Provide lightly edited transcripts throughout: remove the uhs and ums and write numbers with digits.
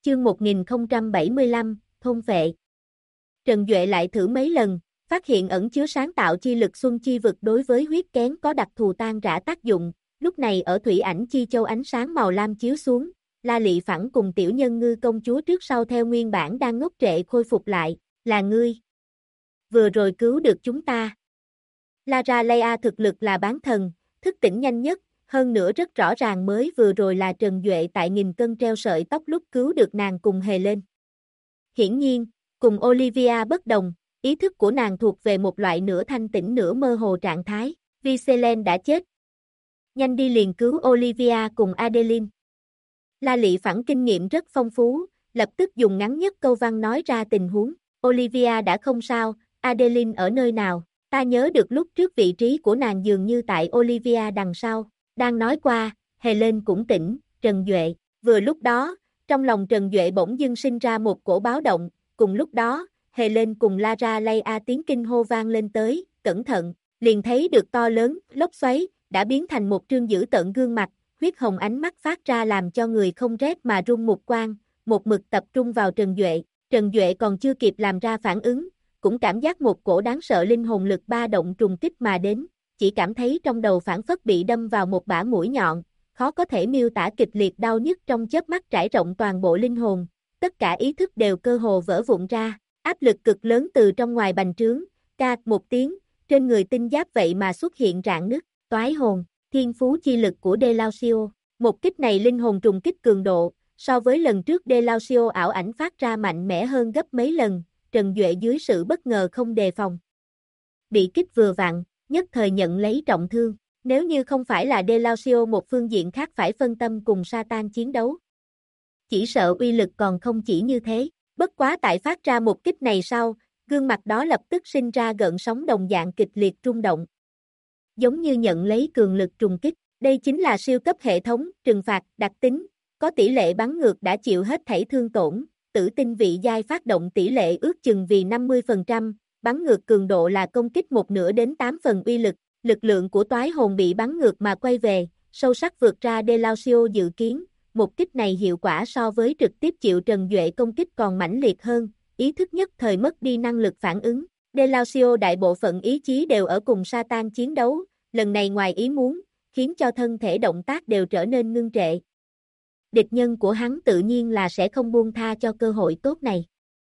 Chương 1075, thôn vệ. Trần Duệ lại thử mấy lần, phát hiện ẩn chứa sáng tạo chi lực xuân chi vực đối với huyết kén có đặc thù tan rã tác dụng, lúc này ở thủy ảnh chi châu ánh sáng màu lam chiếu xuống, La Lị Phẳng cùng tiểu nhân ngư công chúa trước sau theo nguyên bản đang ngốc trệ khôi phục lại, là ngươi. Vừa rồi cứu được chúng ta. Lara Leia thực lực là bán thần, thức tỉnh nhanh nhất, hơn nữa rất rõ ràng mới vừa rồi là Trần Duệ tại nghìn cân treo sợi tóc lúc cứu được nàng cùng hề lên. Hiển nhiên, cùng Olivia bất đồng, ý thức của nàng thuộc về một loại nửa thanh tỉnh nửa mơ hồ trạng thái, vì Selene đã chết. Nhanh đi liền cứu Olivia cùng Adeline. La Lị Phẳng kinh nghiệm rất phong phú, lập tức dùng ngắn nhất câu văn nói ra tình huống. Olivia đã không sao, Adeline ở nơi nào? Ta nhớ được lúc trước vị trí của nàng dường như tại Olivia đằng sau. Đang nói qua, Helen cũng tỉnh, Trần Duệ. Vừa lúc đó, trong lòng Trần Duệ bỗng dưng sinh ra một cổ báo động. Cùng lúc đó, Helen cùng Lara Leia tiếng kinh hô vang lên tới, cẩn thận, liền thấy được to lớn, lốc xoáy, đã biến thành một trương dữ tợn gương mặt, huyết hồng ánh mắt phát ra làm cho người không rét mà run mục quang, một mực tập trung vào Trần Duệ. Trần Duệ còn chưa kịp làm ra phản ứng, cũng cảm giác một cổ đáng sợ linh hồn lực ba động trùng kích mà đến, chỉ cảm thấy trong đầu phản phất bị đâm vào một bả mũi nhọn, khó có thể miêu tả kịch liệt đau nhức trong chớp mắt trải rộng toàn bộ linh hồn, tất cả ý thức đều cơ hồ vỡ vụn ra, áp lực cực lớn từ trong ngoài bành trướng, ca một tiếng, trên người tinh giáp vậy mà xuất hiện rạn nứt, toái hồn, thiên phú chi lực của Delausio, một kích này linh hồn trùng kích cường độ, so với lần trước Delausio ảo ảnh phát ra mạnh mẽ hơn gấp mấy lần, Trần Duệ dưới sự bất ngờ không đề phòng. Bị kích vừa vặn, nhất thời nhận lấy trọng thương, nếu như không phải là Delausio một phương diện khác phải phân tâm cùng Satan chiến đấu. Chỉ sợ uy lực còn không chỉ như thế, bất quá tại phát ra một kích này sau, gương mặt đó lập tức sinh ra gợn sóng đồng dạng kịch liệt rung động. Giống như nhận lấy cường lực trùng kích, đây chính là siêu cấp hệ thống, trừng phạt, đặc tính, có tỷ lệ bắn ngược đã chịu hết thảy thương tổn, tử tinh vị giai phát động tỷ lệ ước chừng vì 50%, bắn ngược cường độ là công kích 1/2 đến 8 phần uy lực, lực lượng của toái hồn bị bắn ngược mà quay về, sâu sắc vượt ra Delausio dự kiến, một kích này hiệu quả so với trực tiếp chịu Trần Duệ công kích còn mãnh liệt hơn, ý thức nhất thời mất đi năng lực phản ứng. Delausio đại bộ phận ý chí đều ở cùng Satan chiến đấu, lần này ngoài ý muốn, khiến cho thân thể động tác đều trở nên ngưng trệ. Địch nhân của hắn tự nhiên là sẽ không buông tha cho cơ hội tốt này.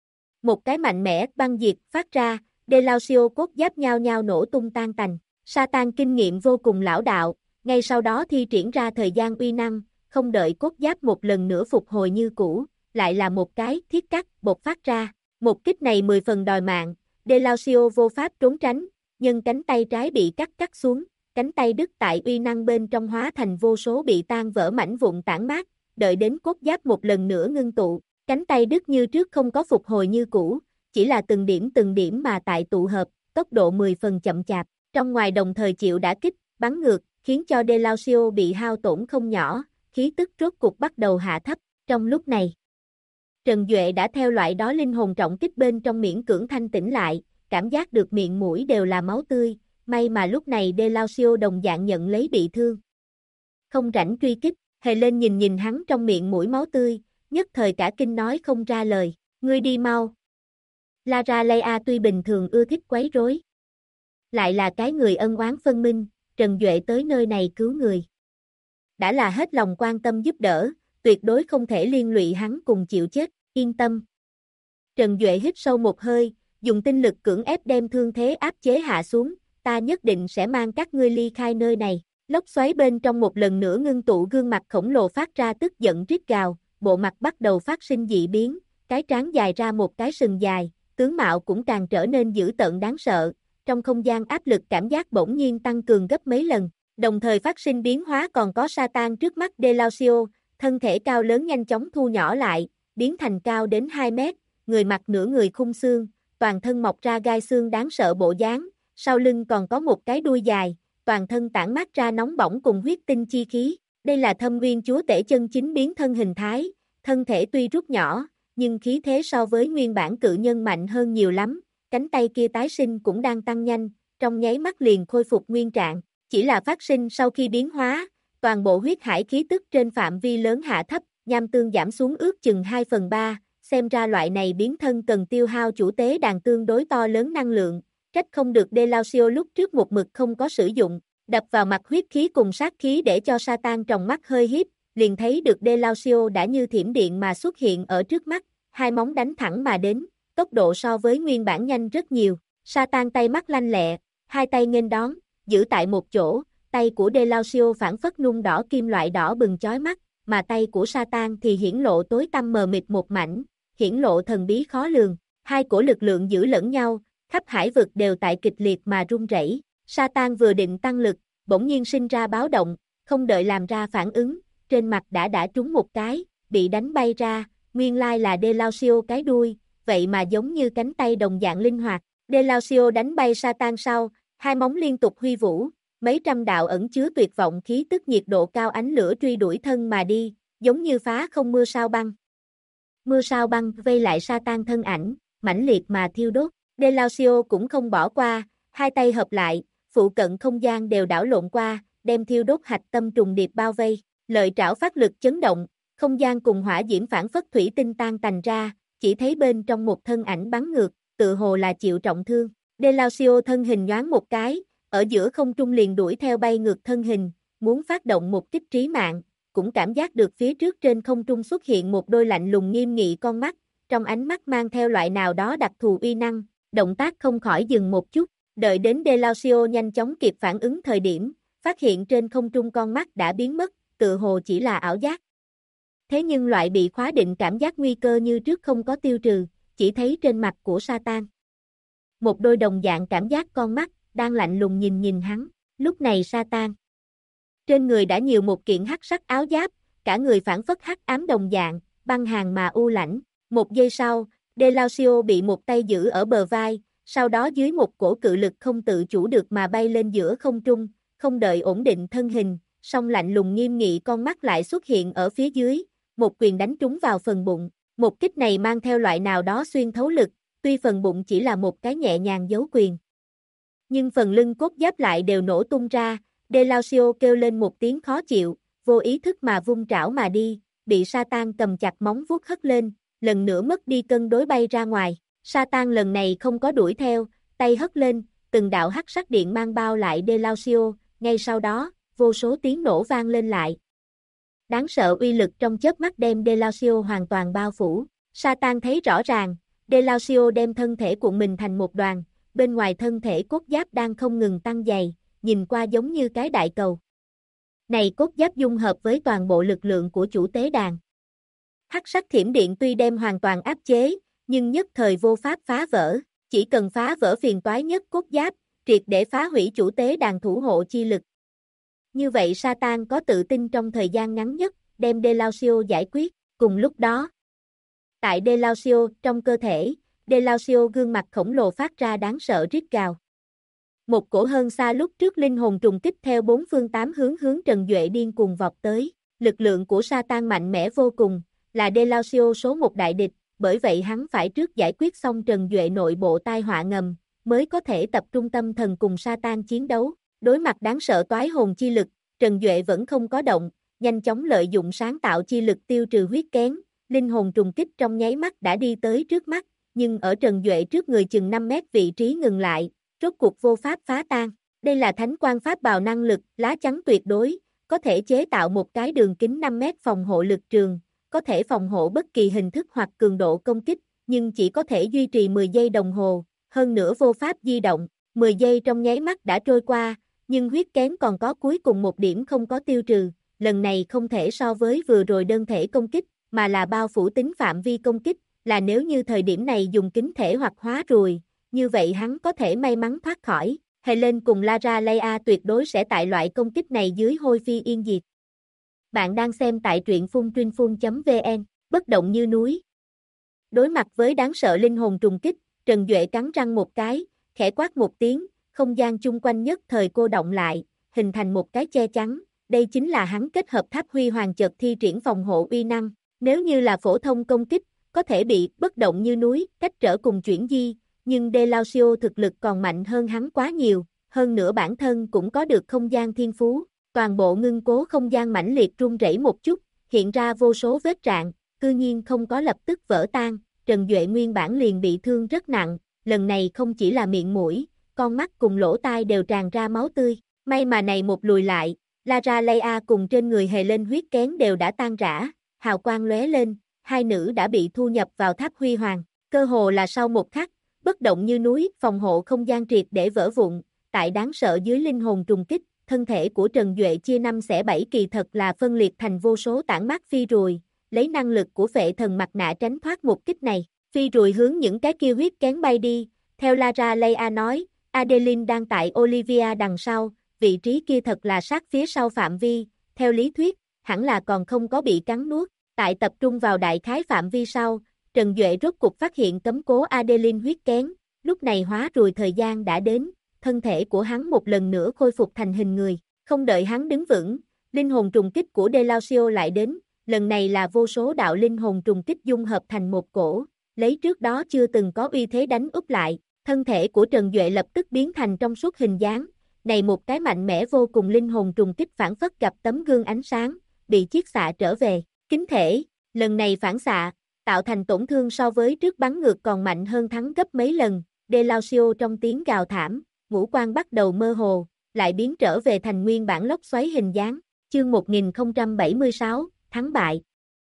Một cái mạnh mẽ băng diệt phát ra, Delausio cốt giáp nhao nhao nổ tung tan tành. Satan kinh nghiệm vô cùng lão đạo, ngay sau đó thi triển ra thời gian uy năng, không đợi cốt giáp một lần nữa phục hồi như cũ, lại là một cái thiết cắt bộc phát ra. Một kích này 10 phần đòi mạng, Delausio vô pháp trốn tránh, nhưng cánh tay trái bị cắt xuống, cánh tay đứt tại uy năng bên trong hóa thành vô số bị tan vỡ mảnh vụn tản mát, đợi đến cốt giáp một lần nữa ngưng tụ, cánh tay đứt như trước không có phục hồi như cũ, chỉ là từng điểm mà tại tụ hợp, tốc độ 10 phần chậm chạp, trong ngoài đồng thời chịu đả kích, bắn ngược, khiến cho Delausio bị hao tổn không nhỏ, khí tức rốt cục bắt đầu hạ thấp, trong lúc này. Trần Duệ đã theo loại đó linh hồn trọng kích bên trong miễn cưỡng thanh tỉnh lại, cảm giác được miệng mũi đều là máu tươi, may mà lúc này Delausio đồng dạng nhận lấy bị thương. Không rảnh truy kích, Helen nhìn hắn trong miệng mũi máu tươi, nhất thời cả kinh nói không ra lời, ngươi đi mau. Lara Leia tuy bình thường ưa thích quấy rối, lại là cái người ân oán phân minh, Trần Duệ tới nơi này cứu người. Đã là hết lòng quan tâm giúp đỡ, tuyệt đối không thể liên lụy hắn cùng chịu chết, yên tâm. Trần Duệ hít sâu một hơi, dùng tinh lực cưỡng ép đem thương thế áp chế hạ xuống, ta nhất định sẽ mang các ngươi ly khai nơi này. Lốc xoáy bên trong một lần nữa ngưng tụ gương mặt khổng lồ phát ra tức giận rít gào, bộ mặt bắt đầu phát sinh dị biến, cái trán dài ra một cái sừng dài, tướng mạo cũng càng trở nên dữ tợn đáng sợ, trong không gian áp lực cảm giác bỗng nhiên tăng cường gấp mấy lần, đồng thời phát sinh biến hóa còn có Satan trước mắt Delausio, thân thể cao lớn nhanh chóng thu nhỏ lại, biến thành cao đến 2 mét, người mặc nửa người khung xương, toàn thân mọc ra gai xương đáng sợ bộ dáng, sau lưng còn có một cái đuôi dài, toàn thân tản mát ra nóng bỏng cùng huyết tinh chi khí. Đây là Thâm Nguyên Chúa Tể chân chính biến thân hình thái, thân thể tuy rút nhỏ, nhưng khí thế so với nguyên bản cự nhân mạnh hơn nhiều lắm, cánh tay kia tái sinh cũng đang tăng nhanh, trong nháy mắt liền khôi phục nguyên trạng, chỉ là phát sinh sau khi biến hóa, toàn bộ huyết hải khí tức trên phạm vi lớn hạ thấp, nham tương giảm xuống ước chừng 2/3, xem ra loại này biến thân cần tiêu hao chủ tế đàn tương đối to lớn năng lượng, trách không được Delacio lúc trước một mực không có sử dụng, đập vào mặt huyết khí cùng sát khí để cho Satan trong mắt hơi híp, liền thấy được Delacio đã như thiểm điện mà xuất hiện ở trước mắt, hai móng đánh thẳng mà đến, tốc độ so với nguyên bản nhanh rất nhiều, Satan tay mắt lanh lẹ, hai tay nghênh đón, giữ tại một chỗ, tay của Delacio phản phất nung đỏ kim loại đỏ bừng chói mắt, mà tay của Satan thì hiển lộ tối tăm mờ mịt một mảnh, hiển lộ thần bí khó lường, hai cổ lực lượng giữ lẫn nhau, khắp hải vực đều tại kịch liệt mà rung rẩy. Satan vừa định tăng lực, bỗng nhiên sinh ra báo động, không đợi làm ra phản ứng, trên mặt đã trúng một cái, bị đánh bay ra, nguyên lai là Delacio cái đuôi, vậy mà giống như cánh tay đồng dạng linh hoạt. Delacio đánh bay Satan sau, hai móng liên tục huy vũ, mấy trăm đạo ẩn chứa tuyệt vọng khí tức nhiệt độ cao ánh lửa truy đuổi thân mà đi, giống như phá không mưa sao băng. Mưa sao băng vây lại Satan thân ảnh, mãnh liệt mà thiêu đốt. Delacio cũng không bỏ qua, hai tay hợp lại, phụ cận không gian đều đảo lộn qua, đem thiêu đốt hạch tâm trùng điệp bao vây, lợi trảo phát lực chấn động, không gian cùng hỏa diễm phản phất thủy tinh tan tành ra, chỉ thấy bên trong một thân ảnh bắn ngược, tự hồ là chịu trọng thương. Delacio thân hình nhoáng một cái, ở giữa không trung liền đuổi theo bay ngược thân hình, muốn phát động một kích trí mạng, cũng cảm giác được phía trước trên không trung xuất hiện một đôi lạnh lùng nghiêm nghị con mắt, trong ánh mắt mang theo loại nào đó đặc thù uy năng, động tác không khỏi dừng một chút, đợi đến Delacio nhanh chóng kịp phản ứng thời điểm, phát hiện trên không trung con mắt đã biến mất, tự hồ chỉ là ảo giác. Thế nhưng loại bị khóa định cảm giác nguy cơ như trước không có tiêu trừ, chỉ thấy trên mặt của Satan một đôi đồng dạng cảm giác con mắt, đang lạnh lùng nhìn hắn, lúc này Satan trên người đã nhiều một kiện hắc sắc áo giáp, cả người phản phất hắc ám đồng dạng, băng hàn mà u lãnh. Một giây sau, Delacio bị một tay giữ ở bờ vai, sau đó dưới một cổ cự lực không tự chủ được mà bay lên giữa không trung, không đợi ổn định thân hình, song lạnh lùng nghiêm nghị con mắt lại xuất hiện ở phía dưới, một quyền đánh trúng vào phần bụng. Một kích này mang theo loại nào đó xuyên thấu lực, tuy phần bụng chỉ là một cái nhẹ nhàng giấu quyền, nhưng phần lưng cốt giáp lại đều nổ tung ra. Delacio kêu lên một tiếng khó chịu, vô ý thức mà vung trảo mà đi, bị Satan cầm chặt móng vuốt hất lên, lần nữa mất đi cân đối bay ra ngoài. Satan lần này không có đuổi theo, tay hất lên, từng đạo hắc sắc điện mang bao lại Delacio, ngay sau đó, vô số tiếng nổ vang lên lại. Đáng sợ uy lực trong chớp mắt đem Delacio hoàn toàn bao phủ. Satan thấy rõ ràng, Delacio đem thân thể của mình thành một đoàn, bên ngoài thân thể cốt giáp đang không ngừng tăng dày, nhìn qua giống như cái đại cầu. Này cốt giáp dung hợp với toàn bộ lực lượng của chủ tế đàn. Hắc sắc thiểm điện tuy đem hoàn toàn áp chế, nhưng nhất thời vô pháp phá vỡ, chỉ cần phá vỡ phiền toái nhất cốt giáp, triệt để phá hủy chủ tế đàn thủ hộ chi lực. Như vậy Satan có tự tin trong thời gian ngắn nhất, đem Delacio giải quyết, cùng lúc đó. Tại Delacio, trong cơ thể, Delacio gương mặt khổng lồ phát ra đáng sợ rít gào. Một cổ hơn xa lúc trước linh hồn trùng kích theo bốn phương tám hướng Trần Duệ điên cuồng vọt tới, lực lượng của Satan mạnh mẽ vô cùng, là Delacio số một đại địch, bởi vậy hắn phải trước giải quyết xong Trần Duệ nội bộ tai họa ngầm, mới có thể tập trung tâm thần cùng Satan chiến đấu. Đối mặt đáng sợ toái hồn chi lực, Trần Duệ vẫn không có động, nhanh chóng lợi dụng sáng tạo chi lực tiêu trừ huyết kén, linh hồn trùng kích trong nháy mắt đã đi tới trước mắt, nhưng ở Trần Duệ trước người chừng 5 mét vị trí ngừng lại, rốt cuộc vô pháp phá tan. Đây là thánh quang pháp bào năng lực, lá chắn tuyệt đối, có thể chế tạo một cái đường kính 5 mét phòng hộ lực trường, có thể phòng hộ bất kỳ hình thức hoặc cường độ công kích, nhưng chỉ có thể duy trì 10 giây đồng hồ, hơn nữa vô pháp di động, 10 giây trong nháy mắt đã trôi qua, nhưng huyết kén còn có cuối cùng một điểm không có tiêu trừ, lần này không thể so với vừa rồi đơn thể công kích, mà là bao phủ tính phạm vi công kích, là nếu như thời điểm này dùng kính thể hoặc hóa ruồi, như vậy hắn có thể may mắn thoát khỏi, Helen cùng Lara Leia tuyệt đối sẽ tại loại công kích này dưới hôi phi yên diệt. Bạn đang xem tại truyện phuntruyinphun.vn, bất động như núi. Đối mặt với đáng sợ linh hồn trùng kích, Trần Duệ cắn răng một cái, khẽ quát một tiếng, không gian chung quanh nhất thời cô động lại, hình thành một cái che chắn, đây chính là hắn kết hợp tháp huy hoàng chợt thi triển phòng hộ uy năng, nếu như là phổ thông công kích, có thể bị bất động như núi, cách trở cùng chuyển di, nhưng Delacio thực lực còn mạnh hơn hắn quá nhiều, hơn nữa bản thân cũng có được không gian thiên phú, toàn bộ ngưng cố không gian mãnh liệt rung rẩy một chút, hiện ra vô số vết rạn, cư nhiên không có lập tức vỡ tan, Trần Duệ nguyên bản liền bị thương rất nặng, lần này không chỉ là miệng mũi, con mắt cùng lỗ tai đều tràn ra máu tươi, may mà này một lùi lại, Lara Leia cùng trên người hề lên huyết kén đều đã tan rã, hào quang lóe lên, hai nữ đã bị thu nhập vào tháp huy hoàng, cơ hồ là sau một khắc, bất động như núi, phòng hộ không gian triệt để vỡ vụn, tại đáng sợ dưới linh hồn trùng kích, thân thể của Trần Duệ chia 5 xẻ 7 kỳ thật là phân liệt thành vô số tản mát phi rùi, lấy năng lực của phệ thần mặt nạ tránh thoát một kích này, phi rùi hướng những cái kia huyết kén bay đi, theo Lara Leia nói, Adeline đang tại Olivia đằng sau, vị trí kia thật là sát phía sau phạm vi, theo lý thuyết, hẳn là còn không có bị cắn nuốt, tại tập trung vào đại khái phạm vi sau, Trần Duệ rốt cục phát hiện cấm cố Adeline huyết kén, lúc này hóa rùi thời gian đã đến, thân thể của hắn một lần nữa khôi phục thành hình người, không đợi hắn đứng vững, linh hồn trùng kích của Delacio lại đến, lần này là vô số đạo linh hồn trùng kích dung hợp thành một cổ, lấy trước đó chưa từng có uy thế đánh úp lại, thân thể của Trần Duệ lập tức biến thành trong suốt hình dáng, này một cái mạnh mẽ vô cùng linh hồn trùng kích phản phất gặp tấm gương ánh sáng, bị chiết xạ trở về, kính thể, lần này phản xạ, tạo thành tổn thương so với trước bắn ngược còn mạnh hơn thắng gấp mấy lần, Delacio trong tiếng gào thảm, ngũ quan bắt đầu mơ hồ, lại biến trở về thành nguyên bản lốc xoáy hình dáng, chương 1076, thắng bại.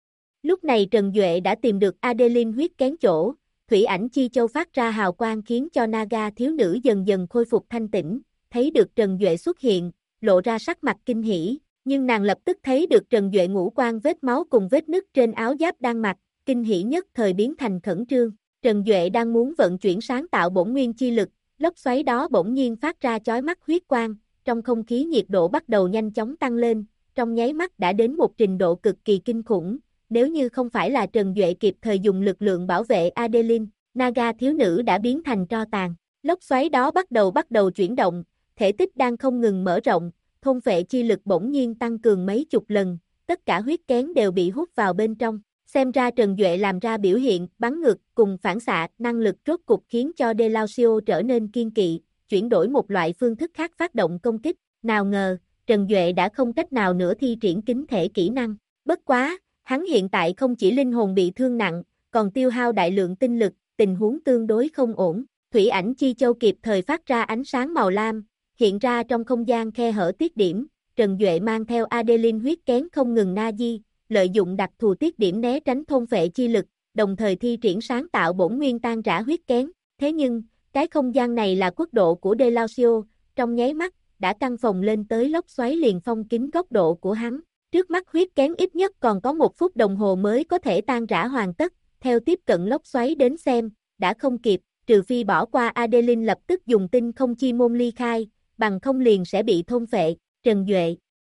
Lúc này Trần Duệ đã tìm được Adeline huyết kén chỗ, thủy ảnh chi châu phát ra hào quang khiến cho Naga thiếu nữ dần dần khôi phục thanh tĩnh, thấy được Trần Duệ xuất hiện, lộ ra sắc mặt kinh hỉ, nhưng nàng lập tức thấy được Trần Duệ ngũ quan vết máu cùng vết nứt trên áo giáp đang mặc, kinh hỉ nhất thời biến thành khẩn trương. Trần Duệ đang muốn vận chuyển sáng tạo bổn nguyên chi lực, lốc xoáy đó bỗng nhiên phát ra chói mắt huyết quang, trong không khí nhiệt độ bắt đầu nhanh chóng tăng lên, trong nháy mắt đã đến một trình độ cực kỳ kinh khủng, nếu như không phải là Trần Duệ kịp thời dùng lực lượng bảo vệ Adeline, Naga thiếu nữ đã biến thành tro tàn. Lốc xoáy đó bắt đầu chuyển động, thể tích đang không ngừng mở rộng, thôn phệ chi lực bỗng nhiên tăng cường mấy chục lần, tất cả huyết kén đều bị hút vào bên trong. Xem ra Trần Duệ làm ra biểu hiện bắn ngược cùng phản xạ năng lực rốt cục khiến cho Delacio trở nên kiên kỵ, chuyển đổi một loại phương thức khác phát động công kích. Nào ngờ, Trần Duệ đã không cách nào nữa thi triển kính thể kỹ năng. Bất quá, hắn hiện tại không chỉ linh hồn bị thương nặng, còn tiêu hao đại lượng tinh lực, tình huống tương đối không ổn. Thủy ảnh chi châu kịp thời phát ra ánh sáng màu lam, hiện ra trong không gian khe hở tiết điểm. Trần Duệ mang theo Adeline huyết kén không ngừng na di, lợi dụng đặc thù tiết điểm né tránh thôn phệ chi lực, đồng thời thi triển sáng tạo bổn nguyên tan rã huyết kén. Thế nhưng, cái không gian này là quốc độ của Delacio, trong nháy mắt, đã căng phồng lên tới lốc xoáy liền phong kín góc độ của hắn. Trước mắt huyết kén ít nhất còn có 1 phút đồng hồ mới có thể tan rã hoàn tất, theo tiếp cận lốc xoáy đến xem, đã không kịp, trừ phi bỏ qua Adeline lập tức dùng tinh không chi môn ly khai, bằng không liền sẽ bị thôn phệ. Trần Duệ.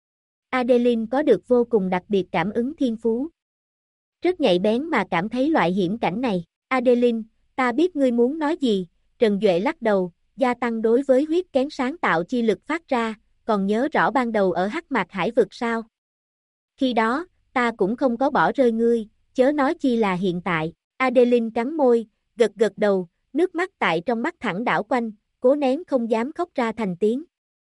Adeline có được vô cùng đặc biệt cảm ứng thiên phú. Rất nhạy bén mà cảm thấy loại hiểm cảnh này. Adeline, ta biết ngươi muốn nói gì, Trần Duệ lắc đầu, gia tăng đối với huyết kén sáng tạo chi lực phát ra, còn nhớ rõ ban đầu ở Hắc Mạc Hải vực sao? Khi đó, ta cũng không có bỏ rơi ngươi, chớ nói chi là hiện tại. Adeline cắn môi, gật gật đầu, nước mắt tại trong mắt thẳng đảo quanh, cố nén không dám khóc ra thành tiếng.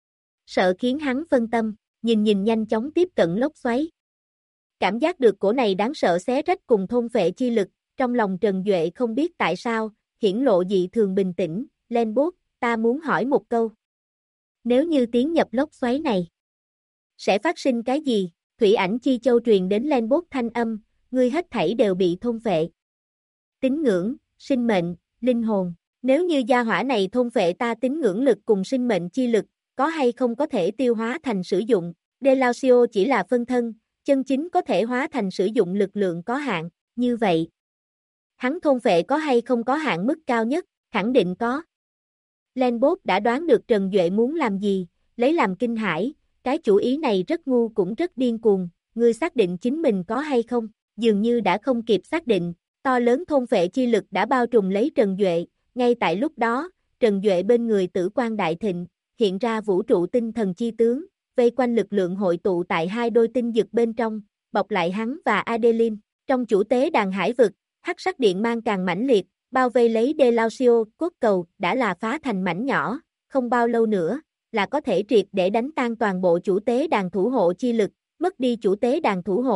Sợ khiến hắn phân tâm, nhìn nhanh chóng tiếp cận lốc xoáy. Cảm giác được cổ này đáng sợ xé rách cùng thôn phệ chi lực, trong lòng Trần Duệ không biết tại sao, hiển lộ dị thường bình tĩnh, Lenbot, ta muốn hỏi một câu. Nếu như tiến nhập lốc xoáy này, sẽ phát sinh cái gì? Thủy ảnh chi châu truyền đến Lenbot thanh âm, ngươi hết thảy đều bị thôn phệ. Tín ngưỡng, sinh mệnh, linh hồn, nếu như gia hỏa này thôn phệ ta tín ngưỡng lực cùng sinh mệnh chi lực, có hay không có thể tiêu hóa thành sử dụng? Delacio chỉ là phân thân, chân chính có thể hóa thành sử dụng lực lượng có hạn, như vậy. Hắn thôn phệ có hay không có hạn mức cao nhất, khẳng định có. Lenbot đã đoán được Trần Duệ muốn làm gì, lấy làm kinh hãi, cái chủ ý này rất ngu cũng rất điên cuồng, ngươi xác định chính mình có hay không, dường như đã không kịp xác định, to lớn thôn phệ chi lực đã bao trùm lấy Trần Duệ, ngay tại lúc đó, Trần Duệ bên người Tử Quang đại thịnh, hiện ra vũ trụ tinh thần chi tướng, vây quanh lực lượng hội tụ tại hai đôi tinh dực bên trong, bọc lại hắn và Adeline, trong chủ tế đàn hải vực, hắc sắc điện mang càng mãnh liệt, bao vây lấy Delacio, cốt cầu đã là phá thành mảnh nhỏ, không bao lâu nữa, là có thể triệt để đánh tan toàn bộ chủ tế đàn thủ hộ chi lực, mất đi chủ tế đàn thủ hộ,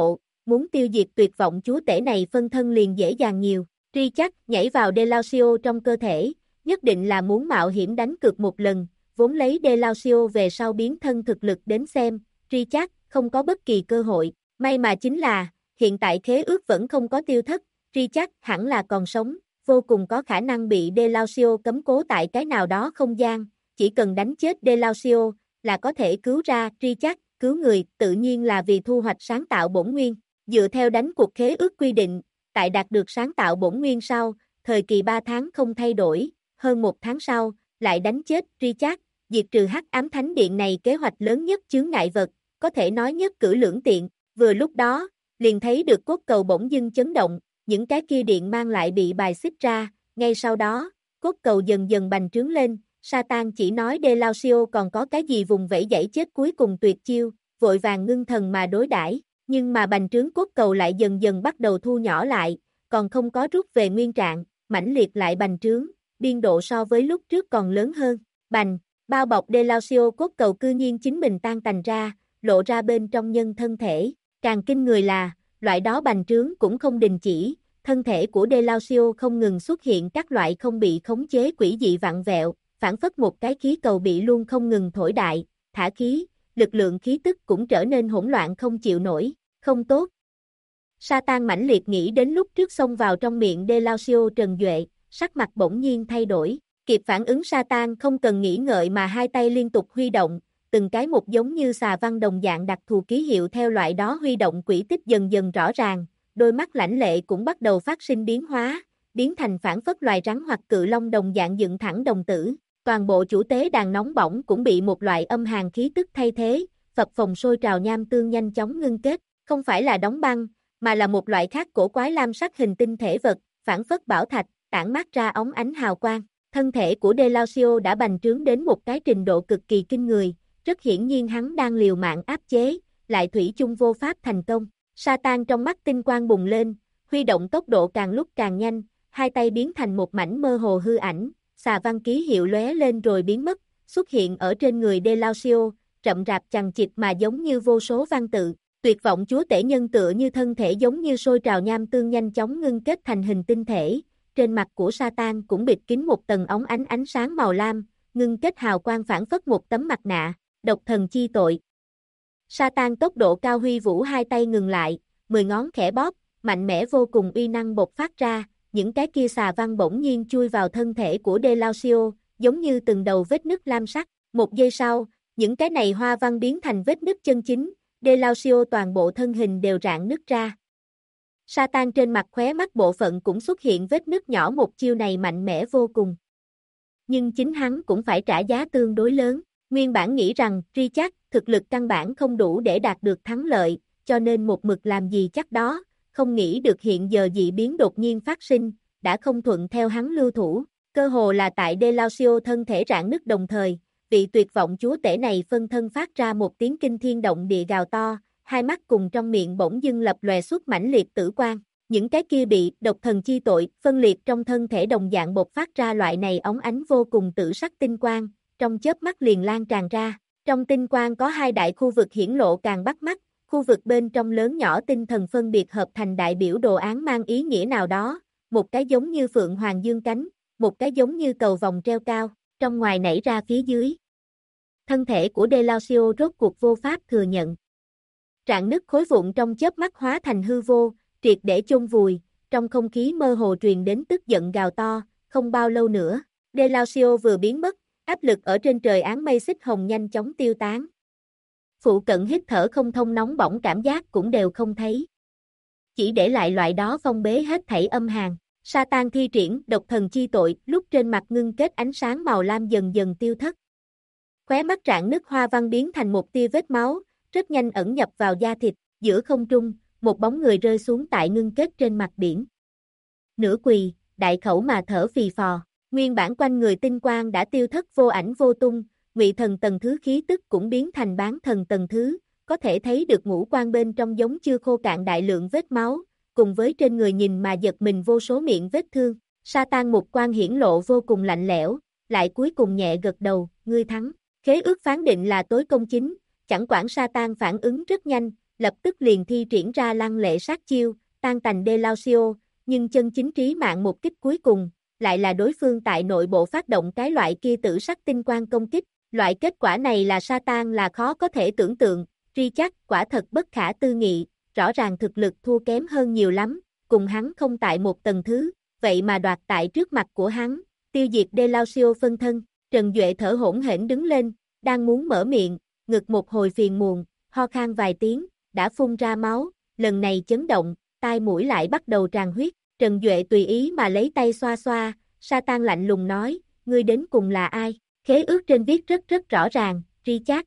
muốn tiêu diệt tuyệt vọng chúa tể này phân thân liền dễ dàng nhiều. Richard nhảy vào Delacio trong cơ thể, nhất định là muốn mạo hiểm đánh cược một lần, vốn lấy Delacio về sau biến thân thực lực đến xem, Richard không có bất kỳ cơ hội. May mà chính là, hiện tại khế ước vẫn không có tiêu thất, Richard hẳn là còn sống, vô cùng có khả năng bị Delacio cấm cố tại cái nào đó không gian, chỉ cần đánh chết Delacio là có thể cứu ra Richard, cứu người tự nhiên là vì thu hoạch sáng tạo bổn nguyên. Dựa theo đánh cuộc khế ước quy định, tại đạt được sáng tạo bổn nguyên sau, thời kỳ 3 tháng không thay đổi, hơn 1 tháng sau, lại đánh chết Richard, diệt trừ hắc ám thánh điện này kế hoạch lớn nhất chướng ngại vật, có thể nói nhất cử lưỡng tiện, vừa lúc đó, liền thấy được cốt cầu bỗng dưng chấn động, những cái kia điện mang lại bị bài xích ra, ngay sau đó, cốt cầu dần dần bành trướng lên, Satan chỉ nói Delacio còn có cái gì vùng vẫy dãy chết cuối cùng tuyệt chiêu, vội vàng ngưng thần mà đối đãi, nhưng mà bành trướng cốt cầu lại dần dần bắt đầu thu nhỏ lại, còn không có rút về nguyên trạng, mãnh liệt lại bành trướng, biên độ so với lúc trước còn lớn hơn, bành, bao bọc Delacio cốt cầu cư nhiên chính mình tan tành ra, lộ ra bên trong nhân thân thể, càng kinh người là, loại đó bành trướng cũng không đình chỉ, thân thể của Delacio không ngừng xuất hiện các loại không bị khống chế quỷ dị vặn vẹo, phản phất một cái khí cầu bị luôn không ngừng thổi đại, thả khí, lực lượng khí tức cũng trở nên hỗn loạn không chịu nổi, không tốt. Satan mãnh liệt nghĩ đến lúc trước xông vào trong miệng Delacio Trần Duệ, sắc mặt bỗng nhiên thay đổi, kịp phản ứng Satan không cần nghĩ ngợi mà hai tay liên tục huy động, từng cái một giống như xà văn đồng dạng đặc thù ký hiệu theo loại đó huy động quỹ tích dần dần rõ ràng, đôi mắt lãnh lệ cũng bắt đầu phát sinh biến hóa, biến thành phản phất loài rắn hoặc cự long đồng dạng dựng thẳng đồng tử, toàn bộ chủ tế đàn nóng bỏng cũng bị một loại âm hàn khí tức thay thế, phập phồng sôi trào nham tương nhanh chóng ngưng kết, không phải là đóng băng, mà là một loại khác cổ quái lam sắc hình tinh thể vật, phản phất bảo thạch, tản mát ra óng ánh hào quang. Thân thể của Delacio đã bành trướng đến một cái trình độ cực kỳ kinh người, rất hiển nhiên hắn đang liều mạng áp chế, lại thủy chung vô pháp thành công. Satan trong mắt tinh quang bùng lên, huy động tốc độ càng lúc càng nhanh, hai tay biến thành một mảnh mơ hồ hư ảnh, xà văn ký hiệu lóe lên rồi biến mất, xuất hiện ở trên người Delacio, rậm rạp chằng chịt mà giống như vô số văn tự. Tuyệt vọng chúa tể nhân tựa như thân thể giống như sôi trào nham tương nhanh chóng ngưng kết thành hình tinh thể, trên mặt của Satan cũng bịt kín một tầng óng ánh sáng màu lam, ngưng kết hào quang phản phất một tấm mặt nạ, độc thần chi tội. Satan tốc độ cao huy vũ hai tay ngừng lại, 10 ngón khẽ bóp, mạnh mẽ vô cùng uy năng bộc phát ra, những cái kia xà văn bỗng nhiên chui vào thân thể của Delacio, giống như từng đầu vết nứt lam sắc, một giây sau, những cái này hoa văn biến thành vết nứt chân chính, Delacio toàn bộ thân hình đều rạn nứt ra. Satan trên mặt khóe mắt bộ phận cũng xuất hiện vết nứt nhỏ, một chiêu này mạnh mẽ vô cùng. Nhưng chính hắn cũng phải trả giá tương đối lớn, nguyên bản nghĩ rằng Richard thực lực căn bản không đủ để đạt được thắng lợi, cho nên một mực làm gì chắc đó, không nghĩ được hiện giờ dị biến đột nhiên phát sinh, đã không thuận theo hắn lưu thủ, cơ hồ là tại Delacio thân thể rạn nứt đồng thời, vị tuyệt vọng chúa tể này phân thân phát ra một tiếng kinh thiên động địa gào to, hai mắt cùng trong miệng bỗng dưng lập lòe xuất mãnh liệt tử quang, những cái kia bị độc thần chi tội phân liệt trong thân thể đồng dạng bộc phát ra loại này óng ánh vô cùng tử sắc tinh quang, trong chớp mắt liền lan tràn ra, trong tinh quang có hai đại khu vực hiển lộ càng bắt mắt, khu vực bên trong lớn nhỏ tinh thần phân biệt hợp thành đại biểu đồ án mang ý nghĩa nào đó, một cái giống như phượng hoàng dương cánh, một cái giống như cầu vòng treo cao, trong ngoài nảy ra phía dưới. Thân thể của Delacio rốt cuộc vô pháp thừa nhận. Rạn nứt khối vụn trong chớp mắt hóa thành hư vô, triệt để chôn vùi, trong không khí mơ hồ truyền đến tức giận gào to, không bao lâu nữa, Delacio vừa biến mất, áp lực ở trên trời áng mây xích hồng nhanh chóng tiêu tán. Phụ cận hít thở không thông nóng bỏng cảm giác cũng đều không thấy. Chỉ để lại loại đó phong bế hết thảy âm hàn. Satan thi triển độc thần chi tội, lúc trên mặt ngưng kết ánh sáng màu lam dần dần tiêu thất. Khóe mắt rạn nứt hoa văn biến thành một tia vết máu, rất nhanh ẩn nhập vào da thịt, giữa không trung, một bóng người rơi xuống tại ngưng kết trên mặt biển. Nửa quỳ, đại khẩu mà thở phì phò, nguyên bản quanh người tinh quang đã tiêu thất vô ảnh vô tung, ngụy thần tầng thứ khí tức cũng biến thành bán thần tầng thứ, có thể thấy được ngũ quan bên trong giống chưa khô cạn đại lượng vết máu, cùng với trên người nhìn mà giật mình vô số miệng vết thương. Satan một quan hiển lộ vô cùng lạnh lẽo, lại cuối cùng nhẹ gật đầu, ngươi thắng. Khế ước phán định là tối công chính, chẳng quản Satan phản ứng rất nhanh, lập tức liền thi triển ra lăng lệ sát chiêu, tan tành Delacio, nhưng chân chính trí mạng một kích cuối cùng, lại là đối phương tại nội bộ phát động cái loại kia tử sắc tinh quang công kích. Loại kết quả này là Satan là khó có thể tưởng tượng, Richard quả thật bất khả tư nghị, rõ ràng thực lực thua kém hơn nhiều lắm, cùng hắn không tại một tầng thứ, vậy mà đoạt tại trước mặt của hắn, tiêu diệt Delacio phân thân. Trần Duệ thở hổn hển đứng lên, đang muốn mở miệng, ngực một hồi phiền muộn, ho khan vài tiếng, đã phun ra máu, lần này chấn động, tai mũi lại bắt đầu tràn huyết. Trần Duệ tùy ý mà lấy tay xoa xoa, Satan lạnh lùng nói, ngươi đến cùng là ai? Khế ước trên viết rất rõ ràng, Richard.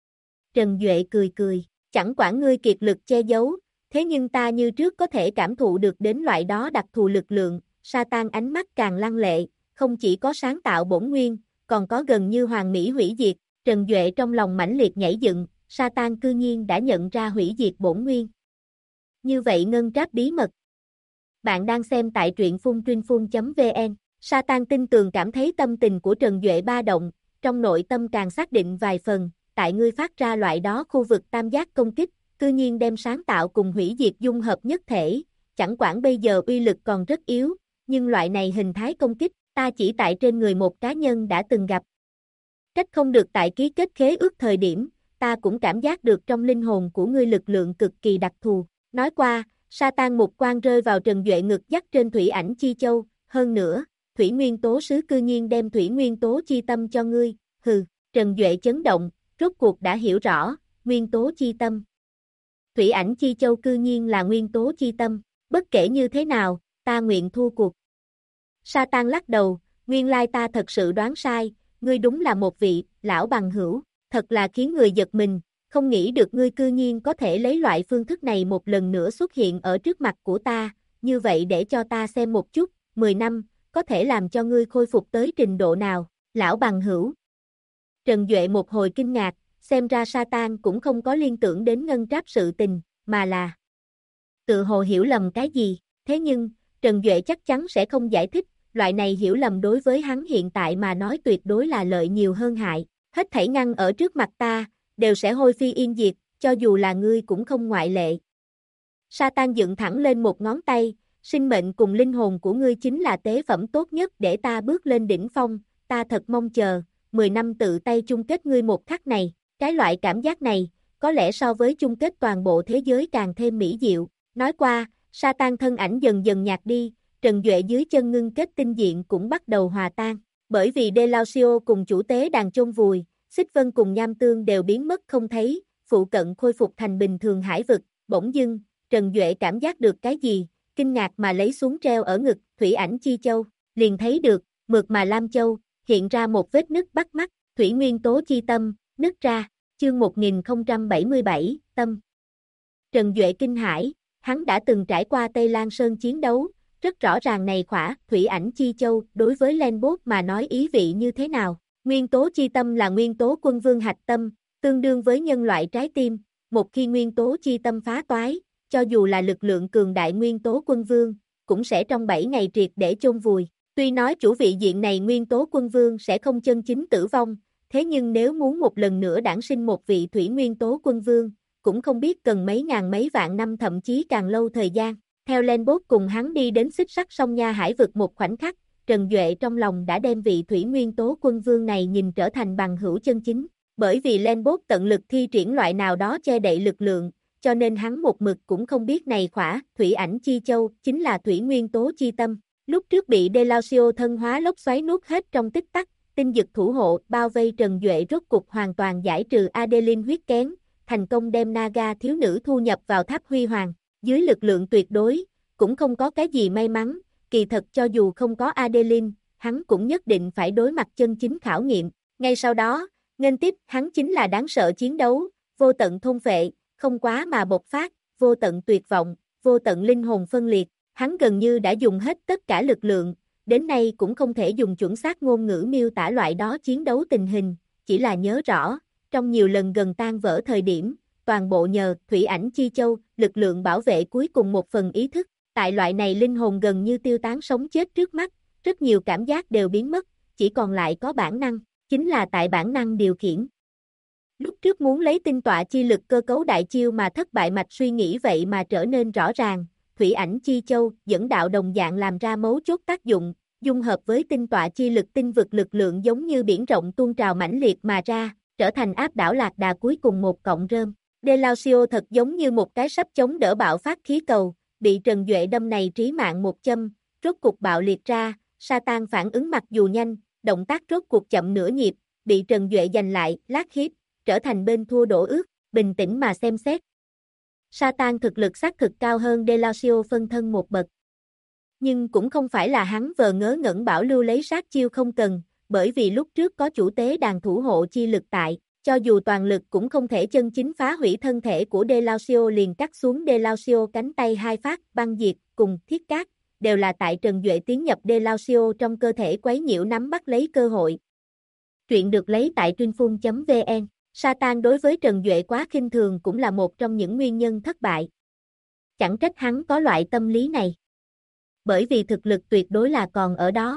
Trần Duệ cười cười, chẳng quản ngươi kiệt lực che giấu, thế nhưng ta như trước có thể cảm thụ được đến loại đó đặc thù lực lượng. Satan ánh mắt càng lăng lệ, không chỉ có sáng tạo bổn nguyên, còn có gần như hoàn mỹ hủy diệt. Trần Duệ trong lòng mãnh liệt nhảy dựng, Satan cư nhiên đã nhận ra hủy diệt bổn nguyên. Như vậy ngân tráp bí mật. Bạn đang xem tại truyện phuntrinh.vn. Satan tin tường cảm thấy tâm tình của Trần Duệ ba động, trong nội tâm càng xác định vài phần, tại ngươi phát ra loại đó khu vực tam giác công kích, cư nhiên đem sáng tạo cùng hủy diệt dung hợp nhất thể, chẳng quản bây giờ uy lực còn rất yếu, nhưng loại này hình thái công kích, ta chỉ tại trên người một cá nhân đã từng gặp. Trách không được tại ký kết khế ước thời điểm, ta cũng cảm giác được trong linh hồn của ngươi lực lượng cực kỳ đặc thù. Nói qua, Satan một quang rơi vào Trần Duệ ngực dắt trên thủy ảnh chi châu, hơn nữa, thủy nguyên tố sứ cư nhiên đem thủy nguyên tố chi tâm cho ngươi, hừ, Trần Duệ chấn động, rốt cuộc đã hiểu rõ, nguyên tố chi tâm. Thủy ảnh chi châu cư nhiên là nguyên tố chi tâm, bất kể như thế nào, ta nguyện thua cuộc. Satan lắc đầu, nguyên lai ta thật sự đoán sai, ngươi đúng là một vị, lão bằng hữu, thật là khiến người giật mình, không nghĩ được ngươi cư nhiên có thể lấy loại phương thức này một lần nữa xuất hiện ở trước mặt của ta, như vậy để cho ta xem một chút, 10 năm, có thể làm cho ngươi khôi phục tới trình độ nào, lão bằng hữu. Trần Duệ một hồi kinh ngạc, xem ra Satan cũng không có liên tưởng đến ngân tráp sự tình, mà là tự hồ hiểu lầm cái gì, thế nhưng, Trần Duệ chắc chắn sẽ không giải thích, loại này hiểu lầm đối với hắn hiện tại mà nói tuyệt đối là lợi nhiều hơn hại, hết thảy ngăn ở trước mặt ta, đều sẽ hôi phi yên diệt, cho dù là ngươi cũng không ngoại lệ. Satan dựng thẳng lên một ngón tay, sinh mệnh cùng linh hồn của ngươi chính là tế phẩm tốt nhất để ta bước lên đỉnh phong, ta thật mong chờ, 10 năm tự tay chung kết ngươi một khắc này, cái loại cảm giác này, có lẽ so với chung kết toàn bộ thế giới càng thêm mỹ diệu. Nói qua, Satan thân ảnh dần dần nhạt đi, Trần Duệ dưới chân ngưng kết tinh diện cũng bắt đầu hòa tan, bởi vì Delacio cùng chủ tế đàn chôn vùi, Xích Vân cùng Nham Tương đều biến mất không thấy, phụ cận khôi phục thành bình thường hải vực, bỗng dưng, Trần Duệ cảm giác được cái gì, kinh ngạc mà lấy xuống treo ở ngực, thủy ảnh chi châu, liền thấy được, mượt mà lam châu, hiện ra một vết nứt bắt mắt, thủy nguyên tố chi tâm, nứt ra, chương 1077, tâm. Trần Duệ kinh hãi, hắn đã từng trải qua Tây Lan Sơn chiến đấu, rất rõ ràng này khỏa, thủy ảnh chi châu, đối với Lenbot mà nói ý vị như thế nào. Nguyên tố chi tâm là nguyên tố quân vương hạch tâm, tương đương với nhân loại trái tim, một khi nguyên tố chi tâm phá toái, cho dù là lực lượng cường đại nguyên tố quân vương, cũng sẽ trong 7 ngày triệt để chôn vùi. Tuy nói chủ vị diện này nguyên tố quân vương sẽ không chân chính tử vong, thế nhưng nếu muốn một lần nữa đản sinh một vị thủy nguyên tố quân vương, cũng không biết cần mấy ngàn mấy vạn năm thậm chí càng lâu thời gian. Theo Lenbot cùng hắn đi đến xích sắt sông Nha Hải vực một khoảnh khắc, Trần Duệ trong lòng đã đem vị thủy nguyên tố quân vương này nhìn trở thành bằng hữu chân chính, bởi vì Lenbot tận lực thi triển loại nào đó che đậy lực lượng, cho nên hắn một mực cũng không biết này khỏa, thủy ảnh chi châu, chính là thủy nguyên tố chi tâm. Lúc trước bị Delacio thân hóa lốc xoáy nuốt hết trong tích tắc, tinh dực thủ hộ, bao vây Trần Duệ rốt cục hoàn toàn giải trừ Adeline huyết kén, thành công đem Naga thiếu nữ thu nhập vào tháp huy hoàng, dưới lực lượng tuyệt đối, cũng không có cái gì may mắn, kỳ thật cho dù không có Adeline, hắn cũng nhất định phải đối mặt chân chính khảo nghiệm. Ngay sau đó, nghênh tiếp hắn chính là đáng sợ chiến đấu, vô tận thôn phệ, không quá mà bộc phát, vô tận tuyệt vọng, vô tận linh hồn phân liệt, hắn gần như đã dùng hết tất cả lực lượng, đến nay cũng không thể dùng chuẩn xác ngôn ngữ miêu tả loại đó chiến đấu tình hình, chỉ là nhớ rõ, trong nhiều lần gần tan vỡ thời điểm, toàn bộ nhờ thủy ảnh chi châu, lực lượng bảo vệ cuối cùng một phần ý thức. Tại loại này linh hồn gần như tiêu tán sống chết trước mắt, rất nhiều cảm giác đều biến mất, chỉ còn lại có bản năng, chính là tại bản năng điều khiển. Lúc trước muốn lấy tinh tọa chi lực cơ cấu đại chiêu mà thất bại mạch suy nghĩ vậy mà trở nên rõ ràng, thủy ảnh chi châu dẫn đạo đồng dạng làm ra mấu chốt tác dụng, dung hợp với tinh tọa chi lực tinh vực lực lượng giống như biển rộng tuôn trào mãnh liệt mà ra, trở thành áp đảo lạc đà cuối cùng một cọng rơm. Delacio thật giống như một cái sắp chống đỡ bạo phát khí cầu, bị Trần Duệ đâm này trí mạng một châm, rốt cục bạo liệt ra, Satan phản ứng mặc dù nhanh, động tác rốt cuộc chậm nửa nhịp, bị Trần Duệ giành lại, lát hiếp, trở thành bên thua đổ ước, bình tĩnh mà xem xét. Satan thực lực xác thực cao hơn Delacio phân thân một bậc. Nhưng cũng không phải là hắn vờ ngớ ngẩn bảo lưu lấy sát chiêu không cần, bởi vì lúc trước có chủ tế đàn thủ hộ chi lực tại, cho dù toàn lực cũng không thể chân chính phá hủy thân thể của Delacio, liền cắt xuống Delacio cánh tay hai phát, băng diệt, cùng thiết cát, đều là tại Trần Duệ tiến nhập Delacio trong cơ thể quấy nhiễu nắm bắt lấy cơ hội. Truyện được lấy tại Truyinphun.vn. Satan đối với Trần Duệ quá khinh thường cũng là một trong những nguyên nhân thất bại. Chẳng trách hắn có loại tâm lý này. Bởi vì thực lực tuyệt đối là còn ở đó.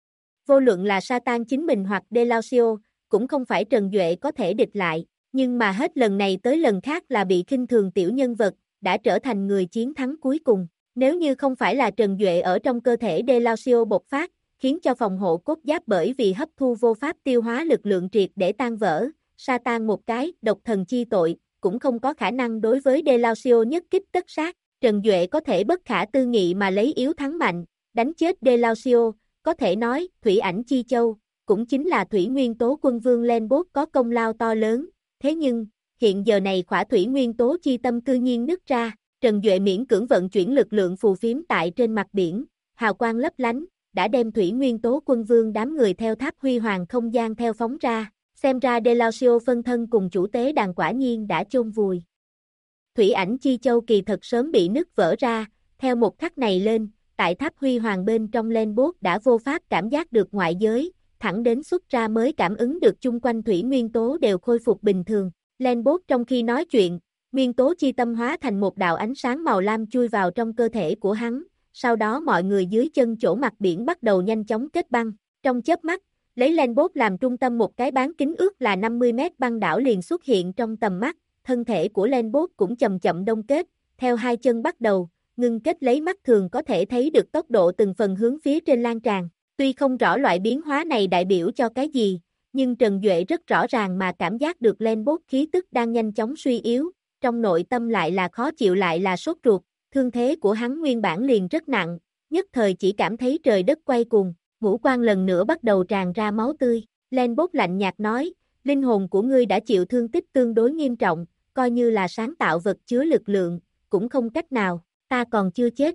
Vô luận là Satan chính mình hoặc Delacio, cũng không phải Trần Duệ có thể địch lại, nhưng mà hết lần này tới lần khác là bị khinh thường tiểu nhân vật, đã trở thành người chiến thắng cuối cùng. Nếu như không phải là Trần Duệ ở trong cơ thể Delacio bộc phát, khiến cho phòng hộ cốt giáp bởi vì hấp thu vô pháp tiêu hóa lực lượng triệt để tan vỡ, Satan một cái độc thần chi tội, cũng không có khả năng đối với Delacio nhất kích tất sát. Trần Duệ có thể bất khả tư nghị mà lấy yếu thắng mạnh, đánh chết Delacio, có thể nói, thủy ảnh chi châu, cũng chính là thủy nguyên tố quân vương Lenbot có công lao to lớn, thế nhưng, hiện giờ này khỏa thủy nguyên tố chi tâm cư nhiên nứt ra, Trần Duệ miễn cưỡng vận chuyển lực lượng phù phiếm tại trên mặt biển, hào quang lấp lánh, đã đem thủy nguyên tố quân vương đám người theo tháp huy hoàng không gian theo phóng ra, xem ra Delacio phân thân cùng chủ tế đàn quả nhiên đã chôn vùi. Thủy ảnh chi châu kỳ thật sớm bị nứt vỡ ra, theo một khắc này lên, tại tháp huy hoàng bên trong Lenbot đã vô pháp cảm giác được ngoại giới, thẳng đến xuất ra mới cảm ứng được chung quanh thủy nguyên tố đều khôi phục bình thường. Lenbot trong khi nói chuyện, nguyên tố chi tâm hóa thành một đạo ánh sáng màu lam chui vào trong cơ thể của hắn, sau đó mọi người dưới chân chỗ mặt biển bắt đầu nhanh chóng kết băng. Trong chớp mắt, lấy Lenbot làm trung tâm một cái bán kính ước là 50 mét băng đảo liền xuất hiện trong tầm mắt, thân thể của Lenbot cũng chậm chậm đông kết, theo hai chân bắt đầu, ngưng kết lấy mắt thường có thể thấy được tốc độ từng phần hướng phía trên lan tràn. Tuy không rõ loại biến hóa này đại biểu cho cái gì, nhưng Trần Duệ rất rõ ràng mà cảm giác được Lenbot khí tức đang nhanh chóng suy yếu, trong nội tâm lại là khó chịu lại là sốt ruột, thương thế của hắn nguyên bản liền rất nặng, nhất thời chỉ cảm thấy trời đất quay cuồng, ngũ quan lần nữa bắt đầu tràn ra máu tươi. Lenbot lạnh nhạt nói, linh hồn của ngươi đã chịu thương tích tương đối nghiêm trọng, coi như là sáng tạo vật chứa lực lượng, cũng không cách nào, ta còn chưa chết.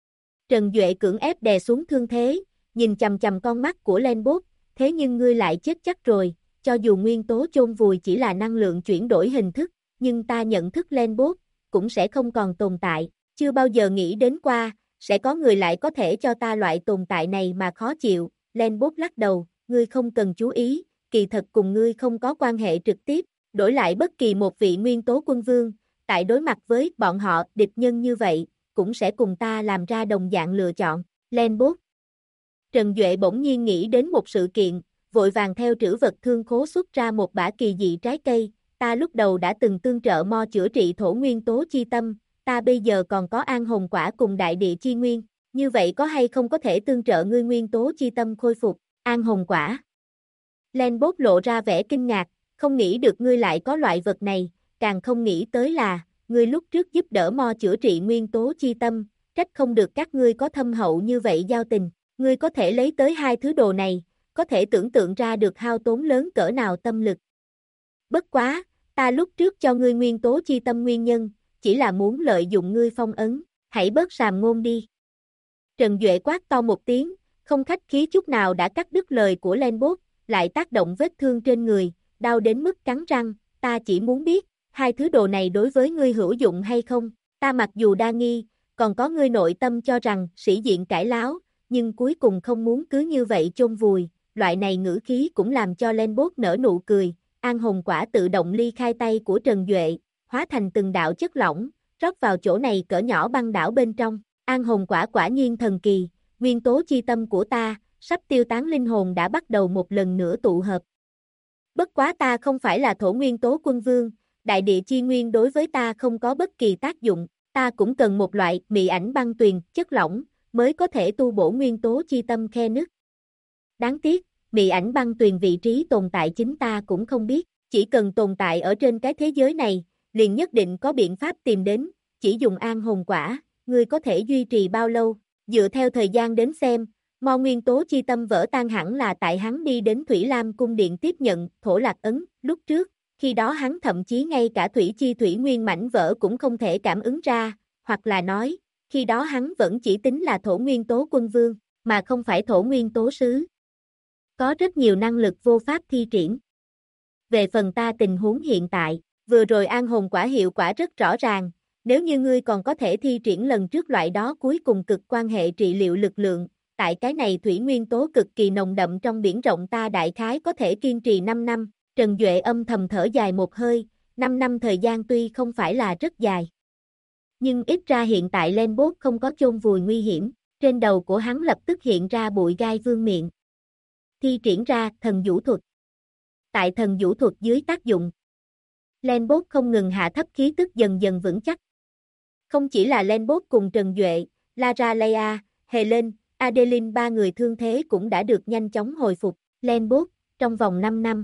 Trần Duệ cưỡng ép đè xuống thương thế, nhìn chằm chằm con mắt của Lenbot, thế nhưng ngươi lại chết chắc rồi, cho dù nguyên tố chôn vùi chỉ là năng lượng chuyển đổi hình thức, nhưng ta nhận thức Lenbot, cũng sẽ không còn tồn tại, chưa bao giờ nghĩ đến qua, sẽ có người lại có thể cho ta loại tồn tại này mà khó chịu. Lenbot lắc đầu, ngươi không cần chú ý, kỳ thật cùng ngươi không có quan hệ trực tiếp, đổi lại bất kỳ một vị nguyên tố quân vương, tại đối mặt với bọn họ địch nhân như vậy, cũng sẽ cùng ta làm ra đồng dạng lựa chọn. Lenbot. Trần Duệ bỗng nhiên nghĩ đến một sự kiện, vội vàng theo trữ vật thương khố xuất ra một bả kỳ dị trái cây, ta lúc đầu đã từng tương trợ Mo chữa trị thổ nguyên tố chi tâm, ta bây giờ còn có an hồn quả cùng đại địa chi nguyên, như vậy có hay không có thể tương trợ ngươi nguyên tố chi tâm khôi phục, an hồn quả. Lenbot lộ ra vẻ kinh ngạc, không nghĩ được ngươi lại có loại vật này, càng không nghĩ tới là, ngươi lúc trước giúp đỡ Mo chữa trị nguyên tố chi tâm, trách không được các ngươi có thâm hậu như vậy giao tình, ngươi có thể lấy tới hai thứ đồ này, có thể tưởng tượng ra được hao tốn lớn cỡ nào tâm lực. Bất quá, ta lúc trước cho ngươi nguyên tố chi tâm nguyên nhân, chỉ là muốn lợi dụng ngươi phong ấn, hãy bớt sàm ngôn đi. Trần Duệ quát to một tiếng, không khách khí chút nào đã cắt đứt lời của Lenbot, lại tác động vết thương trên người, đau đến mức cắn răng, ta chỉ muốn biết, hai thứ đồ này đối với ngươi hữu dụng hay không, ta mặc dù đa nghi, còn có ngươi nội tâm cho rằng sĩ diện cãi láo, nhưng cuối cùng không muốn cứ như vậy chôn vùi, loại này ngữ khí cũng làm cho Lenbot nở nụ cười, an hồn quả tự động ly khai tay của Trần Duệ, hóa thành từng đạo chất lỏng, rót vào chỗ này cỡ nhỏ băng đảo bên trong, an hồn quả quả nhiên thần kỳ, nguyên tố chi tâm của ta, sắp tiêu tán linh hồn đã bắt đầu một lần nữa tụ hợp. Bất quá ta không phải là thổ nguyên tố quân vương, đại địa chi nguyên đối với ta không có bất kỳ tác dụng, ta cũng cần một loại mị ảnh băng tuyền, chất lỏng, mới có thể tu bổ nguyên tố chi tâm khe nứt. Đáng tiếc, mị ảnh băng tuyền vị trí tồn tại chính ta cũng không biết, chỉ cần tồn tại ở trên cái thế giới này, liền nhất định có biện pháp tìm đến, chỉ dùng an hồn quả, ngươi có thể duy trì bao lâu, dựa theo thời gian đến xem, mo nguyên tố chi tâm vỡ tan hẳn là tại hắn đi đến Thủy Lam cung điện tiếp nhận thổ lạc ấn, lúc trước, khi đó hắn thậm chí ngay cả thủy chi thủy nguyên mảnh vỡ cũng không thể cảm ứng ra, hoặc là nói, khi đó hắn vẫn chỉ tính là thổ nguyên tố quân vương, mà không phải thổ nguyên tố sứ. Có rất nhiều năng lực vô pháp thi triển. Về phần ta tình huống hiện tại, vừa rồi an hồn quả hiệu quả rất rõ ràng, nếu như ngươi còn có thể thi triển lần trước loại đó cuối cùng cực quan hệ trị liệu lực lượng, tại cái này thủy nguyên tố cực kỳ nồng đậm trong biển rộng ta đại khái có thể kiên trì 5 năm, Trần Duệ âm thầm thở dài một hơi, 5 năm thời gian tuy không phải là rất dài. Nhưng ít ra hiện tại Lenbot không có chôn vùi nguy hiểm, trên đầu của hắn lập tức hiện ra bụi gai vương miệng. Thi triển ra thần vũ thuật. Tại thần vũ thuật dưới tác dụng, Lenbot không ngừng hạ thấp khí tức dần dần vững chắc. Không chỉ là Lenbot cùng Trần Duệ, Lara Leia, Helen, Adeline ba người thương thế cũng đã được nhanh chóng hồi phục. Lenbot, trong vòng 5 năm,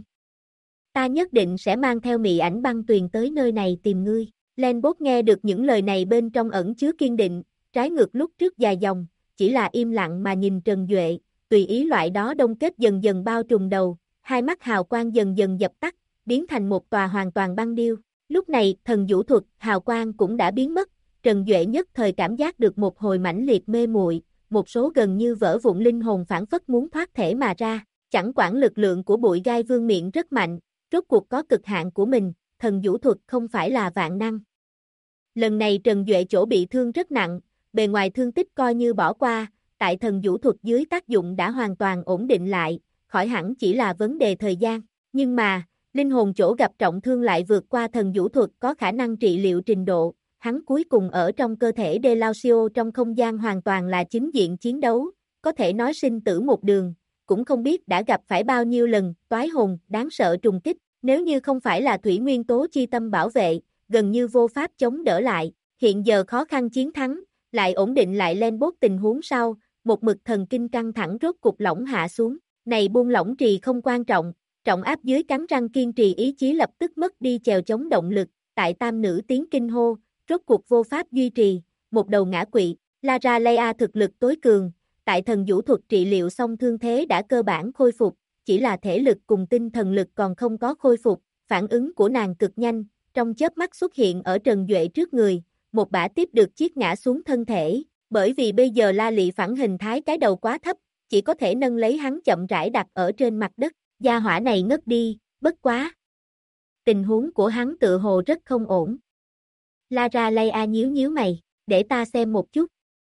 ta nhất định sẽ mang theo mị ảnh băng tuyền tới nơi này tìm ngươi. Lenbot nghe được những lời này bên trong ẩn chứa kiên định, trái ngược lúc trước dài dòng, chỉ là im lặng mà nhìn Trần Duệ, tùy ý loại đó đông kết dần dần bao trùm đầu, hai mắt hào quang dần dần dập tắt, biến thành một tòa hoàn toàn băng điêu. Lúc này, thần vũ thuật, hào quang cũng đã biến mất, Trần Duệ nhất thời cảm giác được một hồi mãnh liệt mê muội, một số gần như vỡ vụn linh hồn phản phất muốn thoát thể mà ra, chẳng quản lực lượng của bụi gai vương miện rất mạnh, rốt cuộc có cực hạn của mình, thần vũ thuật không phải là vạn năng. Lần này Trần Duệ chỗ bị thương rất nặng, bề ngoài thương tích coi như bỏ qua, tại thần vũ thuật dưới tác dụng đã hoàn toàn ổn định lại, khỏi hẳn chỉ là vấn đề thời gian, nhưng mà, linh hồn chỗ gặp trọng thương lại vượt qua thần vũ thuật có khả năng trị liệu trình độ, hắn cuối cùng ở trong cơ thể Delausio trong không gian hoàn toàn là chính diện chiến đấu, có thể nói sinh tử một đường, cũng không biết đã gặp phải bao nhiêu lần, toái hồn, đáng sợ trùng kích, nếu như không phải là thủy nguyên tố chi tâm bảo vệ, gần như vô pháp chống đỡ lại, hiện giờ khó khăn chiến thắng, lại ổn định lại Lenbot tình huống sau, một mực thần kinh căng thẳng rốt cục lỏng hạ xuống, này buông lỏng trì không quan trọng, trọng áp dưới cắn răng kiên trì ý chí lập tức mất đi chèo chống động lực, tại tam nữ tiếng kinh hô, rốt cuộc vô pháp duy trì, một đầu ngã quỵ, Lara Leia thực lực tối cường, tại thần vũ thuật trị liệu xong thương thế đã cơ bản khôi phục, chỉ là thể lực cùng tinh thần lực còn không có khôi phục, phản ứng của nàng cực nhanh, trong chớp mắt xuất hiện ở Trần Duệ trước người, một bả tiếp được chiếc ngã xuống thân thể, bởi vì bây giờ La Lị phản hình thái cái đầu quá thấp, chỉ có thể nâng lấy hắn chậm rãi đặt ở trên mặt đất, gia hỏa này ngất đi, bất quá. Tình huống của hắn tự hồ rất không ổn. Lara Leia nhíu nhíu mày, để ta xem một chút.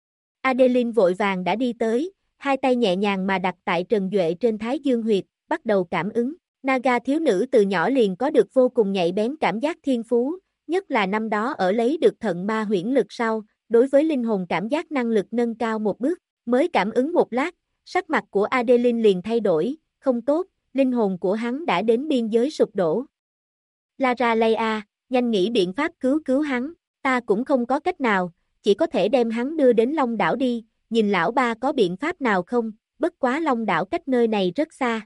Adeline vội vàng đã đi tới, hai tay nhẹ nhàng mà đặt tại Trần Duệ trên thái dương huyệt, bắt đầu cảm ứng. Naga thiếu nữ từ nhỏ liền có được vô cùng nhạy bén cảm giác thiên phú, nhất là năm đó ở lấy được thận ma huyễn lực sau, đối với linh hồn cảm giác năng lực nâng cao một bước, mới cảm ứng một lát, sắc mặt của Adeline liền thay đổi, không tốt, linh hồn của hắn đã đến biên giới sụp đổ. Lara Leia, nhanh nghĩ biện pháp cứu cứu hắn, ta cũng không có cách nào, chỉ có thể đem hắn đưa đến Long đảo đi, nhìn lão ba có biện pháp nào không, bất quá Long đảo cách nơi này rất xa.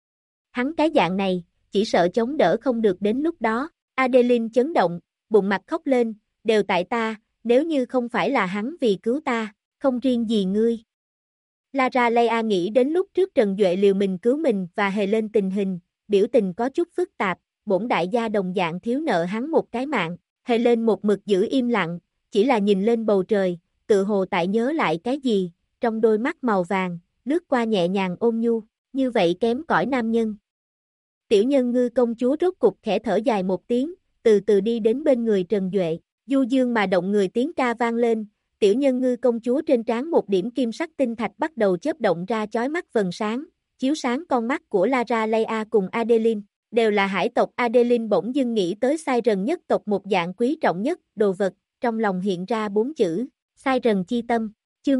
Hắn cái dạng này, chỉ sợ chống đỡ không được đến lúc đó, Adeline chấn động, bụng mặt khóc lên, đều tại ta, nếu như không phải là hắn vì cứu ta, không riêng gì ngươi. Lara Leia nghĩ đến lúc trước Trần Duệ liều mình cứu mình và hề lên tình hình, biểu tình có chút phức tạp, bổn đại gia đồng dạng thiếu nợ hắn một cái mạng, hề lên một mực giữ im lặng, chỉ là nhìn lên bầu trời, tự hồ tại nhớ lại cái gì, trong đôi mắt màu vàng, lướt qua nhẹ nhàng ôn nhu, như vậy kém cỏi nam nhân. Tiểu nhân ngư công chúa rốt cục khẽ thở dài một tiếng, từ từ đi đến bên người Trần Duệ, du dương mà động người tiếng ca vang lên, tiểu nhân ngư công chúa trên trán một điểm kim sắc tinh thạch bắt đầu chớp động ra chói mắt vầng sáng, chiếu sáng con mắt của Lara Leia cùng Adeline, đều là hải tộc. Adeline bỗng dưng nghĩ tới sai rần nhất tộc một dạng quý trọng nhất, đồ vật, trong lòng hiện ra 4 chữ, sai rần chi tâm, chương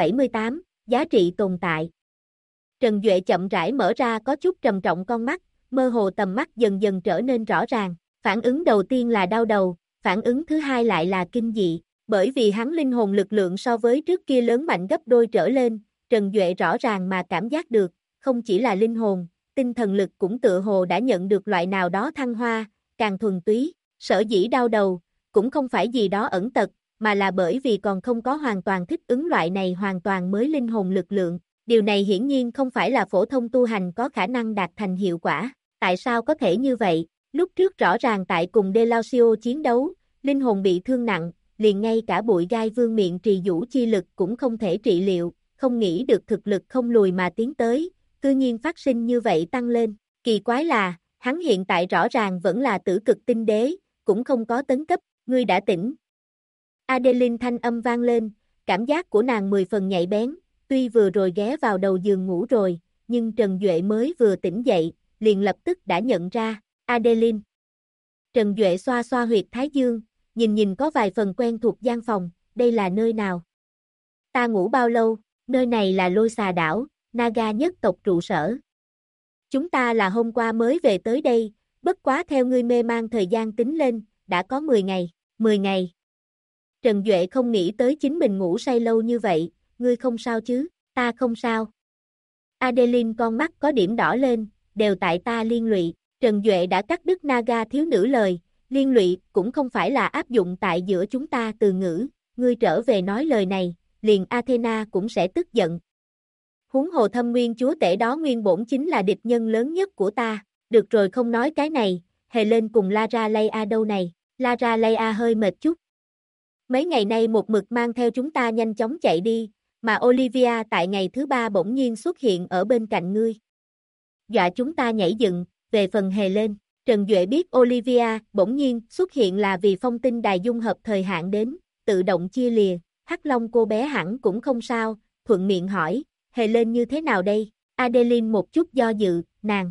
1078, giá trị tồn tại. Trần Duệ chậm rãi mở ra có chút trầm trọng con mắt, mơ hồ tầm mắt dần dần trở nên rõ ràng. Phản ứng đầu tiên là đau đầu, phản ứng thứ hai lại là kinh dị, bởi vì hắn linh hồn lực lượng so với trước kia lớn mạnh gấp đôi trở lên, Trần Duệ rõ ràng mà cảm giác được, không chỉ là linh hồn, tinh thần lực cũng tựa hồ đã nhận được loại nào đó thăng hoa, càng thuần túy, sở dĩ đau đầu, cũng không phải gì đó ẩn tật, mà là bởi vì còn không có hoàn toàn thích ứng loại này hoàn toàn mới linh hồn lực lượng, điều này hiển nhiên không phải là phổ thông tu hành có khả năng đạt thành hiệu quả, tại sao có thể như vậy? Lúc trước rõ ràng tại cùng Delacio chiến đấu, linh hồn bị thương nặng, liền ngay cả bụi gai vương miện trì vũ chi lực cũng không thể trị liệu, không nghĩ được thực lực không lùi mà tiến tới, cư nhiên phát sinh như vậy tăng lên. Kỳ quái là, hắn hiện tại rõ ràng vẫn là tử cực tinh đế, cũng không có tấn cấp, ngươi đã tỉnh. Adeline thanh âm vang lên, cảm giác của nàng 10 phần nhạy bén, tuy vừa rồi ghé vào đầu giường ngủ rồi, nhưng Trần Duệ mới vừa tỉnh dậy, liền lập tức đã nhận ra, Adeline. Trần Duệ xoa xoa huyệt thái dương, nhìn có vài phần quen thuộc gian phòng, đây là nơi nào? Ta ngủ bao lâu? Nơi này là Lôi Xà Đảo, Naga nhất tộc trụ sở. Chúng ta là hôm qua mới về tới đây, bất quá theo ngươi mê mang thời gian tính lên, đã có 10 ngày, 10 ngày. Trần Duệ không nghĩ tới chính mình ngủ say lâu như vậy, ngươi không sao chứ, ta không sao. Adeline con mắt có điểm đỏ lên, đều tại ta liên lụy, Trần Duệ đã cắt đứt Naga thiếu nữ lời, liên lụy cũng không phải là áp dụng tại giữa chúng ta từ ngữ, ngươi trở về nói lời này, liền Athena cũng sẽ tức giận. Huống hồ Thâm Nguyên chúa tể đó nguyên bổn chính là địch nhân lớn nhất của ta, được rồi không nói cái này, Helen cùng Lara Leia đâu này, Lara Leia hơi mệt chút. Mấy ngày nay một mực mang theo chúng ta nhanh chóng chạy đi, mà Olivia tại ngày thứ 3 bỗng nhiên xuất hiện ở bên cạnh ngươi. Dọa chúng ta nhảy dựng, về phần Helen, Trần Duệ biết Olivia bỗng nhiên xuất hiện là vì phong tinh đài dung hợp thời hạn đến, tự động chia lìa, Hắc Long cô bé hẳn cũng không sao, thuận miệng hỏi, Helen như thế nào đây? Adeline một chút do dự,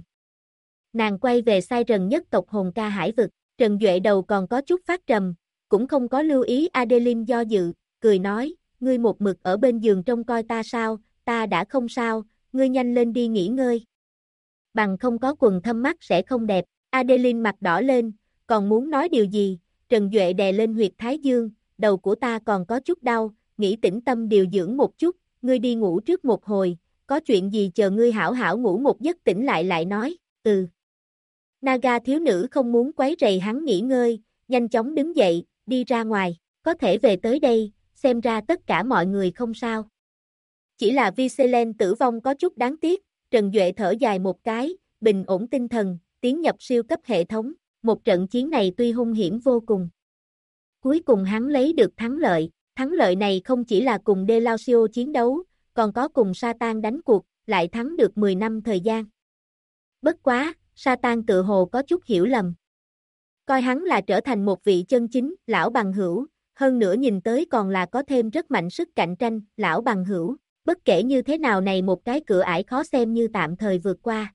nàng quay về sai rần nhất tộc hồn ca hải vực, Trần Duệ đầu còn có chút phát trầm, cũng không có lưu ý Adeline do dự, cười nói, ngươi một mực ở bên giường trông coi ta sao, ta đã không sao, ngươi nhanh lên đi nghỉ ngơi. Bằng không có quần thâm mắt sẽ không đẹp, Adeline mặt đỏ lên, còn muốn nói điều gì, Trần Duệ đè lên huyệt thái dương, đầu của ta còn có chút đau, nghĩ tĩnh tâm điều dưỡng một chút, ngươi đi ngủ trước một hồi, có chuyện gì chờ ngươi hảo hảo ngủ một giấc tỉnh lại nói, Naga thiếu nữ không muốn quấy rầy hắn nghỉ ngơi, nhanh chóng đứng dậy, đi ra ngoài, có thể về tới đây, xem ra tất cả mọi người không sao. Chỉ là Vincent tử vong có chút đáng tiếc, Trần Duệ thở dài một cái, bình ổn tinh thần, tiến nhập siêu cấp hệ thống, một trận chiến này tuy hung hiểm vô cùng. Cuối cùng hắn lấy được thắng lợi này không chỉ là cùng Delacio chiến đấu, còn có cùng Satan đánh cuộc, lại thắng được 10 năm thời gian. Bất quá, Satan tự hồ có chút hiểu lầm. Coi hắn là trở thành một vị chân chính, lão bằng hữu, hơn nữa nhìn tới còn là có thêm rất mạnh sức cạnh tranh, lão bằng hữu, bất kể như thế nào này một cái cửa ải khó xem như tạm thời vượt qua.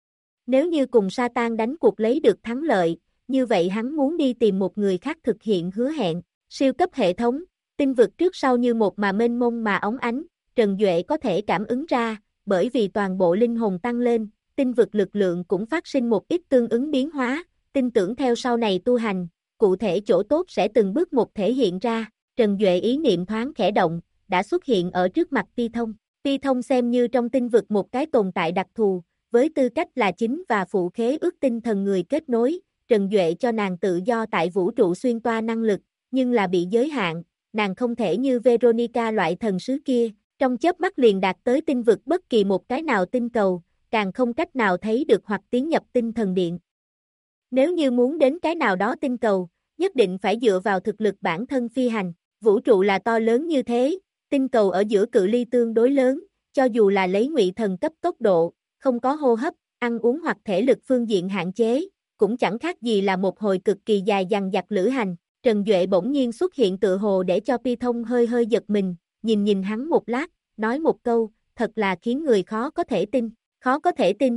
Nếu như cùng Satan đánh cuộc lấy được thắng lợi, như vậy hắn muốn đi tìm một người khác thực hiện hứa hẹn, siêu cấp hệ thống, tinh vực trước sau như một mà mênh mông mà óng ánh, Trần Duệ có thể cảm ứng ra, bởi vì toàn bộ linh hồn tăng lên, tinh vực lực lượng cũng phát sinh một ít tương ứng biến hóa, tin tưởng theo sau này tu hành, cụ thể chỗ tốt sẽ từng bước một thể hiện ra, Trần Duệ ý niệm thoáng khẽ động, đã xuất hiện ở trước mặt Pi Thông. Pi Thông xem như trong tinh vực một cái tồn tại đặc thù, với tư cách là chính và phụ khế ước tinh thần người kết nối, Trần Duệ cho nàng tự do tại vũ trụ xuyên toa năng lực, nhưng là bị giới hạn, nàng không thể như Veronica loại thần sứ kia, trong chớp mắt liền đạt tới tinh vực bất kỳ một cái nào tinh cầu, càng không cách nào thấy được hoặc tiến nhập tinh thần điện. Nếu như muốn đến cái nào đó tinh cầu, nhất định phải dựa vào thực lực bản thân phi hành, vũ trụ là to lớn như thế, tinh cầu ở giữa cự ly tương đối lớn, cho dù là lấy ngụy thần cấp tốc độ, không có hô hấp, ăn uống hoặc thể lực phương diện hạn chế, cũng chẳng khác gì là một hồi cực kỳ dài dằng dặc lữ hành. Trần Duệ bỗng nhiên xuất hiện tựa hồ để cho Pi Thông hơi hơi giật mình, nhìn hắn một lát, nói một câu, thật là khiến người khó có thể tin, khó có thể tin.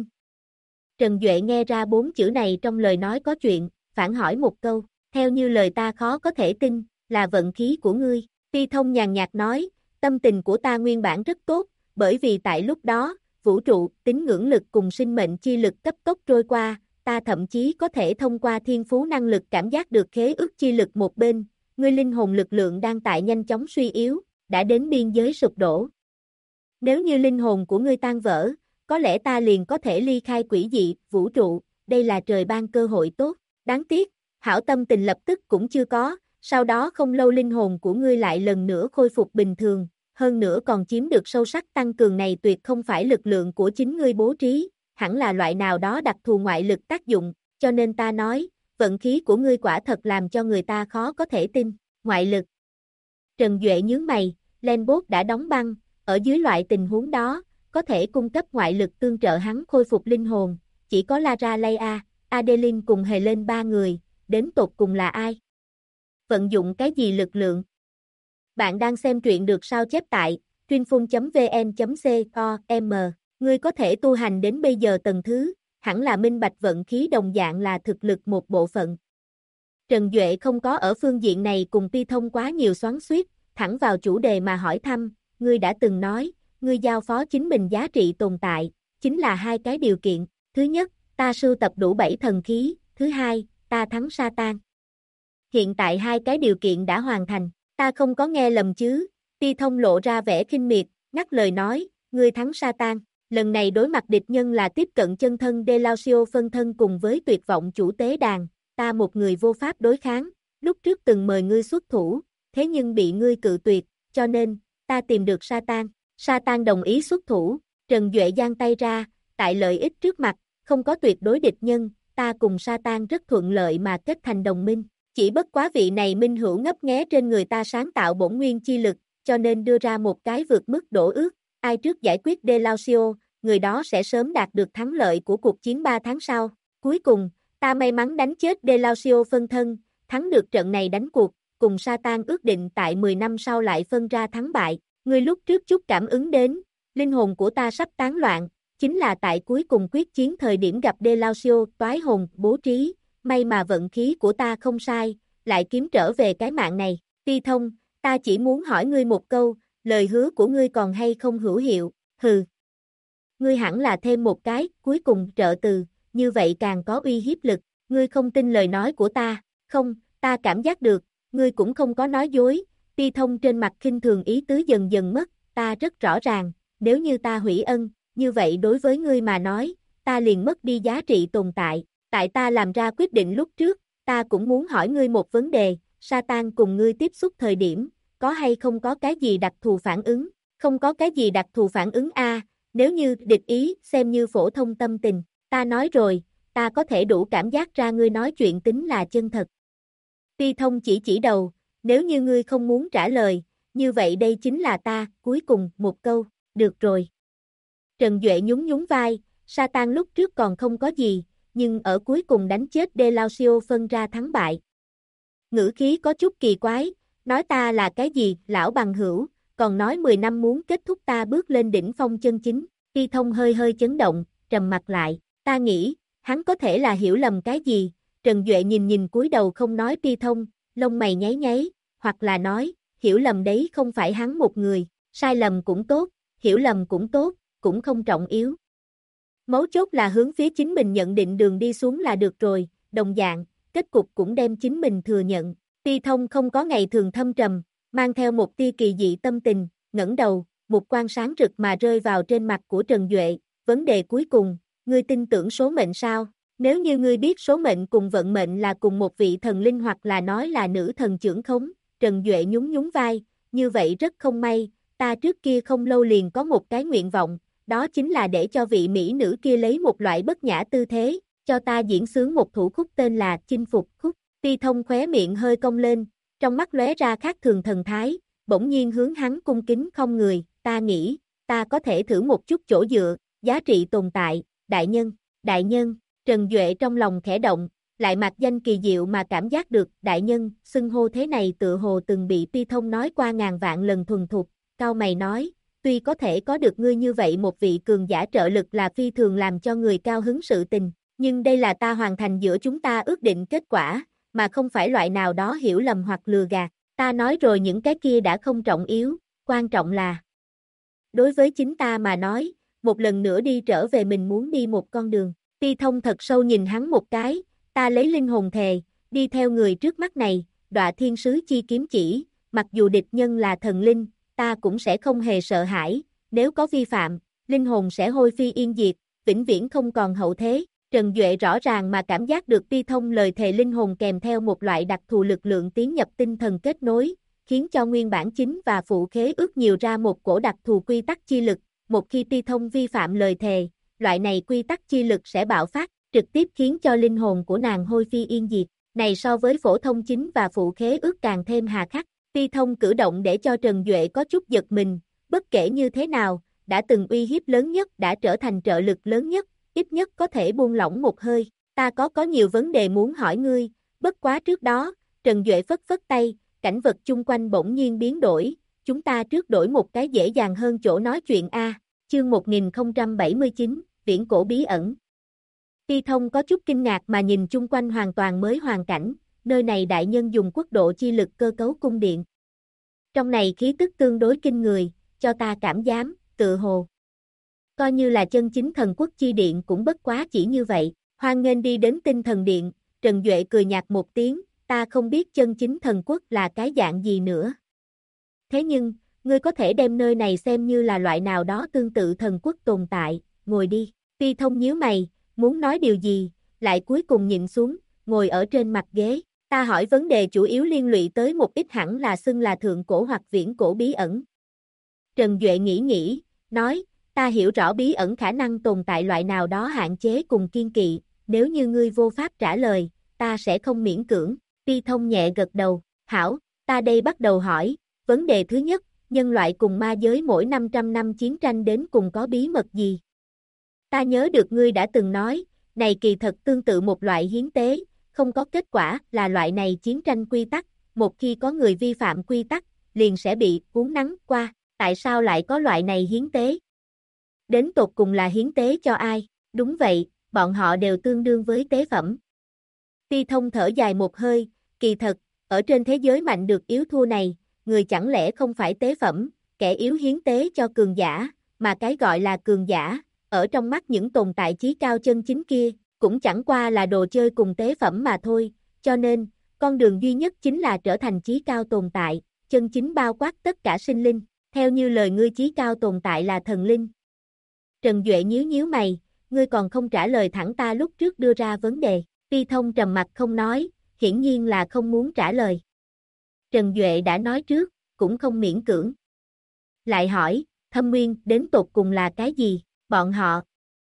Trần Duệ nghe ra 4 chữ này trong lời nói có chuyện, phản hỏi một câu, theo như lời ta khó có thể tin, là vận khí của ngươi. Pi Thông nhàn nhạt nói, tâm tình của ta nguyên bản rất tốt, bởi vì tại lúc đó, vũ trụ, tín ngưỡng lực cùng sinh mệnh chi lực cấp tốc trôi qua, ta thậm chí có thể thông qua thiên phú năng lực cảm giác được khế ước chi lực một bên, ngươi linh hồn lực lượng đang tại nhanh chóng suy yếu, đã đến biên giới sụp đổ. Nếu như linh hồn của ngươi tan vỡ, có lẽ ta liền có thể ly khai quỷ dị, vũ trụ, đây là trời ban cơ hội tốt, đáng tiếc, hảo tâm tình lập tức cũng chưa có, sau đó không lâu linh hồn của ngươi lại lần nữa khôi phục bình thường, hơn nữa còn chiếm được sâu sắc tăng cường này tuyệt không phải lực lượng của chính ngươi bố trí, hẳn là loại nào đó đặc thù ngoại lực tác dụng, cho nên ta nói, vận khí của ngươi quả thật làm cho người ta khó có thể tin, ngoại lực. Trần Duệ nhướng mày, Lenbot đã đóng băng, ở dưới loại tình huống đó, có thể cung cấp ngoại lực tương trợ hắn khôi phục linh hồn, chỉ có Lara Leia, Adeline cùng Helen ba người, đến tột cùng là ai? Vận dụng cái gì lực lượng? Bạn đang xem truyện được sao chép tại truyênphun.vn.com, ngươi có thể tu hành đến bây giờ tầng thứ, hẳn là minh bạch vận khí đồng dạng là thực lực một bộ phận. Trần Duệ không có ở phương diện này cùng Pi Thông quá nhiều xoắn xuýt, thẳng vào chủ đề mà hỏi thăm, ngươi đã từng nói, ngươi giao phó chính mình giá trị tồn tại, chính là hai cái điều kiện, thứ nhất, ta sưu tập đủ 7 thần khí, thứ hai, ta thắng Satan. Hiện tại hai cái điều kiện đã hoàn thành, ta không có nghe lầm chứ, Pi Thông lộ ra vẻ khinh miệt, ngắt lời nói, ngươi thắng Satan, lần này đối mặt địch nhân là tiếp cận chân thân Delacio phân thân cùng với tuyệt vọng chủ tế đàn, ta một người vô pháp đối kháng, lúc trước từng mời ngươi xuất thủ, thế nhưng bị ngươi cự tuyệt, cho nên, ta tìm được Satan, Satan đồng ý xuất thủ, Trần Duệ giang tay ra, tại lợi ích trước mặt, không có tuyệt đối địch nhân, ta cùng Satan rất thuận lợi mà kết thành đồng minh, chỉ bất quá vị này minh hữu ngấp nghé trên người ta sáng tạo bổn nguyên chi lực, cho nên đưa ra một cái vượt mức đổ ước, ai trước giải quyết Delacio, người đó sẽ sớm đạt được thắng lợi của cuộc chiến 3 tháng sau, cuối cùng, ta may mắn đánh chết Delacio phân thân, thắng được trận này đánh cuộc, cùng Satan ước định tại 10 năm sau lại phân ra thắng bại, ngươi lúc trước chút cảm ứng đến, linh hồn của ta sắp tán loạn, chính là tại cuối cùng quyết chiến thời điểm gặp Delacio toái hồn bố trí, may mà vận khí của ta không sai, lại kiếm trở về cái mạng này, Pi Thông, ta chỉ muốn hỏi ngươi một câu, lời hứa của ngươi còn hay không hữu hiệu, hừ. Ngươi hẳn là thêm một cái, cuối cùng trợ từ, như vậy càng có uy hiếp lực, ngươi không tin lời nói của ta, không, ta cảm giác được, ngươi cũng không có nói dối, Pi Thông trên mặt khinh thường ý tứ dần dần mất, ta rất rõ ràng, nếu như ta hủy ân, như vậy đối với ngươi mà nói, ta liền mất đi giá trị tồn tại, tại ta làm ra quyết định lúc trước, ta cũng muốn hỏi ngươi một vấn đề, Satan cùng ngươi tiếp xúc thời điểm, có hay không có cái gì đặc thù phản ứng, không có cái gì đặc thù phản ứng a, nếu như địch ý xem như phổ thông tâm tình, ta nói rồi, ta có thể đủ cảm giác ra ngươi nói chuyện tính là chân thật. Pi Thông chỉ đầu, nếu như ngươi không muốn trả lời, như vậy đây chính là ta, cuối cùng, một câu, được rồi. Trần Duệ nhún vai, Satan lúc trước còn không có gì, nhưng ở cuối cùng đánh chết Delacio phân ra thắng bại. Ngữ khí có chút kỳ quái, nói ta là cái gì, lão bằng hữu, còn nói 10 năm muốn kết thúc ta bước lên đỉnh phong chân chính, Pi Thông hơi chấn động, trầm mặt lại, ta nghĩ, hắn có thể là hiểu lầm cái gì, Trần Duệ nhìn cúi đầu không nói Pi Thông, lông mày nháy, hoặc là nói, hiểu lầm đấy không phải hắn một người, sai lầm cũng tốt, hiểu lầm cũng tốt, cũng không trọng yếu. Mấu chốt là hướng phía chính mình nhận định đường đi xuống là được rồi, đồng dạng, kết cục cũng đem chính mình thừa nhận. Pi Thông không có ngày thường thâm trầm, mang theo một tia kỳ dị tâm tình, ngẩng đầu, một quang sáng rực mà rơi vào trên mặt của Trần Duệ, vấn đề cuối cùng, ngươi tin tưởng số mệnh sao? Nếu như ngươi biết số mệnh cùng vận mệnh là cùng một vị thần linh hoặc là nói là nữ thần trưởng khống, Trần Duệ nhún vai, như vậy rất không may, ta trước kia không lâu liền có một cái nguyện vọng, đó chính là để cho vị mỹ nữ kia lấy một loại bất nhã tư thế, cho ta diễn xướng một thủ khúc tên là Chinh Phục Khúc. Pi Thông khóe miệng hơi cong lên, trong mắt lóe ra khác thường thần thái, bỗng nhiên hướng hắn cung kính không người, ta nghĩ, ta có thể thử một chút chỗ dựa, giá trị tồn tại, đại nhân, Trần Duệ trong lòng khẽ động, lại mặc danh kỳ diệu mà cảm giác được, đại nhân, xưng hô thế này tựa hồ từng bị Pi Thông nói qua ngàn vạn lần thuần thục, cau mày nói, tuy có thể có được ngươi như vậy một vị cường giả trợ lực là phi thường làm cho người cao hứng sự tình, nhưng đây là ta hoàn thành giữa chúng ta ước định kết quả, mà không phải loại nào đó hiểu lầm hoặc lừa gạt, ta nói rồi những cái kia đã không trọng yếu, quan trọng là đối với chính ta mà nói, một lần nữa đi trở về mình muốn đi một con đường. Ti Thông thật sâu nhìn hắn một cái, ta lấy linh hồn thề, đi theo người trước mắt này, đọa thiên sứ chi kiếm chỉ, mặc dù địch nhân là thần linh, ta cũng sẽ không hề sợ hãi, nếu có vi phạm, linh hồn sẽ hôi phi yên diệt, vĩnh viễn không còn hậu thế. Trần Duệ rõ ràng mà cảm giác được Ti Thông lời thề linh hồn kèm theo một loại đặc thù lực lượng tiến nhập tinh thần kết nối, khiến cho nguyên bản chính và phụ khế ước nhiều ra một cổ đặc thù quy tắc chi lực, một khi Ti Thông vi phạm lời thề, loại này quy tắc chi lực sẽ bạo phát, trực tiếp khiến cho linh hồn của nàng hôi phi yên diệt. Này so với phổ thông chính và phụ khế ước càng thêm hà khắc. Ti Thông cử động để cho Trần Duệ có chút giật mình, bất kể như thế nào, đã từng uy hiếp lớn nhất đã trở thành trợ lực lớn nhất, ít nhất có thể buông lỏng một hơi. Ta có nhiều vấn đề muốn hỏi ngươi, bất quá trước đó, Trần Duệ phất phất tay, cảnh vật chung quanh bỗng nhiên biến đổi, chúng ta trước đổi một cái dễ dàng hơn chỗ nói chuyện a. Chương 1079, Viễn cổ bí ẩn. Ti Thông có chút kinh ngạc mà nhìn chung quanh hoàn toàn mới hoàn cảnh, nơi này đại nhân dùng quốc độ chi lực cơ cấu cung điện. Trong này khí tức tương đối kinh người, cho ta cảm giác, tự hồ. Coi như là chân chính thần quốc chi điện cũng bất quá chỉ như vậy, hoan nghênh đi đến tinh thần điện, Trần Duệ cười nhạt một tiếng, ta không biết chân chính thần quốc là cái dạng gì nữa. Thế nhưng, ngươi có thể đem nơi này xem như là loại nào đó tương tự thần quốc tồn tại, ngồi đi. Ti Thông nhíu mày, muốn nói điều gì, lại cuối cùng nhịn xuống, ngồi ở trên mặt ghế. Ta hỏi vấn đề chủ yếu liên lụy tới một ít hẳn là xưng là thượng cổ hoặc viễn cổ bí ẩn. Trần Duệ nghĩ, nói, ta hiểu rõ bí ẩn khả năng tồn tại loại nào đó hạn chế cùng kiên kỵ, nếu như ngươi vô pháp trả lời, ta sẽ không miễn cưỡng. Ti Thông nhẹ gật đầu, hảo, ta đây bắt đầu hỏi, vấn đề thứ nhất, nhân loại cùng ma giới mỗi 500 năm chiến tranh đến cùng có bí mật gì? Ta nhớ được ngươi đã từng nói, này kỳ thật tương tự một loại hiến tế, không có kết quả là loại này chiến tranh quy tắc, một khi có người vi phạm quy tắc, liền sẽ bị cuốn nắng qua, tại sao lại có loại này hiến tế? Đến tột cùng là hiến tế cho ai? Đúng vậy, bọn họ đều tương đương với tế phẩm. Ti Thông thở dài một hơi, kỳ thật, ở trên thế giới mạnh được yếu thua này, người chẳng lẽ không phải tế phẩm, kẻ yếu hiến tế cho cường giả, mà cái gọi là cường giả, ở trong mắt những tồn tại chí cao chân chính kia, cũng chẳng qua là đồ chơi cùng tế phẩm mà thôi, cho nên, con đường duy nhất chính là trở thành chí cao tồn tại, chân chính bao quát tất cả sinh linh, theo như lời ngươi chí cao tồn tại là thần linh. Trần Duệ nhíu mày, ngươi còn không trả lời thẳng ta lúc trước đưa ra vấn đề. Ti Thông trầm mặt không nói, hiển nhiên là không muốn trả lời. Trần Duệ đã nói trước, cũng không miễn cưỡng. Lại hỏi, thâm nguyên đến tột cùng là cái gì? Bọn họ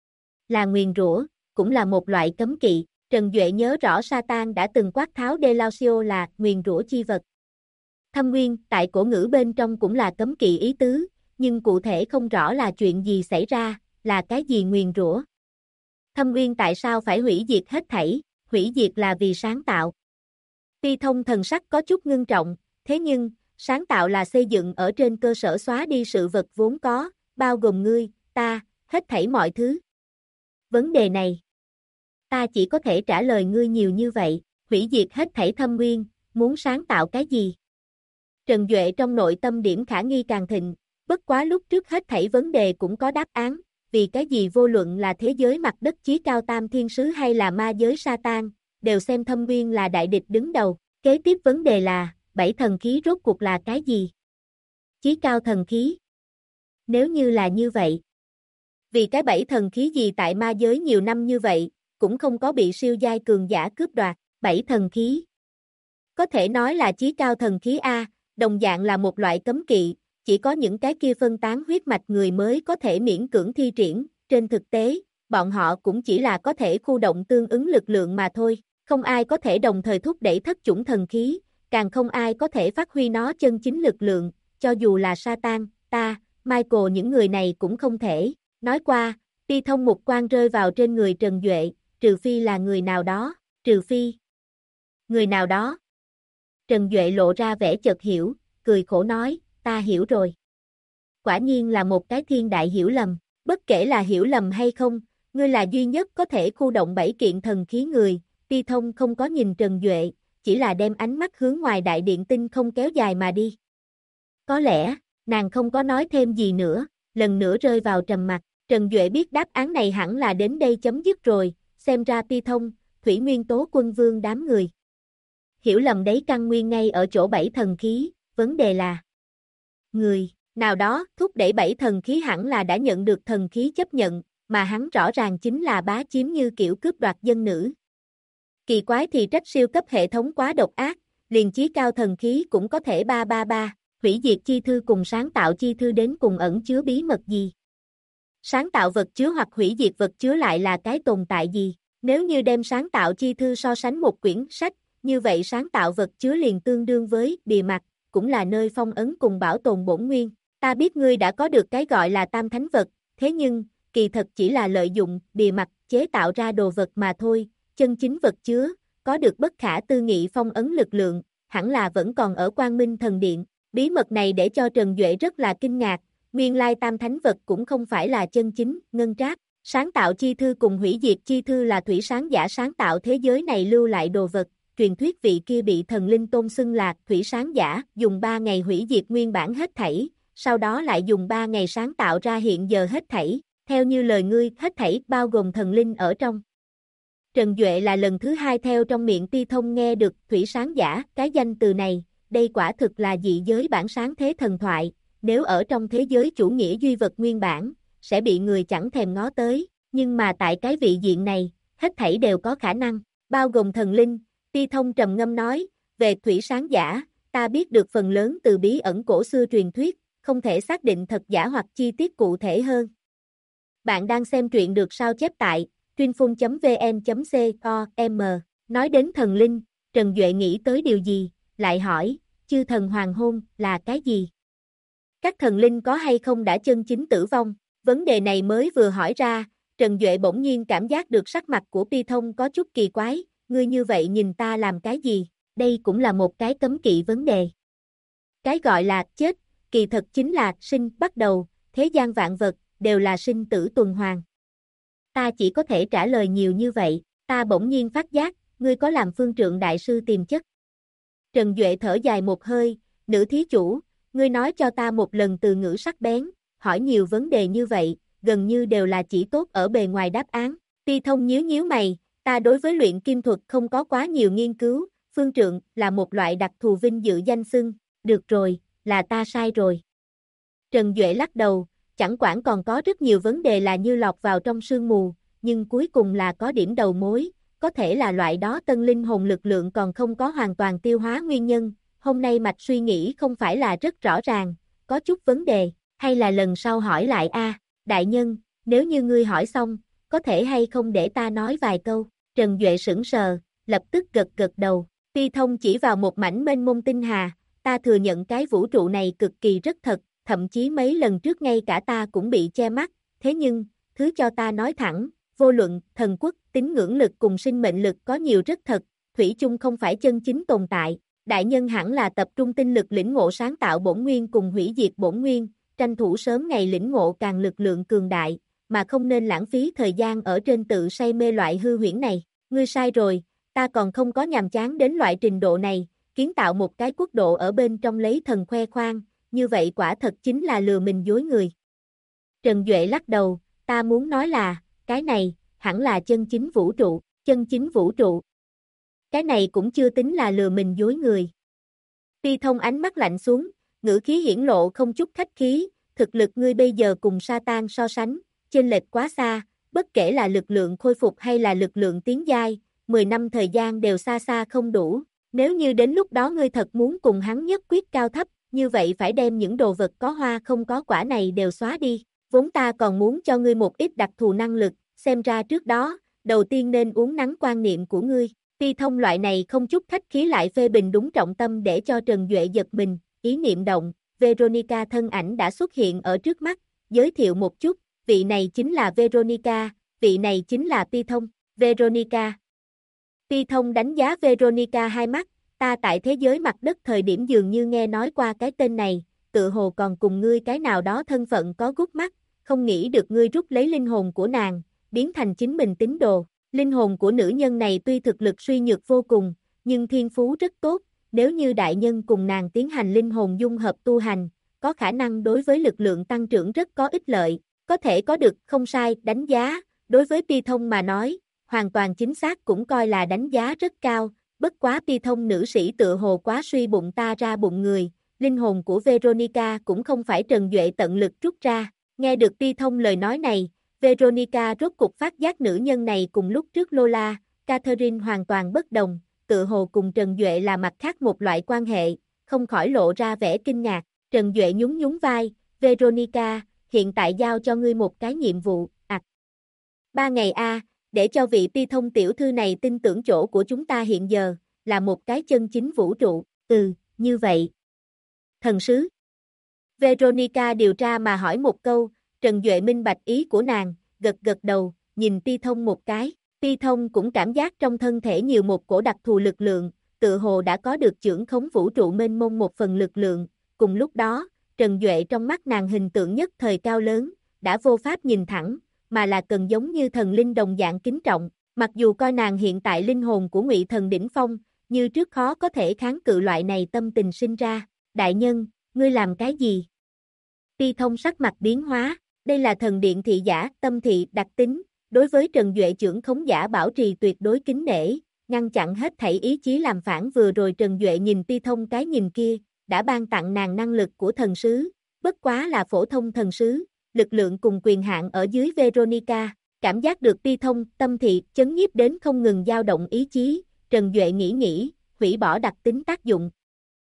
là nguyền rủa, cũng là một loại cấm kỵ. Trần Duệ nhớ rõ Satan đã từng quát tháo Delausio là nguyền rủa chi vật. Thâm nguyên tại cổ ngữ bên trong cũng là cấm kỵ ý tứ, nhưng cụ thể không rõ là chuyện gì xảy ra, là cái gì nguyền rủa. Thâm nguyên tại sao phải hủy diệt hết thảy, hủy diệt là vì sáng tạo. Ti Thông thần sắc có chút ngưng trọng, thế nhưng, sáng tạo là xây dựng ở trên cơ sở xóa đi sự vật vốn có, bao gồm ngươi, ta, hết thảy mọi thứ. Vấn đề này, ta chỉ có thể trả lời ngươi nhiều như vậy, hủy diệt hết thảy thâm nguyên, muốn sáng tạo cái gì? Trần Duệ trong nội tâm điểm khả nghi càng thịnh, bất quá lúc trước hết thảy vấn đề cũng có đáp án, vì cái gì vô luận là thế giới mặt đất chí cao tam thiên sứ hay là ma giới Satan, đều xem thâm nguyên là đại địch đứng đầu. Kế tiếp vấn đề là, 7 thần khí rốt cuộc là cái gì? Chí cao thần khí. Nếu như là như vậy, vì cái 7 thần khí gì tại ma giới nhiều năm như vậy, cũng không có bị siêu giai cường giả cướp đoạt, 7 thần khí. Có thể nói là chí cao thần khí A, đồng dạng là một loại cấm kỵ, chỉ có những cái kia phân tán huyết mạch người mới có thể miễn cưỡng thi triển, trên thực tế, bọn họ cũng chỉ là có thể khu động tương ứng lực lượng mà thôi, không ai có thể đồng thời thúc đẩy thất chủng thần khí, càng không ai có thể phát huy nó chân chính lực lượng, cho dù là Satan, ta, Michael những người này cũng không thể. Nói qua, Ti Thông một quan rơi vào trên người Trần Duệ, trừ phi là người nào đó, trừ phi người nào đó. Trần Duệ lộ ra vẻ chợt hiểu, cười khổ nói, ta hiểu rồi. Quả nhiên là một cái thiên đại hiểu lầm, bất kể là hiểu lầm hay không, ngươi là duy nhất có thể khu động 7 kiện thần khí người. Ti Thông không có nhìn Trần Duệ, chỉ là đem ánh mắt hướng ngoài đại điện tinh không kéo dài mà đi. Có lẽ, nàng không có nói thêm gì nữa, lần nữa rơi vào trầm mặc. Trần Duệ biết đáp án này hẳn là đến đây chấm dứt rồi, xem ra Pi Thông, Thủy Nguyên Tố Quân Vương đám người. Hiểu lầm đấy, căn nguyên ngay ở chỗ 7 thần khí, vấn đề là người nào đó thúc đẩy 7 thần khí hẳn là đã nhận được thần khí chấp nhận, mà hắn rõ ràng chính là bá chiếm như kiểu cướp đoạt dân nữ. Kỳ quái thì trách siêu cấp hệ thống quá độc ác, liền chí cao thần khí cũng có thể 333, hủy diệt chi thư cùng sáng tạo chi thư đến cùng ẩn chứa bí mật gì? Sáng tạo vật chứa hoặc hủy diệt vật chứa lại là cái tồn tại gì? Nếu như đem sáng tạo chi thư so sánh một quyển sách, như vậy sáng tạo vật chứa liền tương đương với bìa mặt, cũng là nơi phong ấn cùng bảo tồn bổn nguyên. Ta biết ngươi đã có được cái gọi là tam thánh vật, thế nhưng, kỳ thật chỉ là lợi dụng bìa mặt chế tạo ra đồ vật mà thôi, chân chính vật chứa, có được bất khả tư nghị phong ấn lực lượng, hẳn là vẫn còn ở Quang Minh Thần Điện. Bí mật này để cho Trần Duệ rất là kinh ngạc, nguyên lai tam thánh vật cũng không phải là chân chính, ngân trác. Sáng tạo chi thư cùng hủy diệt chi thư là thủy sáng giả sáng tạo thế giới này lưu lại đồ vật, truyền thuyết vị kia bị thần linh tôn xưng là thủy sáng giả, dùng 3 ngày hủy diệt nguyên bản hết thảy, sau đó lại dùng 3 ngày sáng tạo ra hiện giờ hết thảy, theo như lời ngươi, hết thảy bao gồm thần linh ở trong. Trần Duệ là lần thứ 2 theo trong miệng Pi Thông nghe được thủy sáng giả, cái danh từ này, đây quả thực là dị giới bản sáng thế thần thoại, nếu ở trong thế giới chủ nghĩa duy vật nguyên bản, sẽ bị người chẳng thèm ngó tới, nhưng mà tại cái vị diện này, hết thảy đều có khả năng, bao gồm thần linh. Pi Thông trầm ngâm nói, về thủy sáng giả, ta biết được phần lớn từ bí ẩn cổ xưa truyền thuyết, không thể xác định thật giả hoặc chi tiết cụ thể hơn. Bạn đang xem truyện được sao chép tại truyênphun.vn.com. Nói đến thần linh, Trần Duệ nghĩ tới điều gì, lại hỏi, chư thần hoàng hôn là cái gì? Các thần linh có hay không đã chân chính tử vong? Vấn đề này mới vừa hỏi ra, Trần Duệ bỗng nhiên cảm giác được sắc mặt của Pi Thông có chút kỳ quái, ngươi như vậy nhìn ta làm cái gì? Đây cũng là một cái cấm kỵ vấn đề. Cái gọi là chết, kỳ thật chính là sinh bắt đầu, thế gian vạn vật, đều là sinh tử tuần hoàn. Ta chỉ có thể trả lời nhiều như vậy, ta bỗng nhiên phát giác, ngươi có làm phương trượng đại sư tiềm chất. Trần Duệ thở dài một hơi, nữ thí chủ, ngươi nói cho ta một lần từ ngữ sắc bén, hỏi nhiều vấn đề như vậy, gần như đều là chỉ tốt ở bề ngoài đáp án. Pi Thông nhíu mày, ta đối với luyện kim thuật không có quá nhiều nghiên cứu, phương trượng là một loại đặc thù vinh dự danh xưng, được rồi, là ta sai rồi. Trần Duệ lắc đầu, chẳng quản còn có rất nhiều vấn đề là như lọt vào trong sương mù, nhưng cuối cùng là có điểm đầu mối, có thể là loại đó tân linh hồn lực lượng còn không có hoàn toàn tiêu hóa nguyên nhân, hôm nay mạch suy nghĩ không phải là rất rõ ràng, có chút vấn đề, hay là lần sau hỏi lại a, đại nhân, nếu như ngươi hỏi xong, có thể hay không để ta nói vài câu. Trần Duệ sững sờ, lập tức gật đầu. Pi Thông chỉ vào một mảnh mênh mông tinh hà, ta thừa nhận cái vũ trụ này cực kỳ rất thật, thậm chí mấy lần trước ngay cả ta cũng bị che mắt, thế nhưng, thứ cho ta nói thẳng, vô luận, thần quốc, tín ngưỡng lực cùng sinh mệnh lực có nhiều rất thật, thủy chung không phải chân chính tồn tại. Đại nhân hẳn là tập trung tinh lực lĩnh ngộ sáng tạo bổn nguyên cùng hủy diệt bổn nguyên, tranh thủ sớm ngày lĩnh ngộ càng lực lượng cường đại, mà không nên lãng phí thời gian ở trên tự say mê loại hư huyễn này. Ngươi sai rồi, ta còn không có nhàm chán đến loại trình độ này, kiến tạo một cái quốc độ ở bên trong lấy thần khoe khoang, như vậy quả thật chính là lừa mình dối người. Trần Duệ lắc đầu, ta muốn nói là, cái này, hẳn là chân chính vũ trụ, chân chính vũ trụ. Cái này cũng chưa tính là lừa mình dối người. Pi Thông ánh mắt lạnh xuống, ngữ khí hiển lộ không chút khách khí, thực lực ngươi bây giờ cùng Satan so sánh, chênh lệch quá xa, bất kể là lực lượng khôi phục hay là lực lượng tiến giai, 10 năm thời gian đều xa xa không đủ. Nếu như đến lúc đó ngươi thật muốn cùng hắn nhất quyết cao thấp, như vậy phải đem những đồ vật có hoa không có quả này đều xóa đi. Vốn ta còn muốn cho ngươi một ít đặc thù năng lực, xem ra trước đó, đầu tiên nên uống nắng quan niệm của ngươi. Pi Thông loại này không chút khách khí lại phê bình đúng trọng tâm để cho Trần Duệ giật mình, ý niệm động, Veronica thân ảnh đã xuất hiện ở trước mắt, giới thiệu một chút, vị này chính là Veronica, vị này chính là Pi Thông, Veronica. Pi Thông đánh giá Veronica hai mắt, ta tại thế giới mặt đất thời điểm dường như nghe nói qua cái tên này, tự hồ còn cùng ngươi cái nào đó thân phận có gút mắt, không nghĩ được ngươi rút lấy linh hồn của nàng, biến thành chính mình tín đồ. Linh hồn của nữ nhân này tuy thực lực suy nhược vô cùng, nhưng thiên phú rất tốt, nếu như đại nhân cùng nàng tiến hành linh hồn dung hợp tu hành, có khả năng đối với lực lượng tăng trưởng rất có ích lợi, Có thể có được không sai đánh giá, đối với Pi Thông mà nói, hoàn toàn chính xác cũng coi là đánh giá rất cao, bất quá Pi Thông nữ sĩ tựa hồ quá suy bụng ta ra bụng người, linh hồn của Veronica cũng không phải Trần Duệ tận lực rút ra, nghe được Pi Thông lời nói này, Veronica rốt cục phát giác nữ nhân này cùng lúc trước Lola, Catherine hoàn toàn bất đồng, tựa hồ cùng Trần Duệ là mặt khác một loại quan hệ, không khỏi lộ ra vẻ kinh ngạc, Trần Duệ nhún nhún vai, Veronica, hiện tại giao cho ngươi một cái nhiệm vụ, 3 ngày để cho vị Pi Thông tiểu thư này tin tưởng chỗ của chúng ta hiện giờ, là một cái chân chính vũ trụ, như vậy. Thần sứ. Veronica điều tra mà hỏi một câu, Trần Duệ minh bạch ý của nàng, gật gật đầu, nhìn Pi Thông một cái, Pi Thông cũng cảm giác trong thân thể nhiều một cổ đặc thù lực lượng, tự hồ đã có được chưởng khống vũ trụ mênh mông một phần lực lượng, cùng lúc đó, Trần Duệ trong mắt nàng hình tượng nhất thời cao lớn, đã vô pháp nhìn thẳng, mà là cần giống như thần linh đồng dạng kính trọng, mặc dù coi nàng hiện tại linh hồn của Ngụy Thần đỉnh phong, như trước khó có thể kháng cự loại này tâm tình sinh ra, đại nhân, ngươi làm cái gì? Pi Thông sắc mặt biến hóa, đây là thần điện thị giả, tâm thị, đặc tính, đối với Trần Duệ trưởng khống giả bảo trì tuyệt đối kính nể, ngăn chặn hết thảy ý chí làm phản vừa rồi Trần Duệ nhìn Pi Thông cái nhìn kia, đã ban tặng nàng năng lực của thần sứ, bất quá là phổ thông thần sứ, lực lượng cùng quyền hạn ở dưới Veronica, cảm giác được Pi Thông, tâm thị, chấn nhiếp đến không ngừng dao động ý chí, Trần Duệ nghĩ, hủy bỏ đặc tính tác dụng.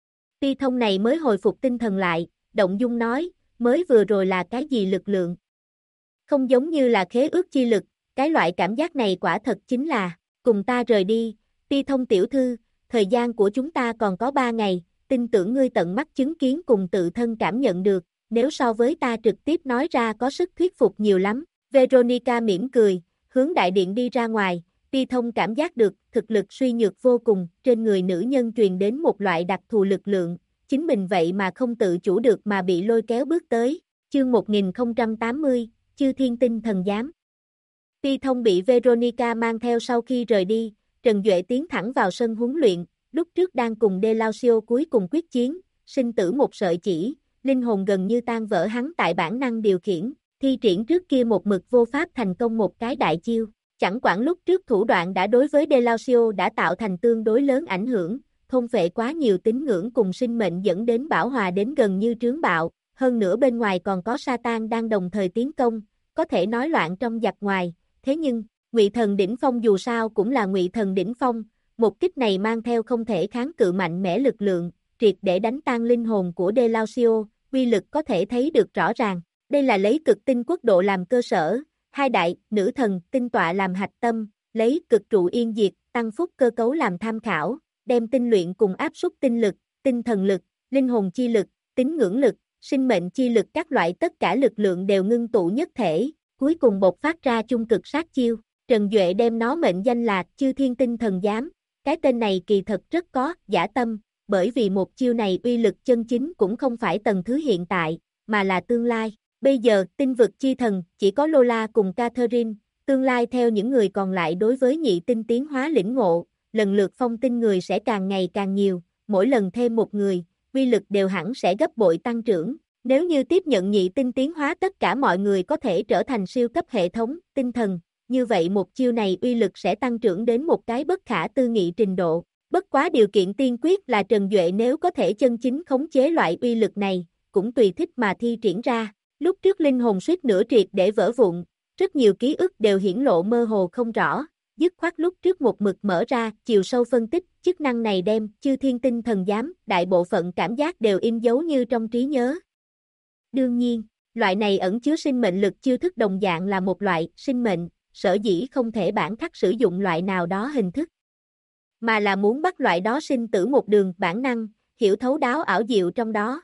Pi Thông này mới hồi phục tinh thần lại, động dung nói, mới vừa rồi là cái gì lực lượng? Không giống như là khế ước chi lực, cái loại cảm giác này quả thật chính là, cùng ta rời đi, Pi Thông tiểu thư, thời gian của chúng ta còn có 3 ngày, tin tưởng ngươi tận mắt chứng kiến cùng tự thân cảm nhận được, nếu so với ta trực tiếp nói ra có sức thuyết phục nhiều lắm. Veronica mỉm cười, hướng đại điện đi ra ngoài, Pi Thông cảm giác được thực lực suy nhược vô cùng, trên người nữ nhân truyền đến một loại đặc thù lực lượng, chính mình vậy mà không tự chủ được mà bị lôi kéo bước tới. Chương 1080, Chư Thiên Tinh Thần Giám. Pi Thông bị Veronica mang theo sau khi rời đi, Trần Duệ tiến thẳng vào sân huấn luyện, lúc trước đang cùng Delacio cuối cùng quyết chiến, sinh tử một sợi chỉ, linh hồn gần như tan vỡ hắn tại bản năng điều khiển, thi triển trước kia một mực vô pháp thành công một cái đại chiêu, chẳng quản lúc trước thủ đoạn đã đối với Delacio đã tạo thành tương đối lớn ảnh hưởng, thôn phệ quá nhiều tín ngưỡng cùng sinh mệnh dẫn đến bão hòa đến gần như trướng bạo, hơn nữa bên ngoài còn có Satan đang đồng thời tiến công, có thể nói loạn trong giặc ngoài, thế nhưng, Ngụy Thần đỉnh phong dù sao cũng là Ngụy Thần đỉnh phong, một kích này mang theo không thể kháng cự mạnh mẽ lực lượng, triệt để đánh tan linh hồn của Delacio, uy lực có thể thấy được rõ ràng. Đây là lấy cực tinh quốc độ làm cơ sở, hai đại, nữ thần, tinh tọa làm hạch tâm, lấy cực trụ yên diệt, tăng phúc cơ cấu làm tham khảo, đem tinh luyện cùng áp suất tinh lực, tinh thần lực, linh hồn chi lực, tín ngưỡng lực, sinh mệnh chi lực các loại tất cả lực lượng đều ngưng tụ nhất thể, cuối cùng bộc phát ra chung cực sát chiêu. Trần Duệ đem nó mệnh danh là Chư Thiên Tinh Thần Giám, cái tên này kỳ thật rất có dã tâm, bởi vì một chiêu này uy lực chân chính cũng không phải tầng thứ hiện tại, mà là tương lai. Bây giờ, tinh vực chi thần, chỉ có Lola cùng Catherine, tương lai theo những người còn lại đối với nhị tinh tiến hóa lĩnh ngộ, lần lượt phong tinh người sẽ càng ngày càng nhiều, mỗi lần thêm một người, uy lực đều hẳn sẽ gấp bội tăng trưởng. Nếu như tiếp nhận nhị tinh tiến hóa tất cả mọi người có thể trở thành siêu cấp hệ thống, tinh thần, như vậy một chiêu này uy lực sẽ tăng trưởng đến một cái bất khả tư nghị trình độ. Bất quá điều kiện tiên quyết là Trần Duệ nếu có thể chân chính khống chế loại uy lực này, cũng tùy thích mà thi triển ra. Lúc trước linh hồn suýt nửa triệt để vỡ vụn, rất nhiều ký ức đều hiển lộ mơ hồ không rõ, dứt khoát lúc trước một mực mở ra, chiều sâu phân tích, chức năng này đem Chư Thiên Tinh Thần Giám, đại bộ phận cảm giác đều in dấu như trong trí nhớ. Đương nhiên, loại này ẩn chứa sinh mệnh lực chiêu thức đồng dạng là một loại sinh mệnh, sở dĩ không thể bản khắc sử dụng loại nào đó hình thức, mà là muốn bắt loại đó sinh tử một đường bản năng, hiểu thấu đáo ảo diệu trong đó,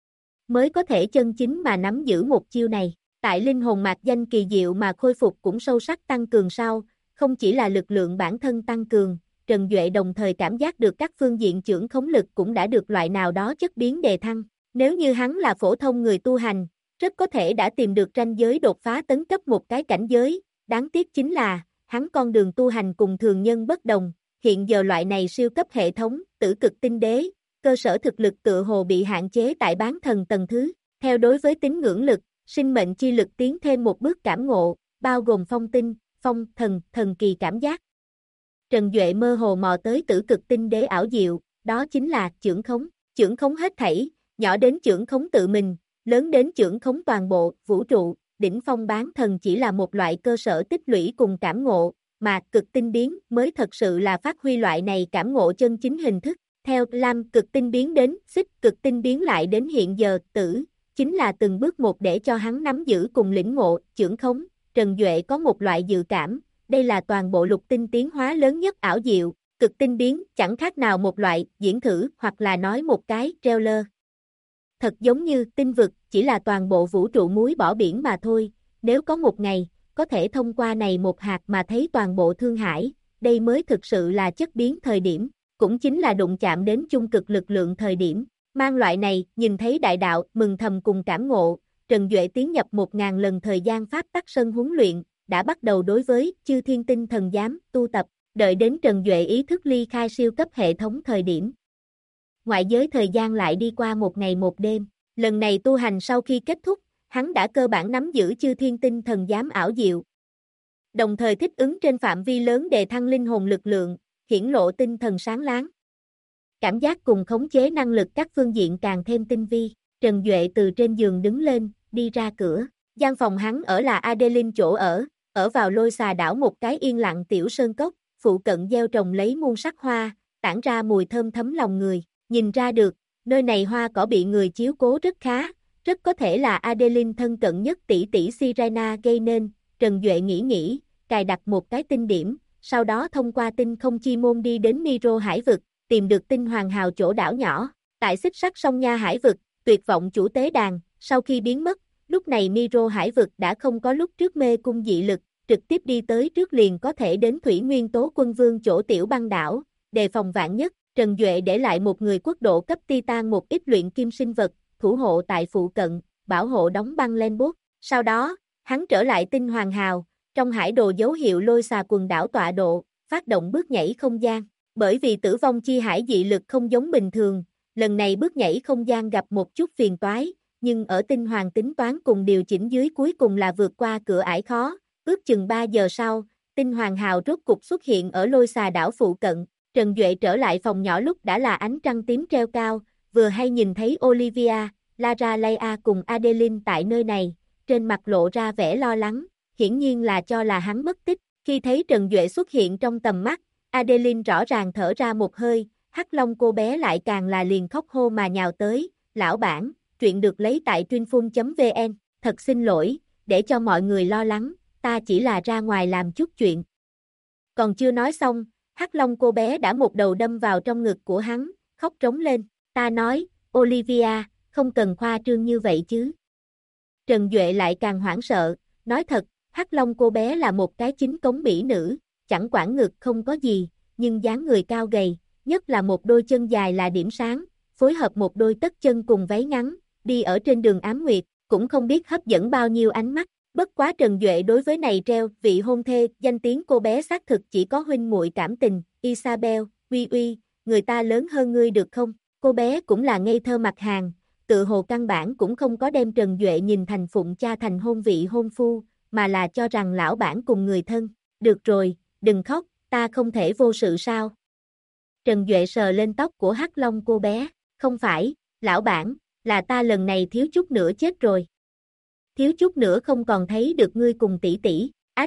mới có thể chân chính mà nắm giữ một chiêu này. Tại linh hồn mạc danh kỳ diệu mà khôi phục cũng sâu sắc tăng cường sau, không chỉ là lực lượng bản thân tăng cường, Trần Duệ đồng thời cảm giác được các phương diện chưởng khống lực cũng đã được loại nào đó chất biến đề thăng. Nếu như hắn là phổ thông người tu hành, rất có thể đã tìm được ranh giới đột phá tấn cấp một cái cảnh giới, đáng tiếc chính là, hắn con đường tu hành cùng thường nhân bất đồng, hiện giờ loại này siêu cấp hệ thống, tử cực tinh đế, cơ sở thực lực tựa hồ bị hạn chế tại bán thần tầng thứ, theo đối với tín ngưỡng lực, sinh mệnh chi lực tiến thêm một bước cảm ngộ, bao gồm phong tinh, phong thần, thần kỳ cảm giác. Trần Duệ mơ hồ mò tới tử cực tinh đế ảo diệu, đó chính là chưởng khống hết thảy, nhỏ đến chưởng khống tự mình, lớn đến chưởng khống toàn bộ vũ trụ, đỉnh phong bán thần chỉ là một loại cơ sở tích lũy cùng cảm ngộ, mà cực tinh biến mới thật sự là phát huy loại này cảm ngộ chân chính hình thức. Theo Lam cực tinh biến đến xích cực tinh biến lại đến hiện giờ tử, chính là từng bước một để cho hắn nắm giữ cùng lĩnh ngộ, chưởng khống. Trần Duệ có một loại dự cảm, đây là toàn bộ lục tinh tiến hóa lớn nhất ảo diệu, cực tinh biến chẳng khác nào một loại diễn thử hoặc là nói một cái trailer. Thật giống như tinh vực chỉ là toàn bộ vũ trụ muối bỏ biển mà thôi, nếu có một ngày, có thể thông qua này một hạt mà thấy toàn bộ Thương Hải, đây mới thực sự là chất biến thời điểm, cũng chính là đụng chạm đến chung cực lực lượng thời điểm. Mang loại này, nhìn thấy đại đạo, mừng thầm cùng cảm ngộ, Trần Duệ tiến nhập 1000 lần thời gian pháp tắc sân huấn luyện, đã bắt đầu đối với chư thiên tinh thần giám tu tập, đợi đến Trần Duệ ý thức ly khai siêu cấp hệ thống thời điểm. Ngoại giới thời gian lại đi qua một ngày một đêm, lần này tu hành sau khi kết thúc, hắn đã cơ bản nắm giữ chư thiên tinh thần giám ảo diệu. Đồng thời thích ứng trên phạm vi lớn đề thăng linh hồn lực lượng, hiển lộ tinh thần sáng láng. Cảm giác cùng khống chế năng lực các phương diện càng thêm tinh vi, Trần Duệ từ trên giường đứng lên, đi ra cửa. Gian phòng hắn ở là Adeline chỗ ở vào Lôi Xà đảo một cái yên lặng tiểu sơn cốc, phụ cận gieo trồng lấy muôn sắc hoa, tản ra mùi thơm thấm lòng người. Nhìn ra được, nơi này hoa cỏ bị người chiếu cố rất khá, rất có thể là Adeline thân cận nhất tỷ tỷ Sirena gây nên. Trần Duệ nghĩ, cài đặt một cái tinh điểm, sau đó thông qua tinh không chi môn đi đến Miro hải vực, tìm được tinh hoàng hào chỗ đảo nhỏ. Tại xích sắc sông Nha hải vực, tuyệt vọng chủ tế đàn, sau khi biến mất, lúc này Miro hải vực đã không có lúc trước mê cung dị lực, trực tiếp đi tới trước liền có thể đến Thủy Nguyên Tố Quân Vương chỗ tiểu băng đảo, đề phòng vạn nhất. Trần Duệ để lại một người quốc độ cấp Titan một ít luyện kim sinh vật, thủ hộ tại phụ cận, bảo hộ đóng băng lên bốt. Sau đó, hắn trở lại tinh hoàng hào, trong hải đồ dấu hiệu Lôi Xà quần đảo tọa độ, phát động bước nhảy không gian. Bởi vì tử vong chi hải dị lực không giống bình thường, lần này bước nhảy không gian gặp một chút phiền toái, nhưng ở tinh hoàng tính toán cùng điều chỉnh dưới cuối cùng là vượt qua cửa ải khó, ước chừng 3 giờ sau, tinh hoàng hào rốt cục xuất hiện ở Lôi Xà đảo phụ cận. Trần Duệ trở lại phòng nhỏ lúc đã là ánh trăng tím treo cao, vừa hay nhìn thấy Olivia, Lara Leia cùng Adeline tại nơi này, trên mặt lộ ra vẻ lo lắng, hiển nhiên là cho là hắn mất tích. Khi thấy Trần Duệ xuất hiện trong tầm mắt, Adeline rõ ràng thở ra một hơi, Hắc Long cô bé lại càng là liền khóc hô mà nhào tới. Lão bản, truyện được lấy tại truyênphun.vn, thật xin lỗi, để cho mọi người lo lắng, ta chỉ là ra ngoài làm chút chuyện. Còn chưa nói xong, Hắc Long cô bé đã một đầu đâm vào trong ngực của hắn, khóc trống lên. Ta nói, Olivia, không cần khoa trương như vậy chứ. Trần Duệ lại càng hoảng sợ, nói thật, Hắc Long cô bé là một cái chính cống mỹ nữ, chẳng quản ngực không có gì, nhưng dáng người cao gầy, nhất là một đôi chân dài là điểm sáng, phối hợp một đôi tất chân cùng váy ngắn, đi ở trên đường ám nguyệt, cũng không biết hấp dẫn bao nhiêu ánh mắt. Bất quá Trần Duệ đối với này treo vị hôn thê, danh tiếng cô bé xác thực chỉ có huynh muội cảm tình. Isabel, uy, người ta lớn hơn ngươi được không? Cô bé cũng là ngây thơ mặt hàng, tự hồ căn bản cũng không có đem Trần Duệ nhìn thành phụng cha thành hôn vị hôn phu, mà là cho rằng lão bản cùng người thân. Được rồi, đừng khóc, ta không thể vô sự sao? Trần Duệ sờ lên tóc của Hắc Long cô bé, không phải, lão bản, là ta lần này thiếu chút nữa chết rồi. Thiếu chút nữa không còn thấy được ngươi cùng tỷ tỷ, ách.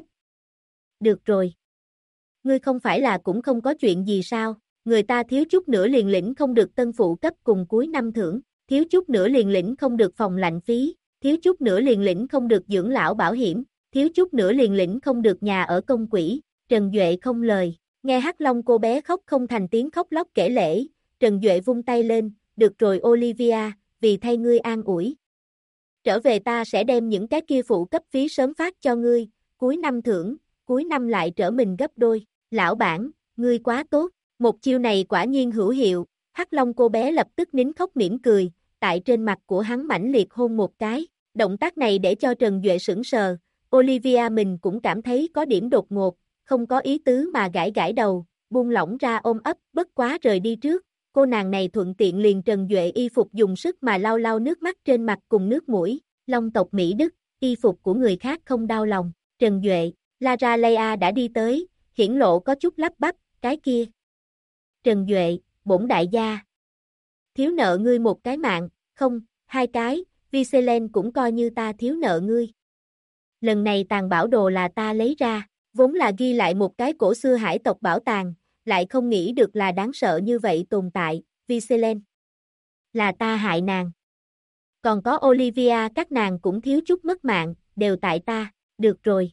Được rồi. Ngươi không phải là cũng không có chuyện gì sao, người ta thiếu chút nữa liền lĩnh không được tân phụ cấp cùng cuối năm thưởng, thiếu chút nữa liền lĩnh không được phòng lạnh phí, thiếu chút nữa liền lĩnh không được dưỡng lão bảo hiểm, thiếu chút nữa liền lĩnh không được nhà ở công quỹ. Trần Duệ không lời, nghe Hắc Long cô bé khóc không thành tiếng khóc lóc kể lể, Trần Duệ vung tay lên, được rồi Olivia, vì thay ngươi an ủi. Trở về ta sẽ đem những cái kia phụ cấp phí sớm phát cho ngươi, cuối năm thưởng, cuối năm lại trở mình gấp đôi. Lão bản, ngươi quá tốt, một chiêu này quả nhiên hữu hiệu. Hắc Long cô bé lập tức nín khóc mỉm cười, tại trên mặt của hắn mãnh liệt hôn một cái. Động tác này để cho Trần Duệ sững sờ, Olivia mình cũng cảm thấy có điểm đột ngột, không có ý tứ mà gãi gãi đầu, buông lỏng ra ôm ấp, bất quá rời đi trước. Cô nàng này thuận tiện liền Trần Duệ y phục dùng sức mà lau lau nước mắt trên mặt cùng nước mũi. Long tộc Mỹ Đức, y phục của người khác không đau lòng. Trần Duệ, Lara Leia đã đi tới, hiển lộ có chút lắp bắp, cái kia. Trần Duệ, bổn đại gia. Thiếu nợ ngươi một cái mạng, không, hai cái, Vincelen cũng coi như ta thiếu nợ ngươi. Lần này tàng bảo đồ là ta lấy ra, vốn là ghi lại một cái cổ xưa hải tộc bảo tàng, lại không nghĩ được là đáng sợ như vậy tồn tại, Vincelen. Là ta hại nàng. Còn có Olivia các nàng cũng thiếu chút mất mạng, đều tại ta, được rồi.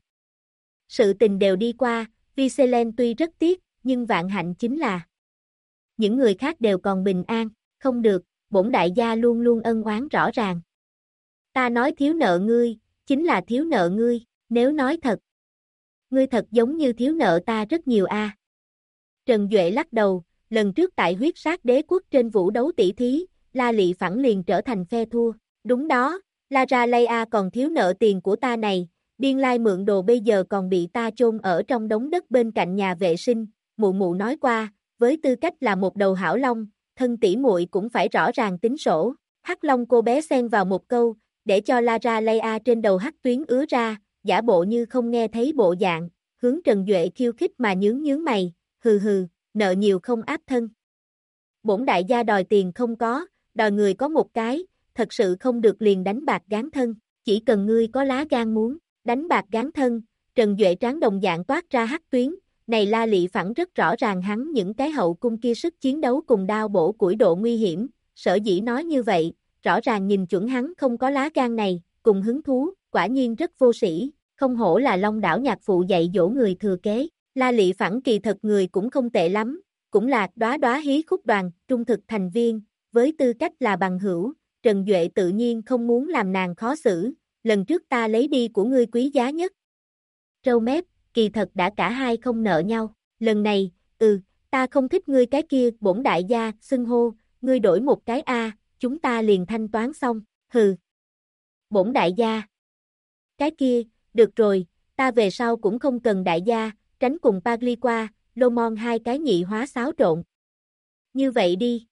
Sự tình đều đi qua, Vincelen tuy rất tiếc, nhưng vạn hạnh chính là những người khác đều còn bình an, không được, bổn đại gia luôn luôn ân oán rõ ràng. Ta nói thiếu nợ ngươi, chính là thiếu nợ ngươi, nếu nói thật. Ngươi thật giống như thiếu nợ ta rất nhiều a. Trần Duệ lắc đầu, lần trước tại huyết sát đế quốc trên vũ đấu tỷ thí, La Lị phẳng liền trở thành phe thua. Đúng đó, Lara Leia còn thiếu nợ tiền của ta này, biên lai mượn đồ bây giờ còn bị ta chôn ở trong đống đất bên cạnh nhà vệ sinh, mụ mụ nói qua, với tư cách là một đầu hảo long, thân tỷ muội cũng phải rõ ràng tính sổ. Hắc Long cô bé xen vào một câu, để cho Lara Leia trên đầu hắc tuyến ứa ra, giả bộ như không nghe thấy bộ dạng, hướng Trần Duệ khiêu khích mà nhướng mày, hừ hừ, nợ nhiều không áp thân. Bổn đại gia đòi tiền không có, đòi người có một cái, thật sự không được liền đánh bạc gán thân, chỉ cần ngươi có lá gan muốn, đánh bạc gán thân, Trần Duệ tráng đồng dạng toát ra hắc tuyến, này La Lị phẳng rất rõ ràng hắn những cái hậu cung kia sức chiến đấu cùng đao bổ củi độ nguy hiểm, sở dĩ nói như vậy, rõ ràng nhìn chuẩn hắn không có lá gan này, cùng hứng thú, quả nhiên rất vô sĩ, không hổ là Long đảo nhạc phụ dạy dỗ người thừa kế, La Lị phẳng kỳ thật người cũng không tệ lắm, cũng là đóa đóa hí khúc đoàn, trung thực thành viên, với tư cách là bằng hữu, Trần Duệ tự nhiên không muốn làm nàng khó xử, lần trước ta lấy đi của ngươi quý giá nhất. Râu mép, kỳ thật đã cả hai không nợ nhau, lần này, ta không thích ngươi cái kia, bổn đại gia, xưng hô, ngươi đổi một cái A, chúng ta liền thanh toán xong, hừ. Bổn đại gia. Cái kia, được rồi, ta về sau cũng không cần đại gia, tránh cùng Pagliqua, Lomon hai cái nhị hóa xáo trộn. Như vậy đi.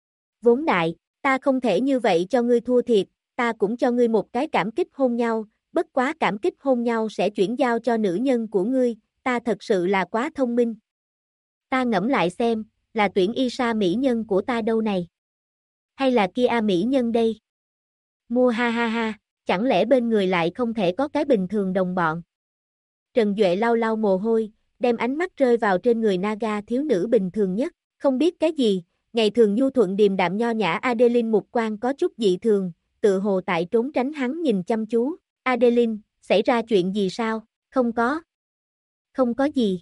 Vốn đại, ta không thể như vậy cho ngươi thua thiệt, ta cũng cho ngươi một cái cảm kích hôn nhau, bất quá cảm kích hôn nhau sẽ chuyển giao cho nữ nhân của ngươi, ta thật sự là quá thông minh. Ta ngẫm lại xem, là tuyển Isa mỹ nhân của ta đâu này? Hay là kia mỹ nhân đây? Mua ha ha ha, chẳng lẽ bên người lại không thể có cái bình thường đồng bọn? Trần Duệ lau lau mồ hôi, đem ánh mắt rơi vào trên người Naga thiếu nữ bình thường nhất, không biết cái gì, ngày thường nhu thuận điềm đạm nho nhã Adeline mục quan có chút dị thường, tự hồ tại trốn tránh hắn nhìn chăm chú. Adeline, xảy ra chuyện gì sao? Không có. Không có gì.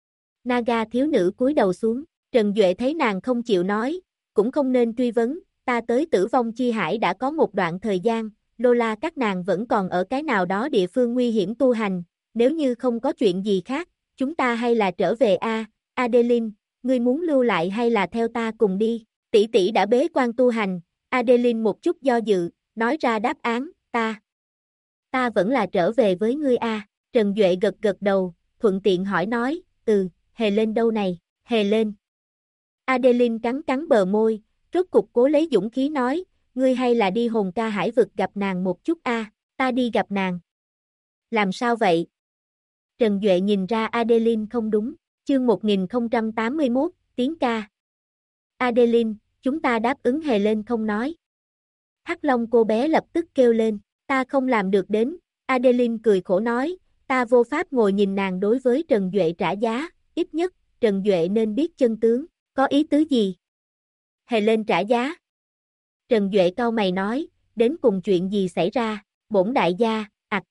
Naga thiếu nữ cúi đầu xuống, Trần Duệ thấy nàng không chịu nói, cũng không nên truy vấn, ta tới Tử Vong Chi Hải đã có một đoạn thời gian, Lola các nàng vẫn còn ở cái nào đó địa phương nguy hiểm tu hành, nếu như không có chuyện gì khác, chúng ta hay là trở về a. Adeline, ngươi muốn lưu lại hay là theo ta cùng đi? Tỷ tỷ đã bế quan tu hành, Adeline một chút do dự, nói ra đáp án, ta vẫn là trở về với ngươi a. Trần Duệ gật gật đầu, thuận tiện hỏi nói, Helen đâu này, Helen. Adeline cắn cắn bờ môi, rốt cục cố lấy dũng khí nói, ngươi hay là đi hồn ca hải vực gặp nàng một chút a. Ta đi gặp nàng. Làm sao vậy? Trần Duệ nhìn ra Adeline không đúng, chương 1081, tiếng ca. Adeline, chúng ta đáp ứng Helen không nói. Hắc Long cô bé lập tức kêu lên, ta không làm được đến, Adeline cười khổ nói, ta vô pháp ngồi nhìn nàng đối với Trần Duệ trả giá, ít nhất, Trần Duệ nên biết chân tướng, có ý tứ gì? Helen trả giá. Trần Duệ cau mày nói, đến cùng chuyện gì xảy ra, bổn đại gia,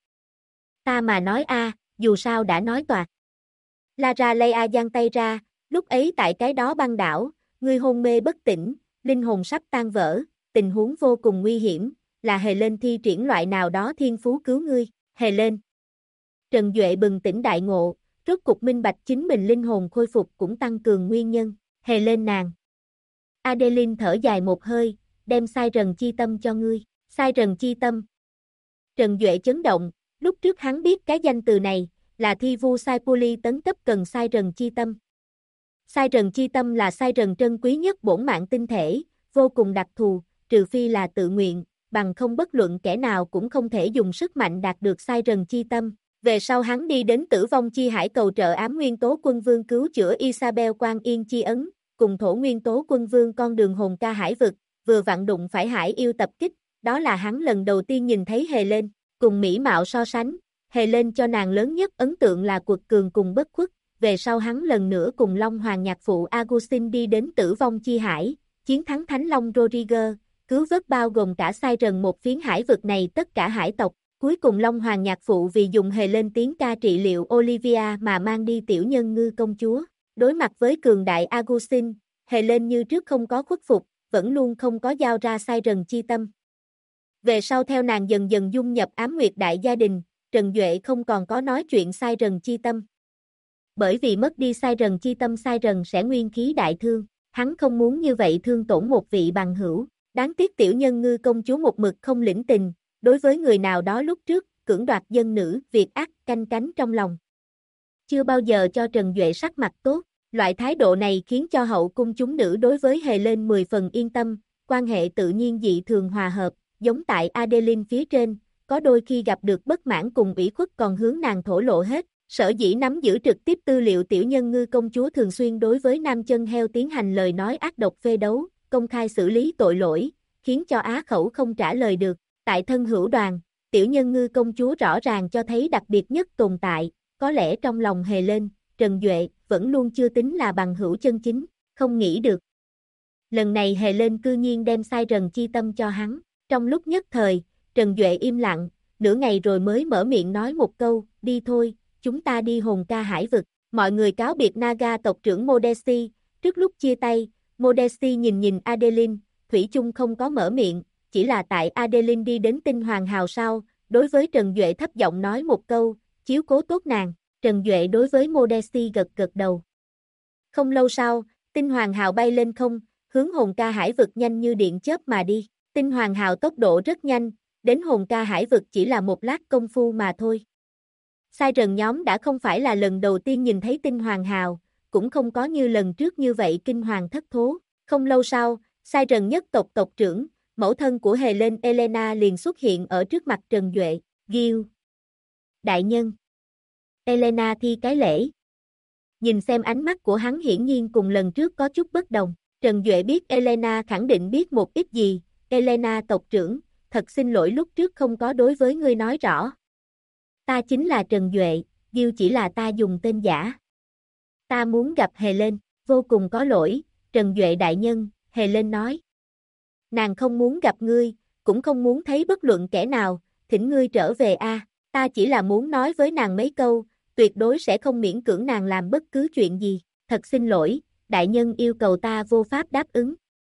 ta mà nói dù sao đã nói toạc. Lara Leia giang tay ra, lúc ấy tại cái đó băng đảo, ngươi hôn mê bất tỉnh, linh hồn sắp tan vỡ, tình huống vô cùng nguy hiểm, là Helen thi triển loại nào đó thiên phú cứu ngươi, Helen. Trần Duệ bừng tỉnh đại ngộ, rốt cục minh bạch chính mình linh hồn khôi phục cũng tăng cường nguyên nhân, Helen nàng. Adeline thở dài một hơi, đem sai rần chi tâm cho ngươi, sai rần chi tâm. Trần Duệ chấn động, lúc trước hắn biết cái danh từ này, là thi vu sai puli tấn cấp cần sai rần chi tâm. Sai rần chi tâm là sai rần trân quý nhất bổn mạng tinh thể, vô cùng đặc thù, trừ phi là tự nguyện, bằng không bất luận kẻ nào cũng không thể dùng sức mạnh đạt được Siren chi tâm. Về sau hắn đi đến Tử Vong Chi Hải cầu trợ ám nguyên tố quân vương cứu chữa Isabel Quan Yên chi ấn, cùng thổ nguyên tố quân vương con đường hồn ca hải vực, vừa vặn đụng phải hải yêu tập kích, đó là hắn lần đầu tiên nhìn thấy Helen, cùng mỹ mạo so sánh, Helen cho nàng lớn nhất ấn tượng là quật cường cùng bất khuất, về sau hắn lần nữa cùng Long Hoàng nhạc phụ Agustin đi đến Tử Vong Chi Hải, chiến thắng Thánh Long Rodriguez, cứu vớt bao gồm cả Siren một phiến hải vực này tất cả hải tộc. Cuối cùng Long Hoàng nhạc phụ vì dùng Helen tiếng ca trị liệu Olivia mà mang đi tiểu nhân ngư công chúa. Đối mặt với cường đại Agustin, Helen như trước không có khuất phục, vẫn luôn không có giao ra Siren chi tâm. Về sau theo nàng dần dần dung nhập ám nguyệt đại gia đình, Trần Duệ không còn có nói chuyện Siren chi tâm. Bởi vì mất đi Siren chi tâm Siren sẽ nguyên khí đại thương, hắn không muốn như vậy thương tổn một vị bằng hữu. Đáng tiếc tiểu nhân ngư công chúa một mực không lĩnh tình, đối với người nào đó lúc trước, cưỡng đoạt dân nữ, việc ác canh cánh trong lòng. Chưa bao giờ cho Trần Duệ sắc mặt tốt, loại thái độ này khiến cho hậu cung chúng nữ đối với Helen 10 phần yên tâm, quan hệ tự nhiên dị thường hòa hợp, giống tại Adeline phía trên, có đôi khi gặp được bất mãn cùng ủy khuất còn hướng nàng thổ lộ hết, sở dĩ nắm giữ trực tiếp tư liệu tiểu nhân ngư công chúa thường xuyên đối với nam chân heo tiến hành lời nói ác độc phê đấu, công khai xử lý tội lỗi, khiến cho á khẩu không trả lời được. Tại thân hữu đoàn, tiểu nhân ngư công chúa rõ ràng cho thấy đặc biệt nhất tồn tại, có lẽ trong lòng Helen, Trần Duệ vẫn luôn chưa tính là bằng hữu chân chính, không nghĩ được. Lần này Helen cư nhiên đem Siren chi tâm cho hắn, trong lúc nhất thời, Trần Duệ im lặng, nửa ngày rồi mới mở miệng nói một câu, đi thôi, chúng ta đi hồn ca hải vực, mọi người cáo biệt Naga tộc trưởng Modesty, trước lúc chia tay, Modesty nhìn Adeline, thủy chung không có mở miệng. Chỉ là tại Adeline đi đến Tinh Hoàng Hào sau, đối với Trần Duệ thấp giọng nói một câu, chiếu cố tốt nàng, Trần Duệ đối với Modesty gật gật đầu. Không lâu sau, Tinh Hoàng Hào bay lên không, hướng hồn ca hải vực nhanh như điện chớp mà đi, Tinh Hoàng Hào tốc độ rất nhanh, đến hồn ca hải vực chỉ là một lát công phu mà thôi. Siren nhóm đã không phải là lần đầu tiên nhìn thấy Tinh Hoàng Hào, cũng không có như lần trước như vậy kinh hoàng thất thố, không lâu sau, Siren nhất tộc tộc trưởng, mẫu thân của Helen Elena liền xuất hiện ở trước mặt Trần Duệ, Gil. Đại nhân. Elena thi cái lễ. Nhìn xem ánh mắt của hắn hiển nhiên cùng lần trước có chút bất đồng. Trần Duệ biết Elena khẳng định biết một ít gì. Elena tộc trưởng, thật xin lỗi lúc trước không có đối với ngươi nói rõ. Ta chính là Trần Duệ, Gil chỉ là ta dùng tên giả. Ta muốn gặp Helen, vô cùng có lỗi, Trần Duệ đại nhân, Helen nói. Nàng không muốn gặp ngươi, cũng không muốn thấy bất luận kẻ nào, thỉnh ngươi trở về a. Ta chỉ là muốn nói với nàng mấy câu, tuyệt đối sẽ không miễn cưỡng nàng làm bất cứ chuyện gì, thật xin lỗi, đại nhân yêu cầu ta vô pháp đáp ứng.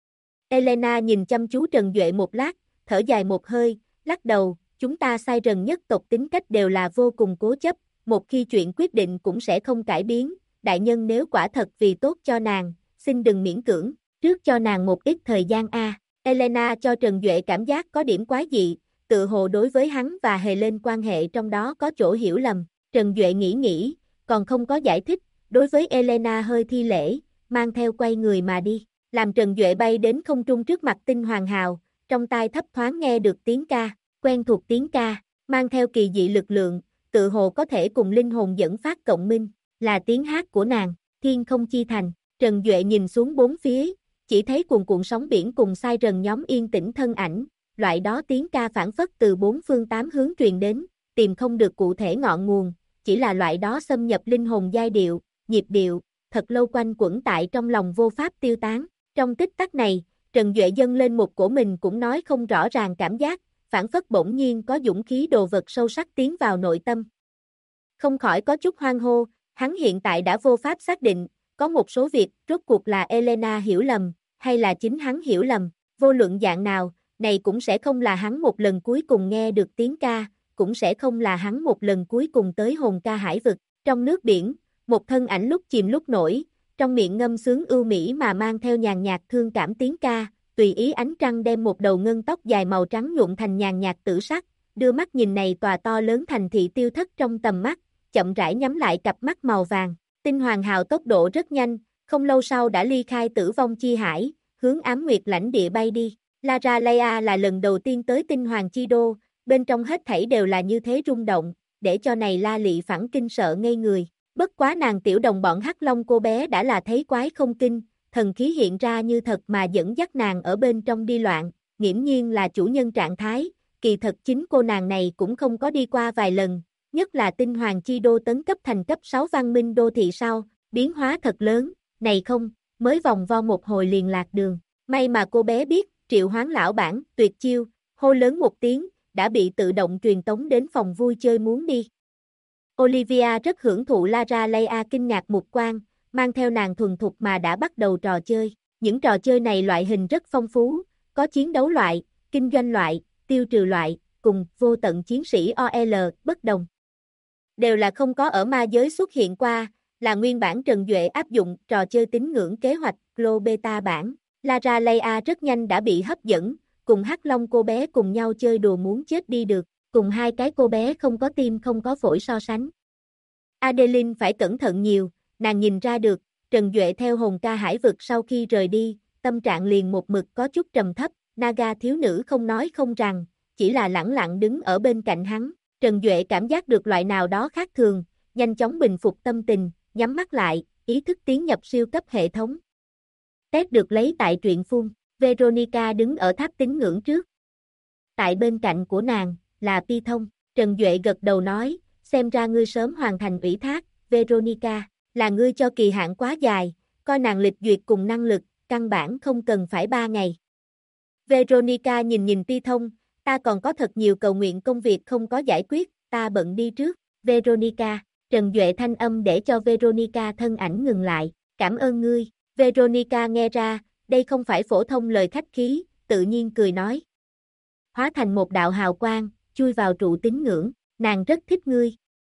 Elena nhìn chăm chú Trần Duệ một lát, thở dài một hơi, lắc đầu, chúng ta Siren nhất tộc tính cách đều là vô cùng cố chấp, một khi chuyện quyết định cũng sẽ không cải biến, đại nhân nếu quả thật vì tốt cho nàng, xin đừng miễn cưỡng, trước cho nàng một ít thời gian a. Elena cho Trần Duệ cảm giác có điểm quái dị, tự hồ đối với hắn và Helen quan hệ trong đó có chỗ hiểu lầm. Trần Duệ nghĩ, còn không có giải thích, đối với Elena hơi thi lễ, mang theo quay người mà đi. Làm Trần Duệ bay đến không trung trước mặt Tinh Hoàng Hào, trong tai thấp thoáng nghe được tiếng ca, quen thuộc tiếng ca, mang theo kỳ dị lực lượng, tự hồ có thể cùng linh hồn dẫn phát cộng minh, là tiếng hát của nàng, Thiên Không Chi Thành. Trần Duệ nhìn xuống bốn phía, chỉ thấy cuồn cuộn sóng biển cùng Siren nhóm yên tĩnh thân ảnh, loại đó tiếng ca phản phất từ bốn phương tám hướng truyền đến, tìm không được cụ thể ngọn nguồn, chỉ là loại đó xâm nhập linh hồn giai điệu, nhịp điệu, thật lâu quanh quẩn tại trong lòng vô pháp tiêu tán. Trong tích tắc này, Trần Duệ dâng lên một cổ mình cũng nói không rõ ràng cảm giác, phản phất bỗng nhiên có dũng khí đồ vật sâu sắc tiến vào nội tâm. Không khỏi có chút hoang hô, hắn hiện tại đã vô pháp xác định, có một số việc rốt cuộc là Elena hiểu lầm, hay là chính hắn hiểu lầm, vô luận dạng nào, này cũng sẽ không là hắn một lần cuối cùng nghe được tiếng ca, cũng sẽ không là hắn một lần cuối cùng tới hồn ca hải vực. Trong nước biển, một thân ảnh lúc chìm lúc nổi, trong miệng ngâm sướng ưu mỹ mà mang theo nhàn nhạt thương cảm tiếng ca, tùy ý ánh trăng đem một đầu ngân tóc dài màu trắng nhuộm thành nhàn nhạt tử sắc, đưa mắt nhìn này tòa to lớn thành thị tiêu thất trong tầm mắt, chậm rãi nhắm lại cặp mắt màu vàng. Tinh Hoàng Hào tốc độ rất nhanh, không lâu sau đã ly khai Tử Vong Chi Hải, hướng Ám Nguyệt lãnh địa bay đi. Lara Leia là lần đầu tiên tới Tinh Hoàng Chi Đô, bên trong hết thảy đều là như thế rung động, để cho này La Lị phản kinh sợ ngây người. Bất quá nàng tiểu đồng bọn Hắc Long cô bé đã là thấy quái không kinh, thần khí hiện ra như thật mà dẫn dắt nàng ở bên trong đi loạn, nghiễm nhiên là chủ nhân trạng thái, kỳ thật chính cô nàng này cũng không có đi qua vài lần, nhất là Tinh Hoàng Chi Đô tấn cấp thành cấp 6 văn minh đô thị sau, biến hóa thật lớn, này không, mới vòng vo một hồi liền lạc đường. May mà cô bé biết, triệu hoán lão bản, tuyệt chiêu, hô lớn một tiếng, đã bị tự động truyền tống đến phòng vui chơi muốn đi. Olivia rất hưởng thụ Lara Leia kinh ngạc mục quan, mang theo nàng thuần thục mà đã bắt đầu trò chơi. Những trò chơi này loại hình rất phong phú, có chiến đấu loại, kinh doanh loại, tiêu trừ loại, cùng vô tận chiến sĩ OL bất đồng. Đều là không có ở ma giới xuất hiện qua, là nguyên bản Trần Duệ áp dụng trò chơi tín ngưỡng kế hoạch Glo Beta bản. Lara Leia rất nhanh đã bị hấp dẫn, cùng Hắc Long cô bé cùng nhau chơi đùa muốn chết đi được, cùng hai cái cô bé không có tim không có phổi so sánh. Adeline phải cẩn thận nhiều, nàng nhìn ra được, Trần Duệ theo hồn ca hải vực sau khi rời đi, tâm trạng liền một mực có chút trầm thấp, Naga thiếu nữ không nói không rằng, chỉ là lẳng lặng đứng ở bên cạnh hắn. Trần Duệ cảm giác được loại nào đó khác thường, nhanh chóng bình phục tâm tình, nhắm mắt lại, ý thức tiến nhập siêu cấp hệ thống. Test được lấy tại truyện phun, Veronica đứng ở tháp tín ngưỡng trước. Tại bên cạnh của nàng, là Pi Thông, Trần Duệ gật đầu nói, xem ra ngươi sớm hoàn thành ủy thác, Veronica, là ngươi cho kỳ hạn quá dài, coi nàng lịch duyệt cùng năng lực, căn bản không cần phải 3 ngày. Veronica nhìn Pi Thông, ta còn có thật nhiều cầu nguyện công việc không có giải quyết, ta bận đi trước, Veronica, Trần Duệ thanh âm để cho Veronica thân ảnh ngừng lại, cảm ơn ngươi, Veronica nghe ra, đây không phải phổ thông lời khách khí, tự nhiên cười nói. Hóa thành một đạo hào quang, chui vào trụ tín ngưỡng, nàng rất thích ngươi.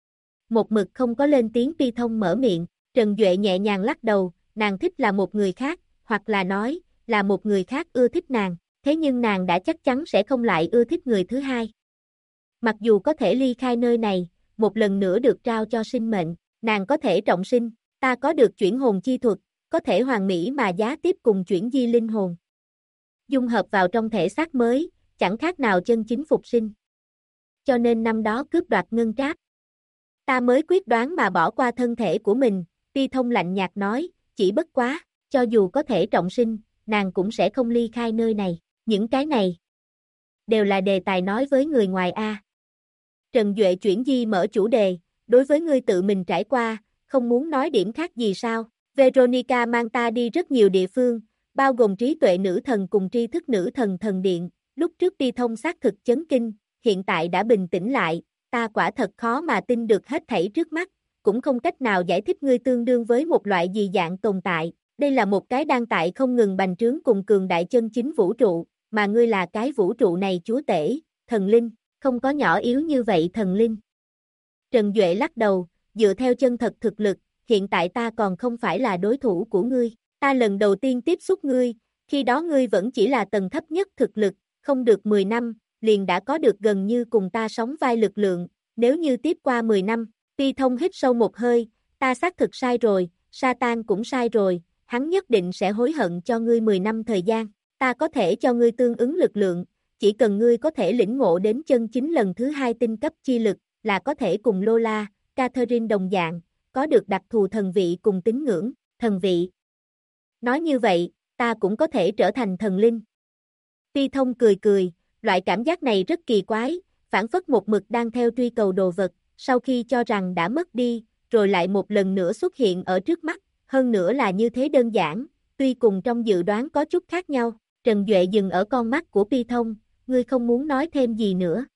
Một mực không có lên tiếng Pi Thông mở miệng, Trần Duệ nhẹ nhàng lắc đầu, nàng thích là một người khác, hoặc là nói, là một người khác ưa thích nàng, thế nhưng nàng đã chắc chắn sẽ không lại ưa thích người thứ hai. Mặc dù có thể ly khai nơi này, một lần nữa được trao cho sinh mệnh, nàng có thể trọng sinh, ta có được chuyển hồn chi thuật, có thể hoàn mỹ mà giá tiếp cùng chuyển di linh hồn. Dung hợp vào trong thể xác mới, chẳng khác nào chân chính phục sinh. Cho nên năm đó cướp đoạt ngân tráp. Ta mới quyết đoán mà bỏ qua thân thể của mình, Pi Thông lạnh nhạt nói, chỉ bất quá, cho dù có thể trọng sinh, nàng cũng sẽ không ly khai nơi này, những cái này đều là đề tài nói với người ngoài a. Trần Duệ chuyển di mở chủ đề, đối với ngươi tự mình trải qua, không muốn nói điểm khác gì sao? Veronica mang ta đi rất nhiều địa phương, bao gồm trí tuệ nữ thần cùng tri thức nữ thần thần điện, lúc trước Pi Thông xác thực chấn kinh, hiện tại đã bình tĩnh lại, ta quả thật khó mà tin được hết thảy trước mắt, cũng không cách nào giải thích ngươi tương đương với một loại gì dạng tồn tại, đây là một cái đang tại không ngừng bành trướng cùng cường đại chân chính vũ trụ, mà ngươi là cái vũ trụ này chúa tể, thần linh, không có nhỏ yếu như vậy thần linh. Trần Duệ lắc đầu, dựa theo chân thật thực lực, hiện tại ta còn không phải là đối thủ của ngươi, ta lần đầu tiên tiếp xúc ngươi, khi đó ngươi vẫn chỉ là tầng thấp nhất thực lực, không được 10 năm, liền đã có được gần như cùng ta sóng vai lực lượng, nếu như tiếp qua 10 năm, Pi Thông hít sâu một hơi, ta xác thực sai rồi, Satan cũng sai rồi, hắn nhất định sẽ hối hận cho ngươi 10 năm thời gian, ta có thể cho ngươi tương ứng lực lượng, chỉ cần ngươi có thể lĩnh ngộ đến chân chính lần thứ 2 tinh cấp chi lực, là có thể cùng Lola, Catherine đồng dạng, có được đặc thù thần vị cùng tín ngưỡng, thần vị. Nói như vậy, ta cũng có thể trở thành thần linh. Pi Thông cười cười, loại cảm giác này rất kỳ quái, phản phất một mực đang theo truy cầu đồ vật, sau khi cho rằng đã mất đi, rồi lại một lần nữa xuất hiện ở trước mắt, hơn nữa là như thế đơn giản, tuy cùng trong dự đoán có chút khác nhau. Trần Duệ dừng ở con mắt của Pi Thông, ngươi không muốn nói thêm gì nữa.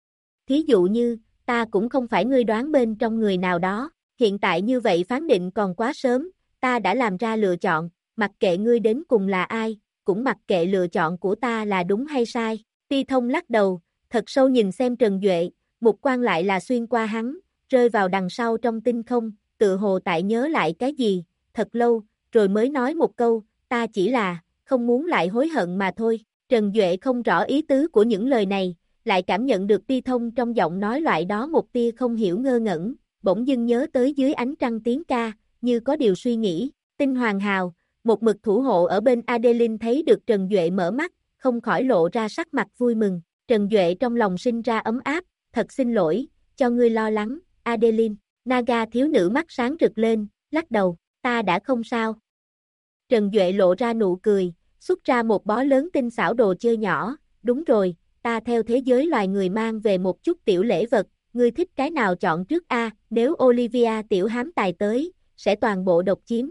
Thí dụ như, ta cũng không phải ngươi đoán bên trong người nào đó, hiện tại như vậy phán định còn quá sớm, ta đã làm ra lựa chọn, mặc kệ ngươi đến cùng là ai, cũng mặc kệ lựa chọn của ta là đúng hay sai. Pi Thông lắc đầu, thật sâu nhìn xem Trần Duệ, mục quan lại là xuyên qua hắn, rơi vào đằng sau trong tinh không, tự hồ tại nhớ lại cái gì, thật lâu, rồi mới nói một câu, ta chỉ là, không muốn lại hối hận mà thôi. Trần Duệ không rõ ý tứ của những lời này, lại cảm nhận được Pi Thông trong giọng nói loại đó một tia không hiểu ngơ ngẩn, bỗng dưng nhớ tới dưới ánh trăng tiếng ca, như có điều suy nghĩ. Tinh Hoàng Hào, một mực thủ hộ ở bên Adeline thấy được Trần Duệ mở mắt, không khỏi lộ ra sắc mặt vui mừng. Trần Duệ trong lòng sinh ra ấm áp, thật xin lỗi, cho ngươi lo lắng, Adeline. Naga thiếu nữ mắt sáng rực lên, lắc đầu, ta đã không sao. Trần Duệ lộ ra nụ cười, xuất ra một bó lớn tinh xảo đồ chơi nhỏ, đúng rồi, ta theo thế giới loài người mang về một chút tiểu lễ vật, ngươi thích cái nào chọn trước a? Nếu Olivia tiểu hám tài tới, sẽ toàn bộ độc chiếm,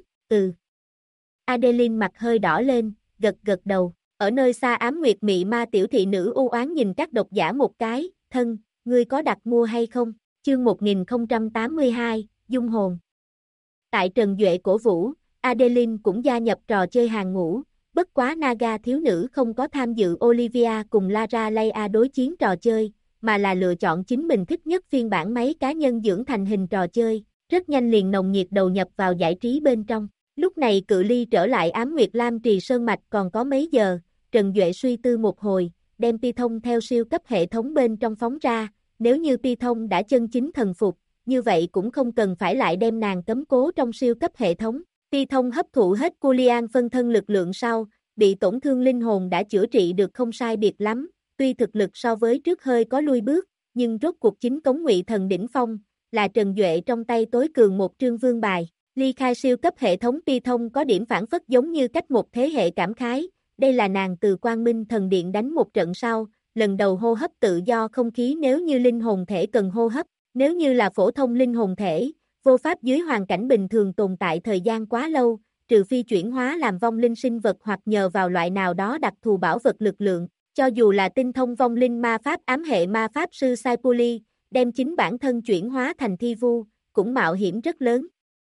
Adeline mặt hơi đỏ lên, gật gật đầu, ở nơi xa ám nguyệt mị ma tiểu thị nữ u oán nhìn các độc giả một cái, thân, ngươi có đặt mua hay không? Chương 1082, Dung hồn. Tại Trần Duệ cổ vũ, Adeline cũng gia nhập trò chơi hàng ngũ, bất quá Naga thiếu nữ không có tham dự Olivia cùng Lara Leia đối chiến trò chơi, mà là lựa chọn chính mình thích nhất phiên bản máy cá nhân dưỡng thành hình trò chơi, rất nhanh liền nồng nhiệt đầu nhập vào giải trí bên trong. Lúc này cự ly trở lại Ám Nguyệt Lam Trì Sơn Mạch còn có mấy giờ, Trần Duệ suy tư một hồi, đem Pi Thông theo siêu cấp hệ thống bên trong phóng ra, nếu như Pi Thông đã chân chính thần phục, như vậy cũng không cần phải lại đem nàng cấm cố trong siêu cấp hệ thống. Pi Thông hấp thụ hết Kulian phân thân lực lượng sau, bị tổn thương linh hồn đã chữa trị được không sai biệt lắm, tuy thực lực so với trước hơi có lui bước, nhưng rốt cuộc chính cống ngụy thần đỉnh phong, là Trần Duệ trong tay tối cường một trương vương bài. Ly khai siêu cấp hệ thống Pi Thông có điểm phản phất giống như cách một thế hệ cảm khái, đây là nàng từ Quang Minh Thần Điện đánh một trận sau, lần đầu hô hấp tự do không khí nếu như linh hồn thể cần hô hấp, nếu như là phổ thông linh hồn thể, vô pháp dưới hoàn cảnh bình thường tồn tại thời gian quá lâu, trừ phi chuyển hóa làm vong linh sinh vật hoặc nhờ vào loại nào đó đặc thù bảo vật lực lượng, cho dù là tinh thông vong linh ma pháp ám hệ ma pháp sư Saipuli, đem chính bản thân chuyển hóa thành thi vu, cũng mạo hiểm rất lớn.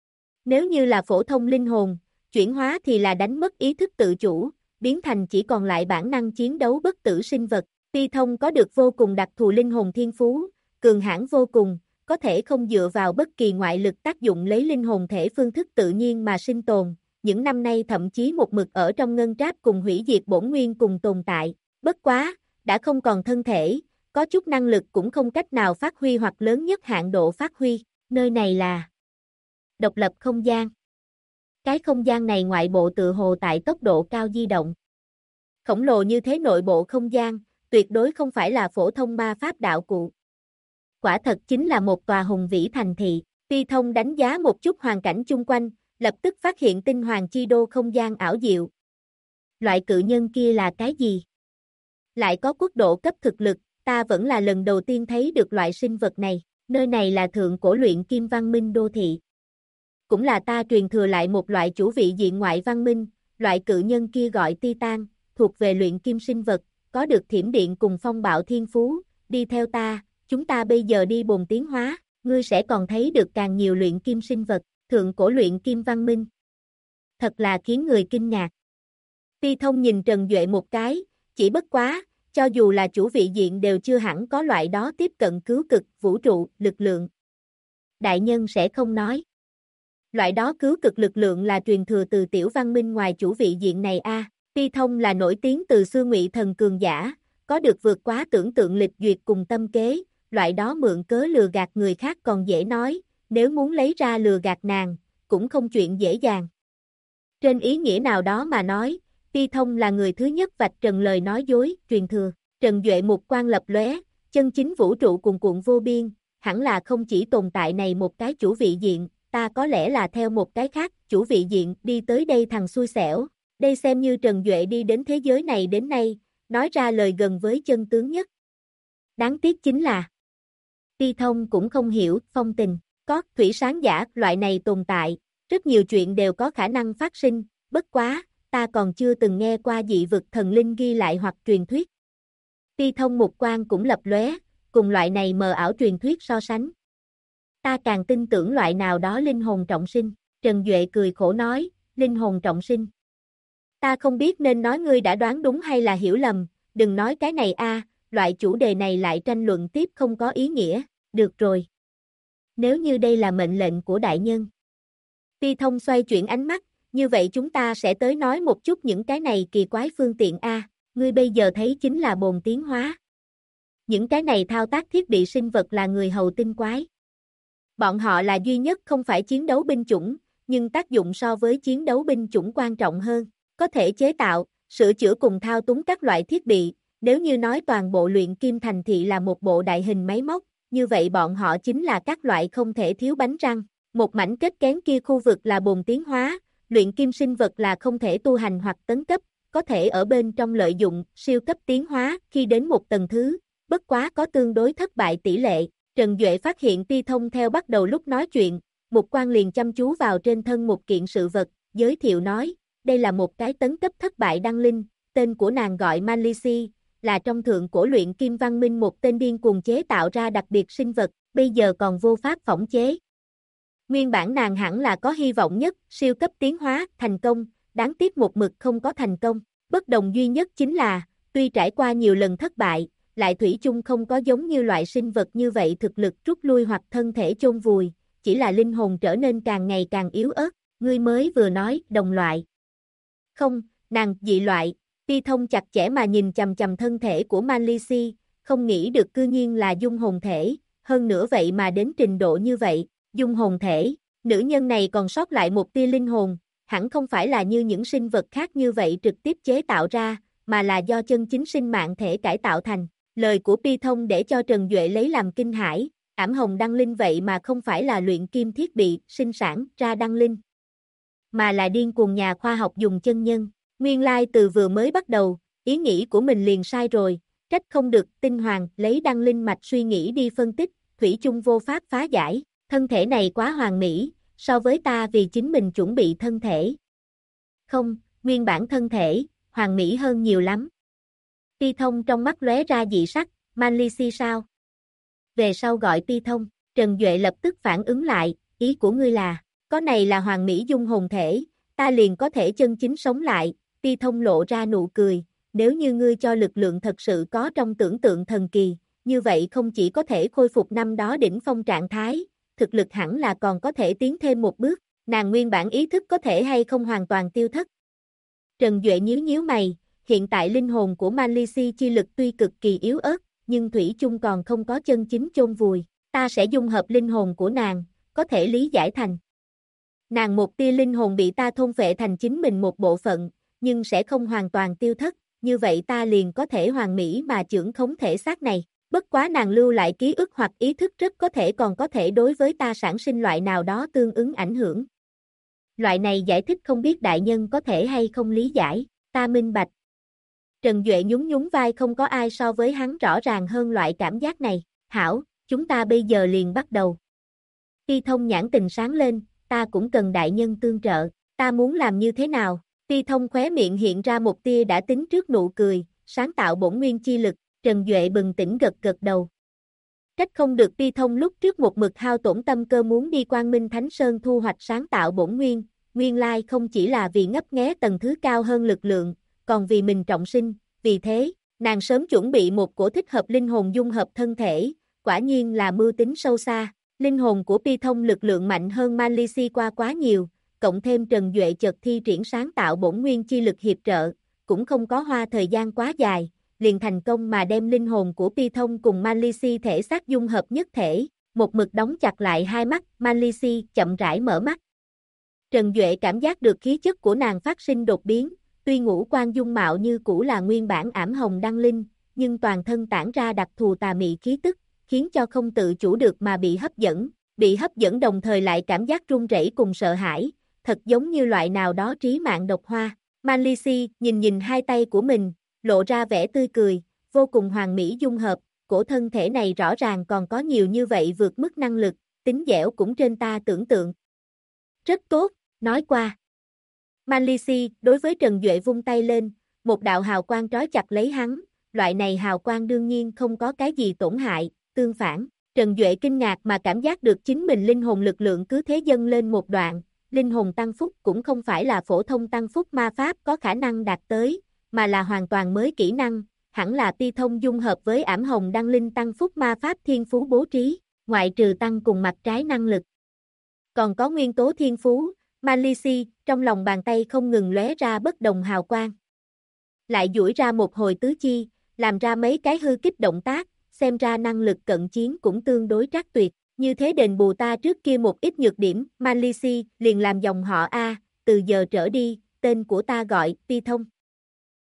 Nếu như là phổ thông linh hồn, chuyển hóa thì là đánh mất ý thức tự chủ, biến thành chỉ còn lại bản năng chiến đấu bất tử sinh vật. Pi Thông có được vô cùng đặc thù linh hồn thiên phú, cường hãn vô cùng, có thể không dựa vào bất kỳ ngoại lực tác dụng lấy linh hồn thể phương thức tự nhiên mà sinh tồn, những năm nay thậm chí một mực ở trong ngân tráp cùng hủy diệt bổn nguyên cùng tồn tại, bất quá, đã không còn thân thể, có chút năng lực cũng không cách nào phát huy hoặc lớn nhất hạn độ phát huy, nơi này là độc lập không gian. Cái không gian này ngoại bộ tựa hồ tại tốc độ cao di động. Khổng lồ như thế nội bộ không gian, tuyệt đối không phải là phổ thông ma pháp đạo cụ. Quả thật chính là một tòa hùng vĩ thành thị. Pi Thông đánh giá một chút hoàn cảnh chung quanh, lập tức phát hiện tinh hoàng chi đô không gian ảo diệu. Loại cự nhân kia là cái gì? Lại có quốc độ cấp thực lực, ta vẫn là lần đầu tiên thấy được loại sinh vật này. Nơi này là thượng cổ luyện kim văn minh đô thị. Cũng là ta truyền thừa lại một loại chủ vị diện ngoại văn minh, loại cự nhân kia gọi Titan, thuộc về luyện kim sinh vật, có được thiểm điện cùng phong bạo thiên phú, đi theo ta, chúng ta bây giờ đi bồn tiến hóa, ngươi sẽ còn thấy được càng nhiều luyện kim sinh vật, thượng cổ luyện kim văn minh. Thật là khiến người kinh ngạc. Pi Thông nhìn Trần Duệ một cái, chỉ bất quá, cho dù là chủ vị diện đều chưa hẳn có loại đó tiếp cận cứu cực, vũ trụ, lực lượng. Đại nhân sẽ không nói. Loại đó cứu cực lực lượng là truyền thừa từ tiểu văn minh ngoài chủ vị diện này a. Pi Thông là nổi tiếng từ xưa ngụy thần cường giả, có được vượt quá tưởng tượng lịch duyệt cùng tâm kế, loại đó mượn cớ lừa gạt người khác còn dễ nói, nếu muốn lấy ra lừa gạt nàng, cũng không chuyện dễ dàng. Trên ý nghĩa nào đó mà nói, Pi Thông là người thứ nhất vạch trần lời nói dối, truyền thừa. Trần Duệ một quan lập lóe, chân chính vũ trụ cuồn cuộn vô biên, hẳn là không chỉ tồn tại này một cái chủ vị diện, ta có lẽ là theo một cái khác, chủ vị diện, đi tới đây thằng xui xẻo. Đây xem như Trần Duệ đi đến thế giới này đến nay, nói ra lời gần với chân tướng nhất. Đáng tiếc chính là Pi Thông cũng không hiểu phong tình, có thủy sáng giả loại này tồn tại, rất nhiều chuyện đều có khả năng phát sinh, bất quá, ta còn chưa từng nghe qua dị vực thần linh ghi lại hoặc truyền thuyết. Pi Thông một quan cũng lập lóe, cùng loại này mờ ảo truyền thuyết so sánh. Ta càng tin tưởng loại nào đó linh hồn trọng sinh, Trần Duệ cười khổ nói, linh hồn trọng sinh. Ta không biết nên nói ngươi đã đoán đúng hay là hiểu lầm, đừng nói cái này a, loại chủ đề này lại tranh luận tiếp không có ý nghĩa, được rồi. Nếu như đây là mệnh lệnh của đại nhân. Pi Thông xoay chuyển ánh mắt, như vậy chúng ta sẽ tới nói một chút những cái này kỳ quái phương tiện a, ngươi bây giờ thấy chính là bồn tiến hóa. Những cái này thao tác thiết bị sinh vật là người hầu tinh quái. Bọn họ là duy nhất không phải chiến đấu binh chủng, nhưng tác dụng so với chiến đấu binh chủng quan trọng hơn, có thể chế tạo, sửa chữa cùng thao túng các loại thiết bị. Nếu như nói toàn bộ luyện kim thành thị là một bộ đại hình máy móc, như vậy bọn họ chính là các loại không thể thiếu bánh răng. Một mảnh kết kén kia khu vực là bồn tiến hóa, luyện kim sinh vật là không thể tu hành hoặc tấn cấp, có thể ở bên trong lợi dụng siêu cấp tiến hóa khi đến một tầng thứ, bất quá có tương đối thất bại tỷ lệ. Trần Duệ phát hiện Ti Thông theo bắt đầu lúc nói chuyện, Mục Quang liền chăm chú vào trên thân một kiện sự vật, giới thiệu nói, đây là một cái tấn cấp thất bại đăng linh, tên của nàng gọi Malisi, là trong thượng cổ luyện kim văn minh một tên điên cuồng chế tạo ra đặc biệt sinh vật, bây giờ còn vô pháp phỏng chế. Nguyên bản nàng hẳn là có hy vọng nhất, siêu cấp tiến hóa, thành công, đáng tiếc một mực không có thành công. Bất đồng duy nhất chính là, tuy trải qua nhiều lần thất bại, lại thủy chung không có giống như loại sinh vật như vậy thực lực rút lui hoặc thân thể chôn vùi, chỉ là linh hồn trở nên càng ngày càng yếu ớt. Ngươi mới vừa nói, đồng loại. Không, nàng dị loại. Ti Thông chặt chẽ mà nhìn chằm chằm thân thể của Malisi, không nghĩ được cư nhiên là dung hồn thể, hơn nữa vậy mà đến trình độ như vậy, dung hồn thể, nữ nhân này còn sót lại một tia linh hồn, hẳn không phải là như những sinh vật khác như vậy trực tiếp chế tạo ra, mà là do chân chính sinh mạng thể cải tạo thành. Lời của Ti Thông để cho Trần Duệ lấy làm kinh hãi, ảm hồng đăng linh vậy mà không phải là luyện kim thiết bị sinh sản ra đăng linh, mà là điên cuồng nhà khoa học dùng chân nhân. Nguyên lai từ vừa mới bắt đầu, ý nghĩ của mình liền sai rồi, trách không được tinh hoàng lấy đăng linh mạch suy nghĩ đi phân tích, thủy chung vô pháp phá giải, thân thể này quá hoàn mỹ, so với ta vì chính mình chuẩn bị thân thể. Không, nguyên bản thân thể, hoàn mỹ hơn nhiều lắm. Ti Thông trong mắt lóe ra dị sắc, Manlisi sao? Về sau gọi Ti Thông, Trần Duệ lập tức phản ứng lại, ý của ngươi là, có này là hoàn mỹ dung hồn thể, ta liền có thể chân chính sống lại. Ti Thông lộ ra nụ cười, nếu như ngươi cho lực lượng thật sự có trong tưởng tượng thần kỳ, như vậy không chỉ có thể khôi phục năm đó đỉnh phong trạng thái, thực lực hẳn là còn có thể tiến thêm một bước, nàng nguyên bản ý thức có thể hay không hoàn toàn tiêu thất. Trần Duệ nhíu nhíu mày, hiện tại linh hồn của Manlisi chi lực tuy cực kỳ yếu ớt, nhưng thủy chung còn không có chân chính chôn vùi, ta sẽ dung hợp linh hồn của nàng, có thể lý giải thành. Nàng một tia linh hồn bị ta thôn phệ thành chính mình một bộ phận, nhưng sẽ không hoàn toàn tiêu thất, như vậy ta liền có thể hoàn mỹ mà trưởng khống thể xác này. Bất quá nàng lưu lại ký ức hoặc ý thức rất có thể còn có thể đối với ta sản sinh loại nào đó tương ứng ảnh hưởng. Loại này giải thích không biết đại nhân có thể hay không lý giải, ta minh bạch. Trần Duệ nhún nhún vai, không có ai so với hắn rõ ràng hơn loại cảm giác này. Hảo, chúng ta bây giờ liền bắt đầu. Ti Thông nhãn tình sáng lên, ta cũng cần đại nhân tương trợ, ta muốn làm như thế nào? Ti Thông khóe miệng hiện ra một tia đã tính trước nụ cười, sáng tạo bổn nguyên chi lực. Trần Duệ bừng tỉnh gật gật đầu. Trách không được Ti Thông lúc trước một mực hao tổn tâm cơ muốn đi Quang Minh Thánh Sơn thu hoạch sáng tạo bổn nguyên, nguyên lai không chỉ là vì ngấp nghé tầng thứ cao hơn lực lượng, còn vì mình trọng sinh, vì thế, nàng sớm chuẩn bị một cổ thích hợp linh hồn dung hợp thân thể, quả nhiên là mưu tính sâu xa. Linh hồn của Ti Thông lực lượng mạnh hơn Manlisi qua quá nhiều, cộng thêm Trần Duệ chợt thi triển sáng tạo bổn nguyên chi lực hiệp trợ, cũng không có hoa thời gian quá dài, liền thành công mà đem linh hồn của Ti Thông cùng Manlisi thể xác dung hợp nhất thể, một mực đóng chặt lại hai mắt, Manlisi chậm rãi mở mắt. Trần Duệ cảm giác được khí chất của nàng phát sinh đột biến, tuy ngũ quan dung mạo như cũ là nguyên bản ảm hồng đăng linh, nhưng toàn thân tản ra đặc thù tà mị khí tức, khiến cho không tự chủ được mà bị hấp dẫn đồng thời lại cảm giác run rẩy cùng sợ hãi, thật giống như loại nào đó trí mạng độc hoa. Manlisi nhìn hai tay của mình, lộ ra vẻ tươi cười, vô cùng hoàn mỹ dung hợp, cổ thân thể này rõ ràng còn có nhiều như vậy vượt mức năng lực, tính dẻo cũng trên ta tưởng tượng. Rất tốt, nói qua. Manlisi đối với Trần Duệ vung tay lên, một đạo hào quang trói chặt lấy hắn, loại này hào quang đương nhiên không có cái gì tổn hại, tương phản. Trần Duệ kinh ngạc mà cảm giác được chính mình linh hồn lực lượng cứ thế dâng lên một đoạn, linh hồn tăng phúc cũng không phải là phổ thông tăng phúc ma pháp có khả năng đạt tới, mà là hoàn toàn mới kỹ năng, hẳn là Ti Thông dung hợp với ảm hồng đăng linh tăng phúc ma pháp thiên phú bố trí, ngoại trừ tăng cùng mặt trái năng lực. Còn có nguyên tố thiên phú, Manlisi, trong lòng bàn tay không ngừng lóe ra bất đồng hào quang. Lại duỗi ra một hồi tứ chi, làm ra mấy cái hư kích động tác, xem ra năng lực cận chiến cũng tương đối trác tuyệt, như thế đền bù ta trước kia một ít nhược điểm. Manlisi liền làm dòng họ A, từ giờ trở đi, tên của ta gọi Ti Thông.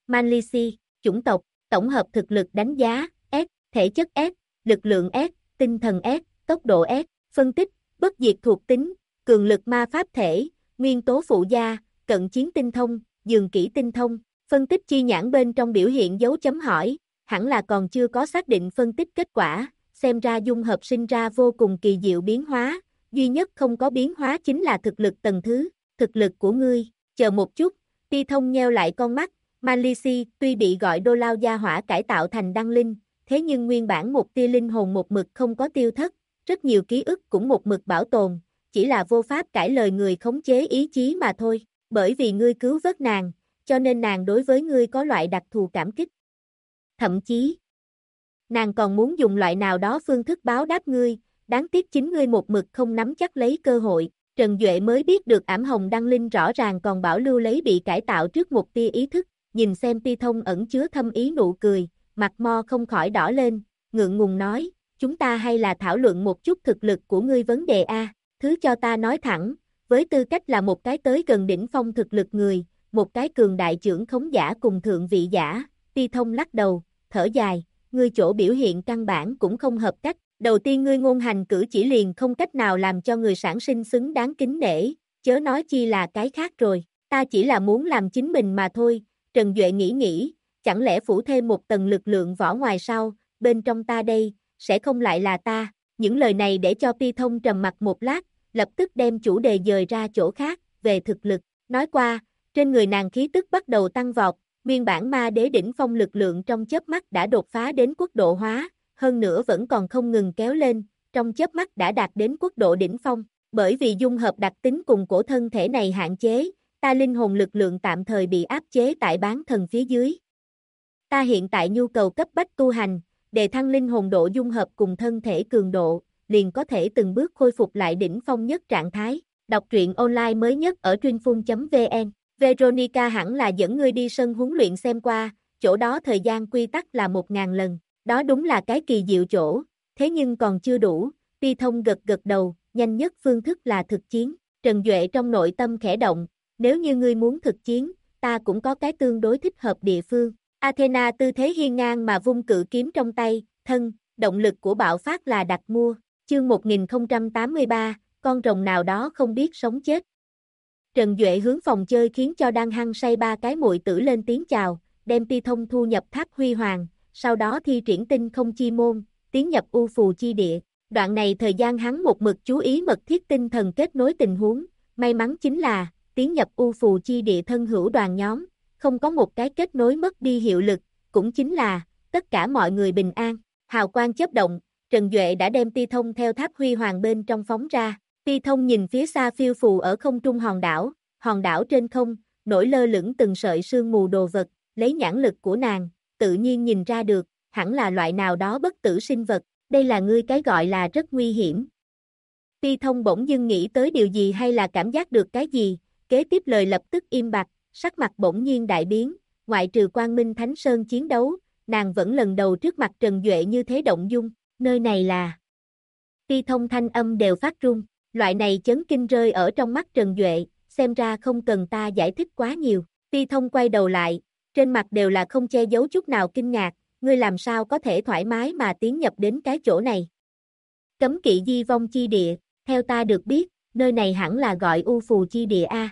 Manlisi, chủng tộc, tổng hợp thực lực đánh giá, S, thể chất S, lực lượng S, tinh thần S, tốc độ S, phân tích, bất diệt thuộc tính, cường lực ma pháp thể, nguyên tố phụ gia, cận chiến tinh thông, dường kỹ tinh thông, phân tích chi nhãn bên trong biểu hiện dấu chấm hỏi, hẳn là còn chưa có xác định phân tích kết quả, xem ra dung hợp sinh ra vô cùng kỳ diệu biến hóa, duy nhất không có biến hóa chính là thực lực tầng thứ, thực lực của ngươi, chờ một chút, Ti Thông nheo lại con mắt, Manlisi tuy bị gọi Đô Lao Gia Hỏa cải tạo thành đăng linh, thế nhưng nguyên bản một tia linh hồn một mực không có tiêu thất, rất nhiều ký ức cũng một mực bảo tồn, chỉ là vô pháp cải lời người khống chế ý chí mà thôi, bởi vì ngươi cứu vớt nàng, cho nên nàng đối với ngươi có loại đặc thù cảm kích. Thậm chí, nàng còn muốn dùng loại nào đó phương thức báo đáp ngươi, đáng tiếc chính ngươi một mực không nắm chắc lấy cơ hội. Trần Duệ mới biết được ảm hồng đăng linh rõ ràng còn bảo lưu lấy bị cải tạo trước một tia ý thức, nhìn xem Ti Thông ẩn chứa thâm ý nụ cười, mặt mo không khỏi đỏ lên, ngượng ngùng nói, chúng ta hay là thảo luận một chút thực lực của ngươi vấn đề a. Thứ cho ta nói thẳng, với tư cách là một cái tới gần đỉnh phong thực lực người, một cái cường đại trưởng khống giả cùng thượng vị giả, Ti Thông lắc đầu, thở dài, ngươi chỗ biểu hiện căn bản cũng không hợp cách. Đầu tiên ngươi ngôn hành cử chỉ liền không cách nào làm cho người sản sinh xứng đáng kính nể, chớ nói chi là cái khác rồi, ta chỉ là muốn làm chính mình mà thôi, Trần Duệ nghĩ, chẳng lẽ phủ thêm một tầng lực lượng vỏ ngoài sau, bên trong ta đây, sẽ không lại là ta, những lời này để cho Ti Thông trầm mặt một lát, lập tức đem chủ đề dời ra chỗ khác, về thực lực, nói qua, trên người nàng khí tức bắt đầu tăng vọt, nguyên bản ma đế đỉnh phong lực lượng trong chớp mắt đã đột phá đến quốc độ hóa, hơn nữa vẫn còn không ngừng kéo lên, trong chớp mắt đã đạt đến quốc độ đỉnh phong, bởi vì dung hợp đặc tính cùng cổ thân thể này hạn chế, ta linh hồn lực lượng tạm thời bị áp chế tại bán thần phía dưới. Ta hiện tại nhu cầu cấp bách tu hành, đề thăng linh hồn độ dung hợp cùng thân thể cường độ, liền có thể từng bước khôi phục lại đỉnh phong nhất trạng thái. Đọc truyện online mới nhất ở truyệnphun.vn. Veronica hẳn là dẫn ngươi đi sân huấn luyện xem qua, chỗ đó thời gian quy tắc là 1000 lần. Đó đúng là cái kỳ diệu chỗ, thế nhưng còn chưa đủ, Ti Thông gật đầu, nhanh nhất phương thức là thực chiến. Trần Duệ trong nội tâm khẽ động, nếu như ngươi muốn thực chiến, ta cũng có cái tương đối thích hợp địa phương. Athena tư thế hiên ngang mà vung cự kiếm trong tay, thân, động lực của bạo phát là đặt mua. Chương 1083, con rồng nào đó không biết sống chết. Trần Duệ hướng phòng chơi khiến cho đang hăng say ba cái muội tử lên tiếng chào, đem Ti Thông thu nhập tháp huy hoàng, sau đó thi triển tinh không chi môn, tiến nhập u phù chi địa. Đoạn này thời gian hắn một mực chú ý mật thiết tinh thần kết nối tình huống, may mắn chính là, tiến nhập u phù chi địa thân hữu đoàn nhóm, không có một cái kết nối mất đi hiệu lực, cũng chính là, tất cả mọi người bình an. Hào quang chớp động, Trần Duệ đã đem Ti Thông theo tháp huy hoàng bên trong phóng ra. Ti Thông nhìn phía xa phiêu phù ở không trung hòn đảo trên không, nổi lơ lửng từng sợi sương mù đồ vật, lấy nhãn lực của nàng, tự nhiên nhìn ra được, hẳn là loại nào đó bất tử sinh vật, đây là ngươi cái gọi là rất nguy hiểm. Ti Thông bỗng dưng nghĩ tới điều gì hay là cảm giác được cái gì, kế tiếp lời lập tức im bặt, sắc mặt bỗng nhiên đại biến, ngoại trừ Quang Minh Thánh Sơn chiến đấu, nàng vẫn lần đầu trước mặt Trần Duệ như thế động dung, nơi này là... Ti Thông thanh âm đều phát run, loại này chấn kinh rơi ở trong mắt Trần Duệ, xem ra không cần ta giải thích quá nhiều. Ti Thông quay đầu lại, trên mặt đều là không che giấu chút nào kinh ngạc, ngươi làm sao có thể thoải mái mà tiến nhập đến cái chỗ này. Cấm kỵ di vong chi địa, theo ta được biết, nơi này hẳn là gọi u phù chi địa a.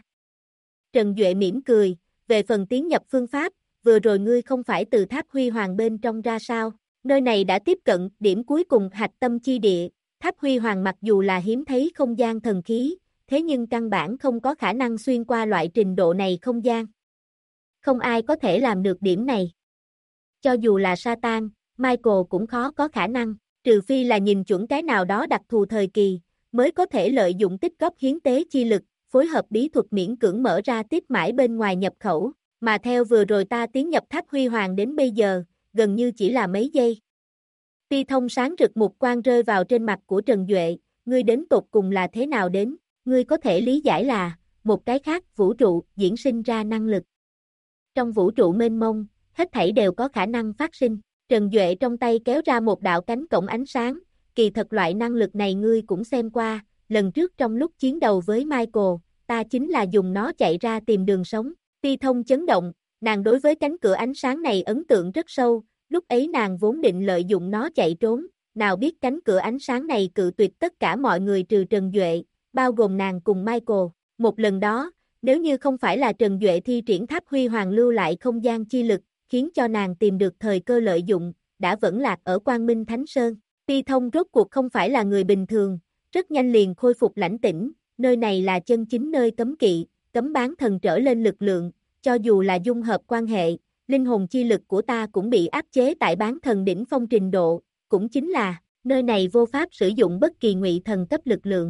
Trần Duệ mỉm cười, về phần tiến nhập phương pháp, vừa rồi ngươi không phải từ tháp huy hoàng bên trong ra sao, nơi này đã tiếp cận điểm cuối cùng hạch tâm chi địa, tháp huy hoàng mặc dù là hiếm thấy không gian thần khí, thế nhưng căn bản không có khả năng xuyên qua loại trình độ này không gian. Không ai có thể làm được điểm này. Cho dù là Satan, Michael cũng khó có khả năng, trừ phi là nhìn chuẩn cái nào đó đặc thù thời kỳ, mới có thể lợi dụng tích góp hiến tế chi lực, phối hợp bí thuật miễn cưỡng mở ra tiếp mãi bên ngoài nhập khẩu, mà theo vừa rồi ta tiến nhập tháp huy hoàng đến bây giờ, gần như chỉ là mấy giây. Ti Thông sáng rực một quang rơi vào trên mặt của Trần Duệ, ngươi đến tột cùng là thế nào đến, ngươi có thể lý giải là, một cái khác vũ trụ diễn sinh ra năng lực. Trong vũ trụ mênh mông, hết thảy đều có khả năng phát sinh, Trần Duệ trong tay kéo ra một đạo cánh cổng ánh sáng, kỳ thật loại năng lực này ngươi cũng xem qua, lần trước trong lúc chiến đấu với Michael, ta chính là dùng nó chạy ra tìm đường sống. Ti Thông chấn động, Nàng đối với cánh cửa ánh sáng này ấn tượng rất sâu, lúc ấy nàng vốn định lợi dụng nó chạy trốn, nào biết cánh cửa ánh sáng này cự tuyệt tất cả mọi người trừ Trần Duệ, bao gồm nàng cùng Michael. Một lần đó, nếu như không phải là Trần Duệ thi triển Tháp Huy Hoàng lưu lại không gian chi lực, khiến cho nàng tìm được thời cơ lợi dụng, đã vẫn lạc ở Quang Minh Thánh Sơn. Ti Thông rốt cuộc không phải là người bình thường, rất nhanh liền khôi phục lãnh tĩnh, nơi này là chân chính nơi cấm kỵ, cấm bán thần trở lên lực lượng, cho dù là dung hợp quan hệ, linh hồn chi lực của ta cũng bị áp chế tại bán thần đỉnh phong trình độ, cũng chính là, nơi này vô pháp sử dụng bất kỳ ngụy thần cấp lực lượng.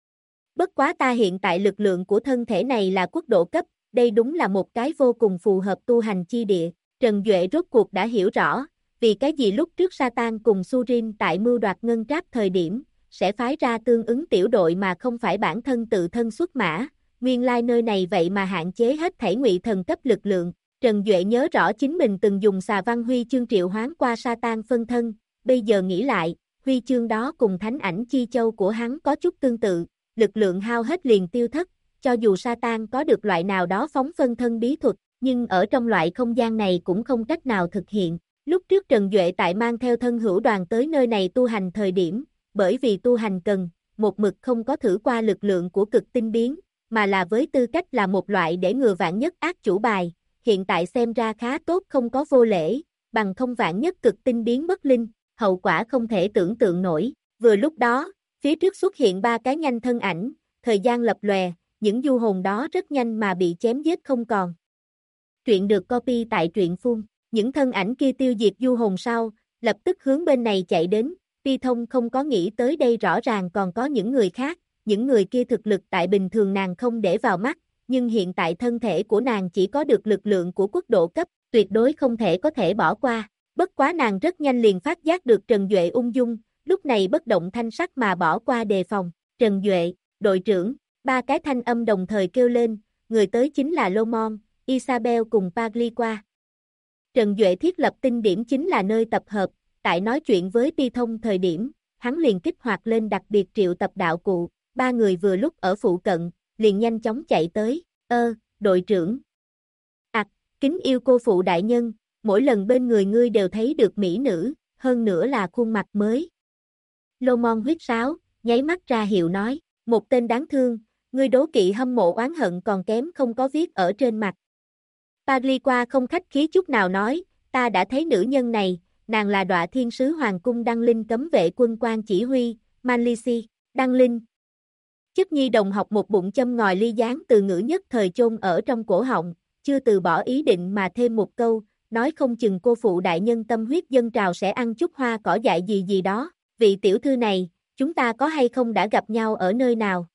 Bất quá ta hiện tại lực lượng của thân thể này là quốc độ cấp, đây đúng là một cái vô cùng phù hợp tu hành chi địa. Trần Duệ rốt cuộc đã hiểu rõ, vì cái gì lúc trước Satan cùng Surin tại mưu đoạt ngân tráp thời điểm, sẽ phái ra tương ứng tiểu đội mà không phải bản thân tự thân xuất mã, nguyên lai nơi này vậy mà hạn chế hết thảy ngụy thần cấp lực lượng. Trần Duệ nhớ rõ chính mình từng dùng xà văn huy chương triệu hoán qua Satan phân thân, bây giờ nghĩ lại, huy chương đó cùng thánh ảnh chi châu của hắn có chút tương tự, lực lượng hao hết liền tiêu thất, cho dù Satan có được loại nào đó phóng phân thân bí thuật, nhưng ở trong loại không gian này cũng không cách nào thực hiện. Lúc trước Trần Duệ tại mang theo thân hữu đoàn tới nơi này tu hành thời điểm, bởi vì tu hành cần, một mực không có thử qua lực lượng của cực tinh biến, mà là với tư cách là một loại để ngừa vạn nhất ác chủ bài, hiện tại xem ra khá tốt không có vô lễ, bằng không vạn nhất cực tinh biến bất linh, hậu quả không thể tưởng tượng nổi. Vừa lúc đó, phía trước xuất hiện 3 cái nhanh thân ảnh, thời gian lập lòe, những du hồn đó rất nhanh mà bị chém giết không còn. Truyện được copy tại truyện phun, những thân ảnh kia tiêu diệt du hồn sau, lập tức hướng bên này chạy đến, Ti Thông không có nghĩ tới đây rõ ràng còn có những người khác, những người kia thực lực tại bình thường nàng không để vào mắt, nhưng hiện tại thân thể của nàng chỉ có được lực lượng của quốc độ cấp, tuyệt đối không thể có thể bỏ qua. Bất quá nàng rất nhanh liền phát giác được Trần Duệ ung dung, lúc này bất động thanh sắc mà bỏ qua đề phòng. Trần Duệ, đội trưởng, 3 cái thanh âm đồng thời kêu lên, người tới chính là Lomon, Isabel cùng Pagliqua. Trần Duệ thiết lập tinh điểm chính là nơi tập hợp, tại nói chuyện với Ti Thông thời điểm, hắn liền kích hoạt lên đặc biệt triệu tập đạo cụ, 3 người vừa lúc ở phụ cận, liền nhanh chóng chạy tới, đội trưởng. Kính yêu cô phụ đại nhân, mỗi lần bên người ngươi đều thấy được mỹ nữ, hơn nữa là khuôn mặt mới. Lomon huýt sáo, nháy mắt ra hiệu nói, một tên đáng thương, ngươi đố kỵ hâm mộ oán hận còn kém không có viết ở trên mặt. Pagliqua không khách khí chút nào nói, ta đã thấy nữ nhân này, nàng là Đọa Thiên Sứ Hoàng cung Đăng Linh cấm vệ quân quan chỉ huy, Manlisi, Đăng Linh. Chức Nhi đồng học một bụng châm ngòi ly gián từ ngữ nhất thời chôn ở trong cổ họng, chưa từ bỏ ý định mà thêm một câu, nói không chừng cô phụ đại nhân tâm huyết dâng trào sẽ ăn chút hoa cỏ dại gì gì đó, vị tiểu thư này, chúng ta có hay không đã gặp nhau ở nơi nào?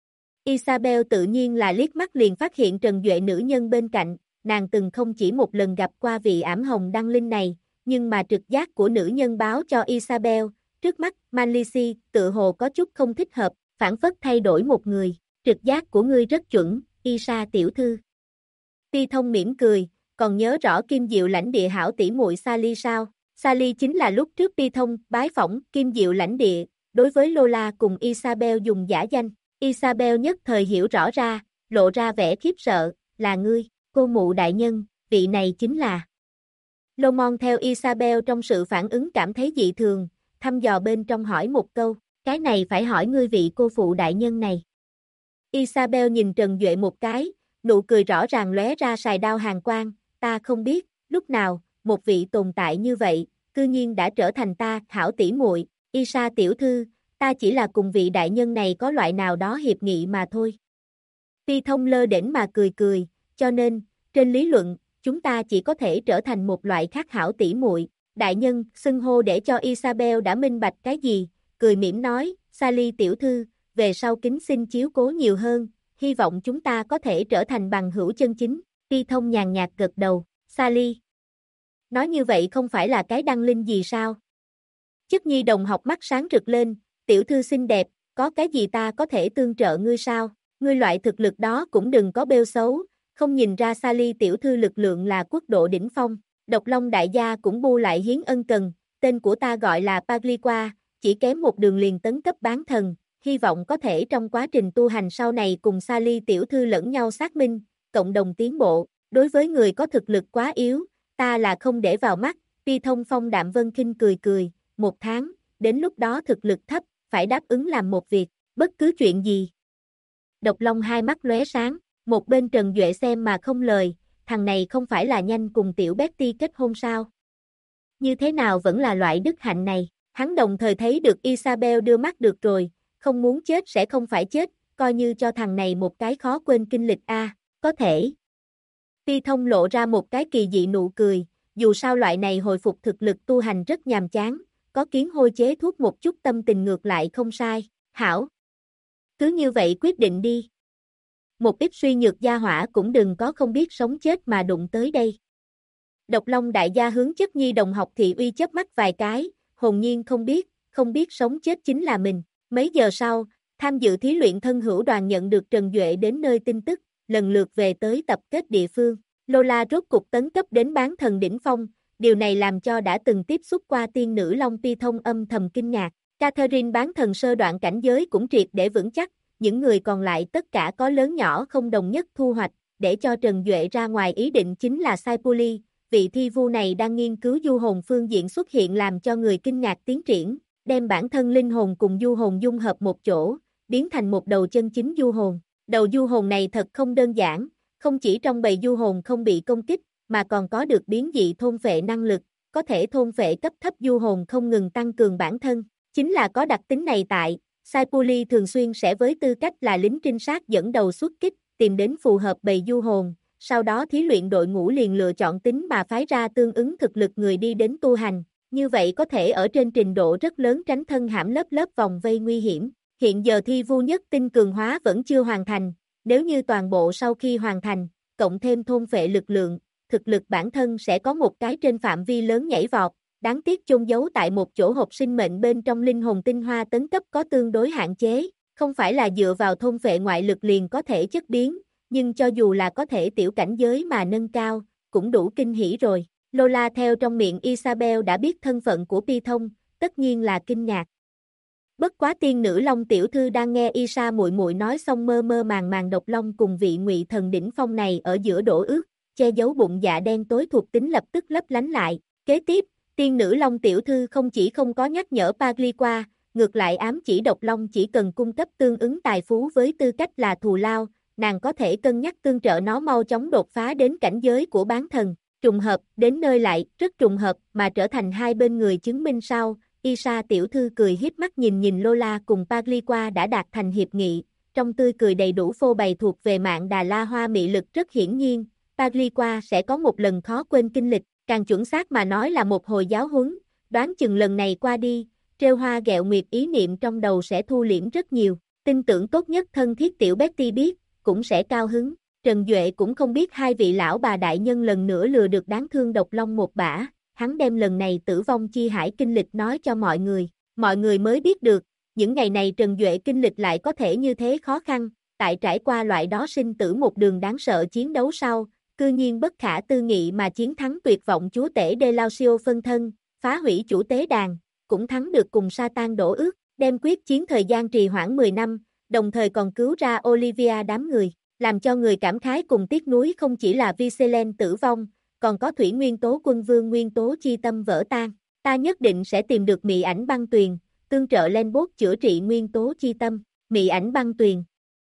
Isabel tự nhiên là liếc mắt liền phát hiện Trần Duệ nữ nhân bên cạnh, nàng từng không chỉ một lần gặp qua vị ảm hồng Đăng Linh này, nhưng mà trực giác của nữ nhân báo cho Isabel, trước mắt Manlisi tự hồ có chút không thích hợp, phản phất thay đổi một người, trực giác của ngươi rất chuẩn, Isa tiểu thư. Ti Thông mỉm cười, còn nhớ rõ Kim Diệu lãnh địa hảo tỷ muội Sally sao? Sally chính là lúc trước Ti Thông bái phỏng Kim Diệu lãnh địa, đối với Lola cùng Isabel dùng giả danh. Isabel nhất thời hiểu rõ ra, lộ ra vẻ khiếp sợ, là ngươi, cô mụ đại nhân, vị này chính là. Lomon theo Isabel trong sự phản ứng cảm thấy dị thường, thăm dò bên trong hỏi một câu, cái này phải hỏi ngươi vị cô phụ đại nhân này. Isabel nhìn Trần Duệ một cái, nụ cười rõ ràng lóe ra sài đao hàn quang, ta không biết, lúc nào, một vị tồn tại như vậy, cư nhiên đã trở thành ta, hảo tỷ muội, Isa tiểu thư, ta chỉ là cùng vị đại nhân này có loại nào đó hiệp nghị mà thôi. Ti Thông lơ đễnh mà cười cười, cho nên, trên lý luận, chúng ta chỉ có thể trở thành một loại khác hảo tỷ muội. Đại nhân, xưng hô để cho Isabel đã minh bạch cái gì, cười mỉm nói, Sally tiểu thư, về sau kính xin chiếu cố nhiều hơn, hy vọng chúng ta có thể trở thành bằng hữu chân chính. Ti Thông nhàn nhạt gật đầu, Sally. Nói như vậy không phải là cái Đăng Linh gì sao? Chức Nhi đồng học mắt sáng rực lên, tiểu thư xinh đẹp, có cái gì ta có thể tương trợ ngươi sao? Ngươi loại thực lực đó cũng đừng có bêu xấu, không nhìn ra Sally tiểu thư lực lượng là quốc độ đỉnh phong. Độc Long đại gia cũng bu lại hiến ân cần, tên của ta gọi là Pagliqua, chỉ kém một đường liền tấn cấp bán thần, hy vọng có thể trong quá trình tu hành sau này cùng Sally tiểu thư lẫn nhau xác minh, cộng đồng tiến bộ. đối với người có thực lực quá yếu, ta là không để vào mắt. Pi Thông Phong Đạm Vân Khinh cười cười, 1 tháng, đến lúc đó thực lực thấp, phải đáp ứng làm một việc, bất cứ chuyện gì. Độc Long hai mắt lóe sáng, một bên Trần Duệ xem mà không lời, thằng này không phải là nhanh cùng tiểu Betty kết hôn sao? Như thế nào vẫn là loại đức hạnh này? Hắn đồng thời thấy được Isabel đưa mắt được rồi, không muốn chết sẽ không phải chết, coi như cho thằng này một cái khó quên kinh lịch a, có thể. Pi Thông lộ ra một cái kỳ dị nụ cười, dù sao loại này hồi phục thực lực tu hành rất nhàm chán, có kiến hôi chế thuốc một chút tâm tình ngược lại không sai, hảo. Cứ như vậy quyết định đi. Một ít suy nhược gia hỏa cũng đừng có không biết sống chết mà đụng tới đây. Độc Long đại gia hướng chất nhi đồng học thị uy chớp mắt vài cái, hồn nhiên không biết sống chết chính là mình. Mấy giờ sau, tham dự thí luyện thân hữu đoàn nhận được Trần Duệ đến nơi tin tức, lần lượt về tới tập kết địa phương. Lola rốt cục tấn cấp đến bán thần đỉnh phong, điều này làm cho đã từng tiếp xúc qua tiên nữ Long Pi Thông âm thầm kinh ngạc. Catherine bán thần sơ đoạn cảnh giới cũng triệt để vững chắc, những người còn lại tất cả có lớn nhỏ không đồng nhất thu hoạch, để cho Trần Duệ ra ngoài ý định chính là Saipuli, vị thi vu này đang nghiên cứu du hồn phương diện xuất hiện làm cho người kinh ngạc tiến triển, đem bản thân linh hồn cùng du hồn dung hợp một chỗ, biến thành một đầu chân chính du hồn. Đầu du hồn này thật không đơn giản, không chỉ trong bầy du hồn không bị công kích, mà còn có được biến dị thôn phệ năng lực, có thể thôn phệ cấp thấp du hồn không ngừng tăng cường bản thân. Chính là có đặc tính này tại, Saipuli thường xuyên sẽ với tư cách là lính trinh sát dẫn đầu xuất kích, tìm đến phù hợp bầy du hồn, sau đó thí luyện đội ngũ liền lựa chọn tính mà phái ra tương ứng thực lực người đi đến tu hành, như vậy có thể ở trên trình độ rất lớn tránh thân hãm lớp lớp vòng vây nguy hiểm. Hiện giờ thi vu nhất tinh cường hóa vẫn chưa hoàn thành, nếu như toàn bộ sau khi hoàn thành, cộng thêm thôn phệ lực lượng, thực lực bản thân sẽ có một cái trên phạm vi lớn nhảy vọt. Đáng tiếc chôn giấu tại một chỗ hộp sinh mệnh bên trong linh hồn tinh hoa tấn cấp có tương đối hạn chế, không phải là dựa vào thôn phệ ngoại lực liền có thể chất biến, nhưng cho dù là có thể tiểu cảnh giới mà nâng cao, cũng đủ kinh hỉ rồi. Lola theo trong miệng Isabel đã biết thân phận của Pi Thông, tất nhiên là kinh ngạc. Bất quá tiên nữ Long tiểu thư đang nghe Isa muội muội nói xong mơ mơ màng màng Độc Long cùng vị ngụy thần đỉnh phong này ở giữa đổ ước, che giấu bụng dạ đen tối thuộc tính lập tức lấp lánh lại. Kế tiếp, tiên nữ Long tiểu thư không chỉ không có nhắc nhở Pagliqua, ngược lại ám chỉ Độc Long chỉ cần cung cấp tương ứng tài phú với tư cách là thù lao, nàng có thể cân nhắc tương trợ nó mau chóng đột phá đến cảnh giới của bán thần. Trùng hợp, đến nơi lại, rất trùng hợp, mà trở thành hai bên người chứng minh sau. Isa tiểu thư cười hiếp mắt nhìn Lola cùng Pagliqua đã đạt thành hiệp nghị, trong tươi cười đầy đủ phô bày thuộc về mạng Đà La Hoa mị lực rất hiển nhiên, Pagliqua sẽ có một lần khó quên kinh lịch, càng chuẩn xác mà nói là một hồi giáo huấn, đoán chừng lần này qua đi, trêu hoa ghẹo nguyệt ý niệm trong đầu sẽ thu liễm rất nhiều, tin tưởng tốt nhất thân thiết tiểu Betty biết, cũng sẽ cao hứng. Trần Duệ cũng không biết hai vị lão bà đại nhân lần nữa lừa được đáng thương Độc Long một bả, hắn đem lần này tử vong chi hải kinh lịch nói cho mọi người mới biết được, những ngày này Trần Duệ kinh lịch lại có thể như thế khó khăn, tại trải qua loại đó sinh tử một đường đáng sợ chiến đấu sau, cư nhiên bất khả tư nghị mà chiến thắng tuyệt vọng chúa tể Delacio phân thân, phá hủy chủ tế đàn, cũng thắng được cùng Satan đổ ước, đem quyết chiến thời gian trì hoãn 10 năm, đồng thời còn cứu ra Olivia đám người. Làm cho người cảm khái cùng tiếc nuối không chỉ là Vincent tử vong, còn có thủy nguyên tố quân vương nguyên tố chi tâm vỡ tan. Ta nhất định sẽ tìm được mị ảnh băng tuyền, tương trợ Lenbot chữa trị nguyên tố chi tâm, mị ảnh băng tuyền.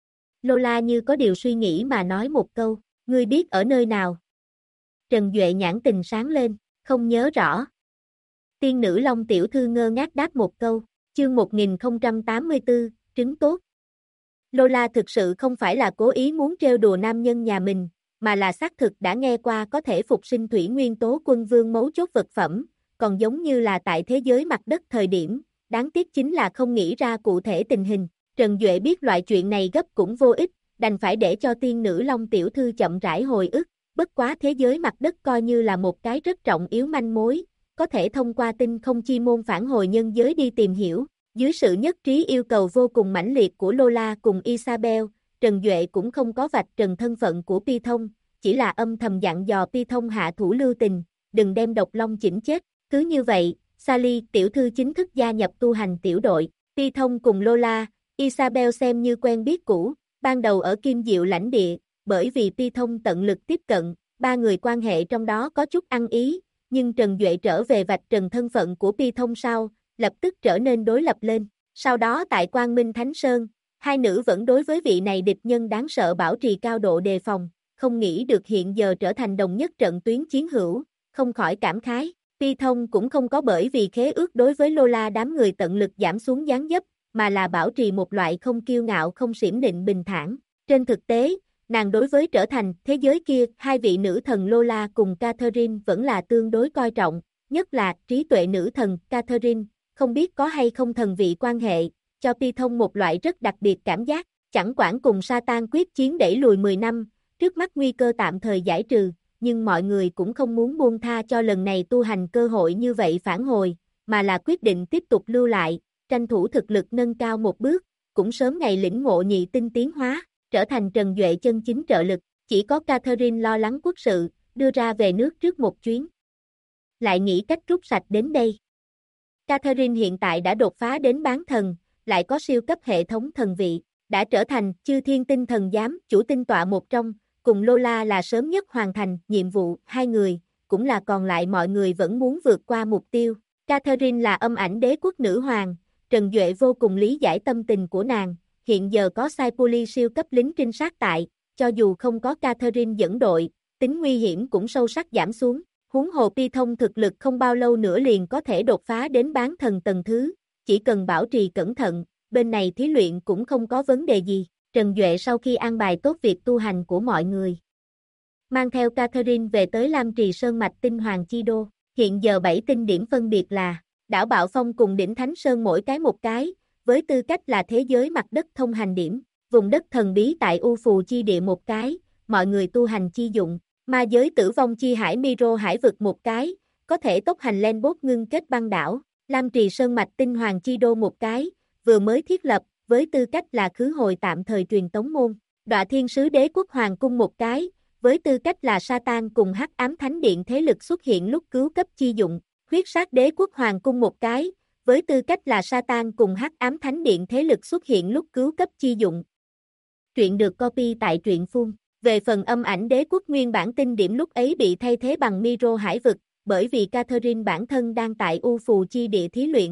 Lola như có điều suy nghĩ mà nói một câu, ngươi biết ở nơi nào? Trần Duệ nhãn tình sáng lên, không nhớ rõ. Tiên nữ Long tiểu thư ngơ ngác đáp một câu, chương 1084, trứng tốt. Lola thực sự không phải là cố ý muốn trêu đùa nam nhân nhà mình, mà là xác thực đã nghe qua có thể phục sinh thủy nguyên tố quân vương mấu chốt vật phẩm, còn giống như là tại thế giới mặt đất thời điểm, đáng tiếc chính là không nghĩ ra cụ thể tình hình. Trần Duệ biết loại chuyện này gấp cũng vô ích, đành phải để cho tiên nữ Long tiểu thư chậm rãi hồi ức, bất quá thế giới mặt đất coi như là một cái rất trọng yếu manh mối, có thể thông qua tinh không chi môn phản hồi nhân giới đi tìm hiểu. Dưới sự nhất trí yêu cầu vô cùng mãnh liệt của Lola cùng Isabel, Trần Duệ cũng không có vạch trần thân phận của Pi Thông, chỉ là âm thầm dặn dò Pi Thông hạ thủ lưu tình, đừng đem Độc Long chỉnh chết. Cứ như vậy, Sally tiểu thư chính thức gia nhập tu hành tiểu đội, Pi Thông cùng Lola, Isabel xem như quen biết cũ, ban đầu ở Kim Diệu lãnh địa, bởi vì Pi Thông tận lực tiếp cận, ba người quan hệ trong đó có chút ăn ý, nhưng Trần Duệ trở về vạch trần thân phận của Pi Thông sau, lập tức trở nên đối lập lên. Sau đó tại Quang Minh Thánh Sơn, hai nữ vẫn đối với vị này địch nhân đáng sợ bảo trì cao độ đề phòng, không nghĩ được hiện giờ trở thành đồng nhất trận tuyến chiến hữu, không khỏi cảm khái. Pi Thông cũng không có bởi vì khế ước đối với Lola đám người tận lực giảm xuống dáng dấp, mà là bảo trì một loại không kiêu ngạo không xiểm định bình thản. Trên thực tế, nàng đối với trở thành thế giới kia, hai vị nữ thần Lola cùng Catherine vẫn là tương đối coi trọng, nhất là trí tuệ nữ thần Catherine, không biết có hay không thần vị quan hệ, cho Pi Thông một loại rất đặc biệt cảm giác, chẳng quản cùng Satan quyết chiến đẩy lùi 10 năm, trước mắt nguy cơ tạm thời giải trừ, nhưng mọi người cũng không muốn buông tha cho lần này tu hành cơ hội như vậy phản hồi, mà là quyết định tiếp tục lưu lại, tranh thủ thực lực nâng cao một bước, cũng sớm ngày lĩnh ngộ nhị tinh tiến hóa, trở thành Trần Duệ chân chính trợ lực, chỉ có Catherine lo lắng quốc sự, đưa ra về nước trước một chuyến. Lại nghĩ cách rút sạch đến đây. Catherine hiện tại đã đột phá đến bán thần, lại có siêu cấp hệ thống thần vị, đã trở thành chư thiên tinh thần giám chủ tinh tọa một trong, cùng Lola là sớm nhất hoàn thành nhiệm vụ, hai người, cũng là còn lại mọi người vẫn muốn vượt qua mục tiêu. Catherine là âm ảnh đế quốc nữ hoàng, Trần Duệ vô cùng lý giải tâm tình của nàng, hiện giờ có Saipoli siêu cấp lính trinh sát tại, cho dù không có Catherine dẫn đội, tính nguy hiểm cũng sâu sắc giảm xuống. Huống hồ Pi Thông thực lực không bao lâu nữa liền có thể đột phá đến bán thần tầng thứ, chỉ cần bảo trì cẩn thận, bên này thí luyện cũng không có vấn đề gì. Trần Duệ sau khi an bài tốt việc tu hành của mọi người, mang theo Catherine về tới Lam Trì Sơn mạch tinh hoàng chi đô, hiện giờ 7 tinh điểm phân biệt là đảo Bạo Phong cùng đỉnh Thánh Sơn mỗi cái một cái, với tư cách là thế giới mặt đất thông hành điểm, vùng đất thần bí tại U Phù chi địa một cái, mọi người tu hành chi dụng, ma giới tử vong chi hải Miro hải vực một cái, có thể tốc hành lên bốt ngưng kết băng đảo, Lam Trì Sơn mạch tinh hoàng chi đô một cái, vừa mới thiết lập, với tư cách là khứ hồi tạm thời truyền tống môn, Đọa Thiên Sứ Đế quốc hoàng cung một cái, với tư cách là Satan cùng Hắc Ám Thánh Điện thế lực xuất hiện lúc cứu cấp chi dụng, Huyết Sát Đế quốc hoàng cung một cái, với tư cách là Satan cùng Hắc Ám Thánh Điện thế lực xuất hiện lúc cứu cấp chi dụng. Truyện được copy tại truyện phun. Về phần âm ảnh đế quốc nguyên bản tinh điểm lúc ấy bị thay thế bằng Miro hải vực, bởi vì Catherine bản thân đang tại U Phù chi địa thí luyện.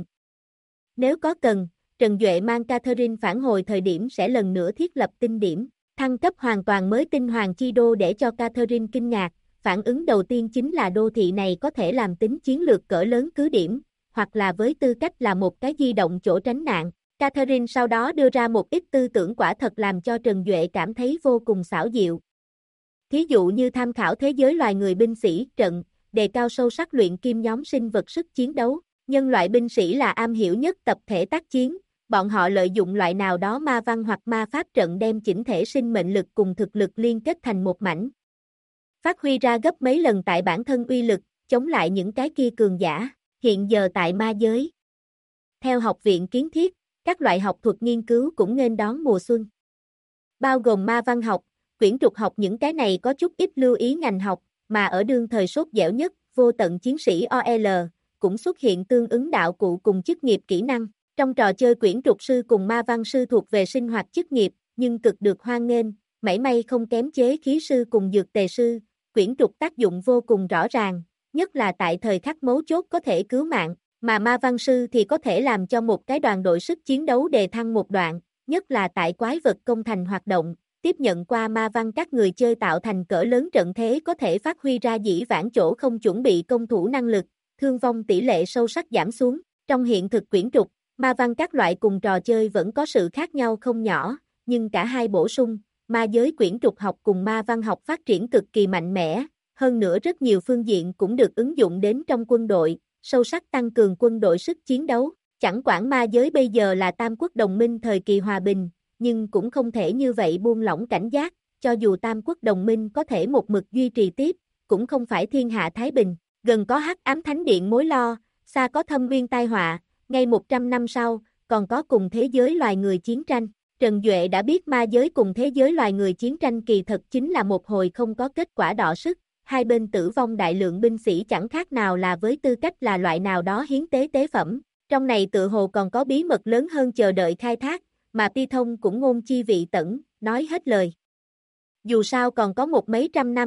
Nếu có cần, Trần Duệ mang Catherine phản hồi thời điểm sẽ lần nữa thiết lập tinh điểm, thăng cấp hoàn toàn mới tinh hoàng chi đô để cho Catherine kinh ngạc, phản ứng đầu tiên chính là đô thị này có thể làm tính chiến lược cỡ lớn cứ điểm, hoặc là với tư cách là một cái di động chỗ tránh nạn. Catherine sau đó đưa ra một ít tư tưởng quả thật làm cho Trần Duệ cảm thấy vô cùng xảo diệu. Thí dụ như tham khảo thế giới loài người binh sĩ trận, đề cao sâu sắc luyện kim nhóm sinh vật sức chiến đấu. Nhân loại binh sĩ là am hiểu nhất tập thể tác chiến, bọn họ lợi dụng loại nào đó ma văn hoặc ma pháp trận đem chỉnh thể sinh mệnh lực cùng thực lực liên kết thành một mảnh. Phát huy ra gấp mấy lần tại bản thân uy lực, chống lại những cái kia cường giả, hiện giờ tại ma giới. Theo học viện kiến thiết, các loại học thuật nghiên cứu cũng nghênh đón mùa xuân. Bao gồm ma văn học, quyển trục học những cái này có chút ít lưu ý ngành học, mà ở đương thời sốt dẻo nhất, vô tận chiến sĩ OL, cũng xuất hiện tương ứng đạo cụ cùng chức nghiệp kỹ năng. Trong trò chơi quyển trục sư cùng ma văn sư thuộc về sinh hoạt chức nghiệp, nhưng cực được hoan nghênh, mảy may không kém chế khí sư cùng dược tề sư, quyển trục tác dụng vô cùng rõ ràng, nhất là tại thời khắc mấu chốt có thể cứu mạng, mà ma văn sư thì có thể làm cho một cái đoàn đội sức chiến đấu đề thăng một đoạn, nhất là tại quái vật công thành hoạt động, tiếp nhận qua ma văn các người chơi tạo thành cỡ lớn trận thế có thể phát huy ra dĩ vãng chỗ không chuẩn bị công thủ năng lực, thương vong tỷ lệ sâu sắc giảm xuống. Trong hiện thực quyển trục, ma văn các loại cùng trò chơi vẫn có sự khác nhau không nhỏ, nhưng cả hai bổ sung, ma giới quyển trục học cùng ma văn học phát triển cực kỳ mạnh mẽ, hơn nữa rất nhiều phương diện cũng được ứng dụng đến trong quân đội, sâu sắc tăng cường quân đội sức chiến đấu. Chẳng quản ma giới bây giờ là Tam Quốc đồng minh thời kỳ hòa bình, nhưng cũng không thể như vậy buông lỏng cảnh giác, cho dù Tam Quốc đồng minh có thể một mực duy trì tiếp, cũng không phải thiên hạ thái bình, gần có Hắc Ám Thánh Điện mối lo, xa có thâm uyên tai họa, ngay 100 năm sau, còn có cùng thế giới loài người chiến tranh. Trần Duệ đã biết ma giới cùng thế giới loài người chiến tranh kỳ thật chính là một hồi không có kết quả đọ sức, hai bên tử vong đại lượng binh sĩ chẳng khác nào là với tư cách là loại nào đó hiến tế tế phẩm. Trong này tự hồ còn có bí mật lớn hơn chờ đợi khai thác, mà Pi Thông cũng ngôn chi vị tẩn, nói hết lời. Dù sao còn có một mấy trăm năm,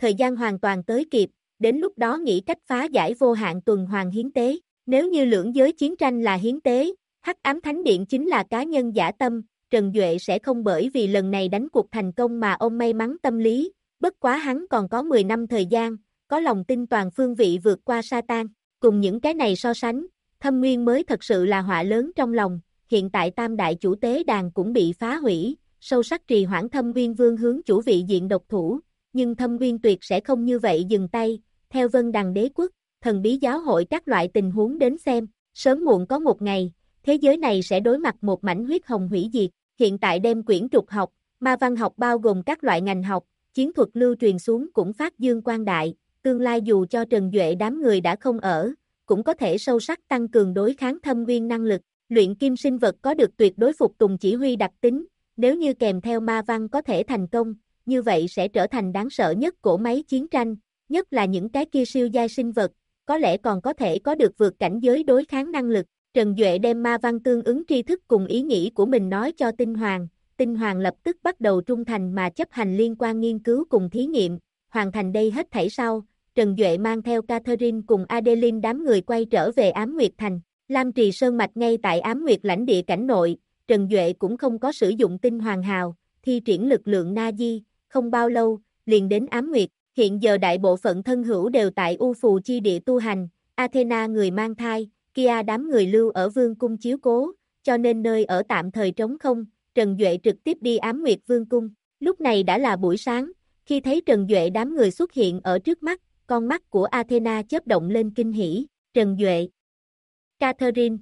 thời gian hoàn toàn tới kịp, đến lúc đó nghĩ cách phá giải vô hạn tuần hoàn hiến tế. Nếu như lưỡng giới chiến tranh là hiến tế, Hắc Ám Thánh Điện chính là cá nhân dã tâm, Trần Duệ sẽ không bởi vì lần này đánh cuộc thành công mà ông may mắn tâm lý, bất quá hắn còn có 10 năm thời gian, có lòng tin toàn phương vị vượt qua Satan. Cùng những cái này so sánh, Thâm Nguyên mới thật sự là họa lớn trong lòng, hiện tại Tam Đại Chủ Tế Đàn cũng bị phá hủy, sâu sắc trì hoãn Thâm Nguyên Vương hướng chủ vị diện độc thủ, nhưng Thâm Nguyên Tuyệt sẽ không như vậy dừng tay, theo Vân Đằng Đế Quốc, Thần Bí Giáo hội các loại tình huống đến xem, sớm muộn có một ngày, thế giới này sẽ đối mặt một mảnh huyết hồng hủy diệt, hiện tại đem quyển trục học, ma văn học bao gồm các loại ngành học, chiến thuật lưu truyền xuống cũng phát dương quang đại, tương lai dù cho Trần Duệ đám người đã không ở, cũng có thể sâu sắc tăng cường đối kháng thâm nguyên năng lực, luyện kim sinh vật có được tuyệt đối phục tùng chỉ huy đặc tính, nếu như kèm theo ma văn có thể thành công, như vậy sẽ trở thành đáng sợ nhất cỗ máy chiến tranh, nhất là những cái kia siêu giai sinh vật, có lẽ còn có thể có được vượt cảnh giới đối kháng năng lực. Trần Duệ đem ma văn tương ứng tri thức cùng ý nghĩ của mình nói cho Tinh Hoàng lập tức bắt đầu trung thành mà chấp hành liên quan nghiên cứu cùng thí nghiệm, hoàn thành đây hết thảy sau, Trần Duệ mang theo Catherine cùng Adeline đám người quay trở về Ám Nguyệt Thành, Lam Trì Sơn Mạch ngay tại Ám Nguyệt lãnh địa cảnh nội, Trần Duệ cũng không có sử dụng Tinh Hoàng Hào, thi triển lực lượng Na-di, không bao lâu, liền đến Ám Nguyệt, hiện giờ đại bộ phận thân hữu đều tại U Phù chi địa tu hành, Athena người mang thai, Kia đám người lưu ở Vương cung chiếu cố, cho nên nơi ở tạm thời trống không, Trần Duệ trực tiếp đi Ám Nguyệt Vương cung. Lúc này đã là buổi sáng, khi thấy Trần Duệ đám người xuất hiện ở trước mắt, con mắt của Athena chớp động lên kinh hỉ, Trần Duệ, Catherine,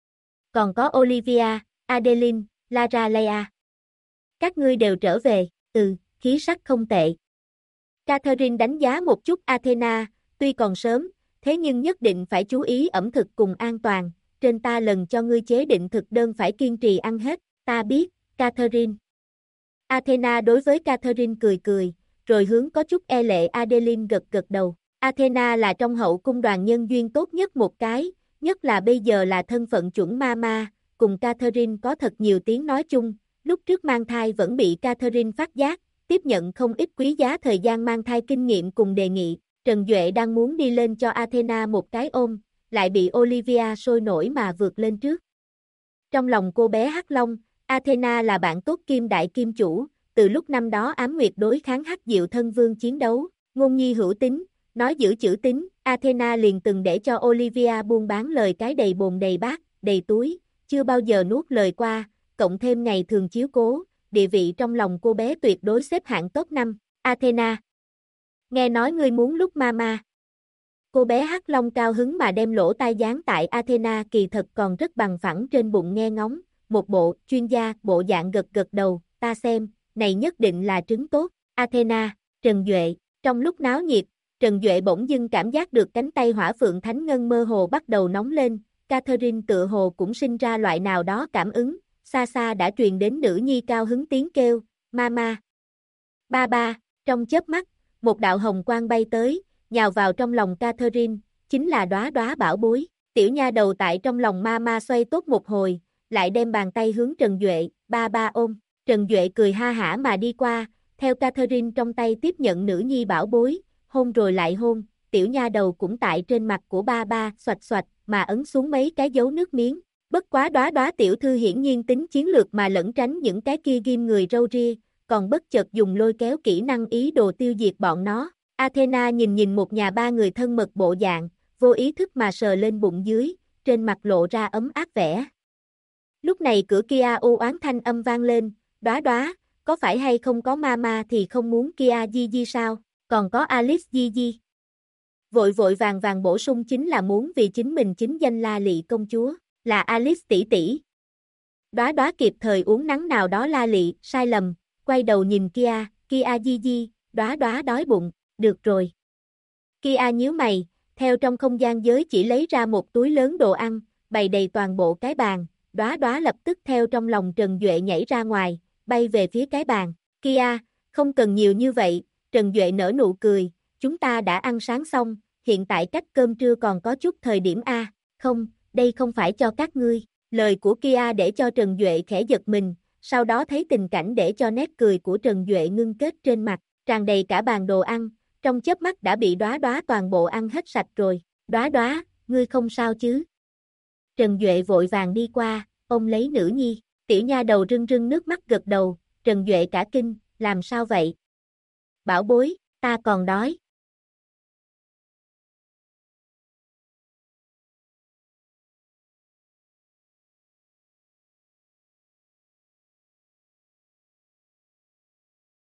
còn có Olivia, Adeline, Lara Leia. Các ngươi đều trở về, khí sắc không tệ. Catherine đánh giá một chút Athena, tuy còn sớm, thế nhưng nhất định phải chú ý ẩm thực cùng an toàn, trên ta lần cho ngươi chế định thực đơn phải kiên trì ăn hết, ta biết, Catherine. Athena đối với Catherine cười cười, rồi hướng có chút e lệ Adeline gật gật đầu. Athena là trong hậu cung đoàn nhân duyên tốt nhất một cái, nhất là bây giờ là thân phận chuẩn mama, cùng Catherine có thật nhiều tiếng nói chung, lúc trước mang thai vẫn bị Catherine phát giác, tiếp nhận không ít quý giá thời gian mang thai kinh nghiệm cùng đề nghị. Trần Duệ đang muốn đi lên cho Athena một cái ôm, lại bị Olivia sôi nổi mà vượt lên trước. Trong lòng cô bé Hắc Long, Athena là bạn tốt Kim Đại Kim Chủ, từ lúc năm đó Ám Nguyệt đối kháng Hắc Diệu Thân Vương chiến đấu, ngôn nhi hữu tín, nói giữ chữ tín, Athena liền từng để cho Olivia buôn bán lời cái đầy bồn đầy bát, đầy túi, chưa bao giờ nuốt lời qua, cộng thêm ngày thường chiếu cố, địa vị trong lòng cô bé tuyệt đối xếp hạng top 5, Athena. Nghe nói ngươi muốn lúc mama. Cô bé Hắc Long cao hứng mà đem lỗ tai dán tại Athena kỳ thật còn rất bằng phẳng trên bụng nghe ngóng, một bộ chuyên gia bộ dạng gật gật đầu, ta xem, này nhất định là trứng tốt, Athena, Trần Duệ, trong lúc náo nhiệt, Trần Duệ bỗng dưng cảm giác được cánh tay hỏa phượng thánh ngân mơ hồ bắt đầu nóng lên, Catherine tựa hồ cũng sinh ra loại nào đó cảm ứng, xa xa đã truyền đến nữ nhi cao hứng tiếng kêu, mama, ba ba, trong chớp mắt, một đạo hồng quang bay tới, nhào vào trong lòng Catherine, chính là đóa đóa bảo bối, tiểu nha đầu tại trong lòng mama xoay tốt một hồi, lại đem bàn tay hướng Trần Duệ, ba ba ôm, Trần Duệ cười ha hả mà đi qua, theo Catherine trong tay tiếp nhận nữ nhi bảo bối, hôn rồi lại hôn, tiểu nha đầu cũng tại trên mặt của ba ba xoạch xoạch mà ấn xuống mấy cái dấu nước miếng, bất quá đóa đóa tiểu thư hiển nhiên tính chiến lược mà lẩn tránh những cái kia ghim người râu ria, còn bất chợt dùng lôi kéo kỹ năng ý đồ tiêu diệt bọn nó. Athena nhìn một nhà ba người thân mật bộ dạng, vô ý thức mà sờ lên bụng dưới, trên mặt lộ ra ấm áp vẻ. Lúc này cửa Kia u oán thanh âm vang lên, đóa đóa, có phải hay không có mama thì không muốn Kia Gigi sao, còn có Alice Gigi. Vội vội vàng vàng bổ sung chính là muốn vì chính mình chính danh La Lị công chúa, là Alice tỷ tỷ. Đóa đóa kịp thời uống nắng nào đó La Lị, sai lầm, quay đầu nhìn Kia Gigi, đóa đóa đói bụng, được rồi. Kia nhíu mày, theo trong không gian giới chỉ lấy ra một túi lớn đồ ăn, bày đầy toàn bộ cái bàn, đóa đóa lập tức theo trong lòng Trần Duệ nhảy ra ngoài, bay về phía cái bàn. Kia, không cần nhiều như vậy, Trần Duệ nở nụ cười, chúng ta đã ăn sáng xong, hiện tại cách cơm trưa còn có chút thời điểm a. Không, đây không phải cho các ngươi. Lời của Kia để cho Trần Duệ khẽ giật mình, sau đó thấy tình cảnh để cho nét cười của Trần Duệ ngưng kết trên mặt, tràn đầy cả bàn đồ ăn, trong chớp mắt đã bị Đóa Đóa toàn bộ ăn hết sạch rồi. Đóa Đóa, ngươi không sao chứ? Trần Duệ vội vàng đi qua, ôm lấy nữ nhi, tiểu nha đầu rưng rưng nước mắt gật đầu, Trần Duệ cả kinh, làm sao vậy? Bảo bối, ta còn đói.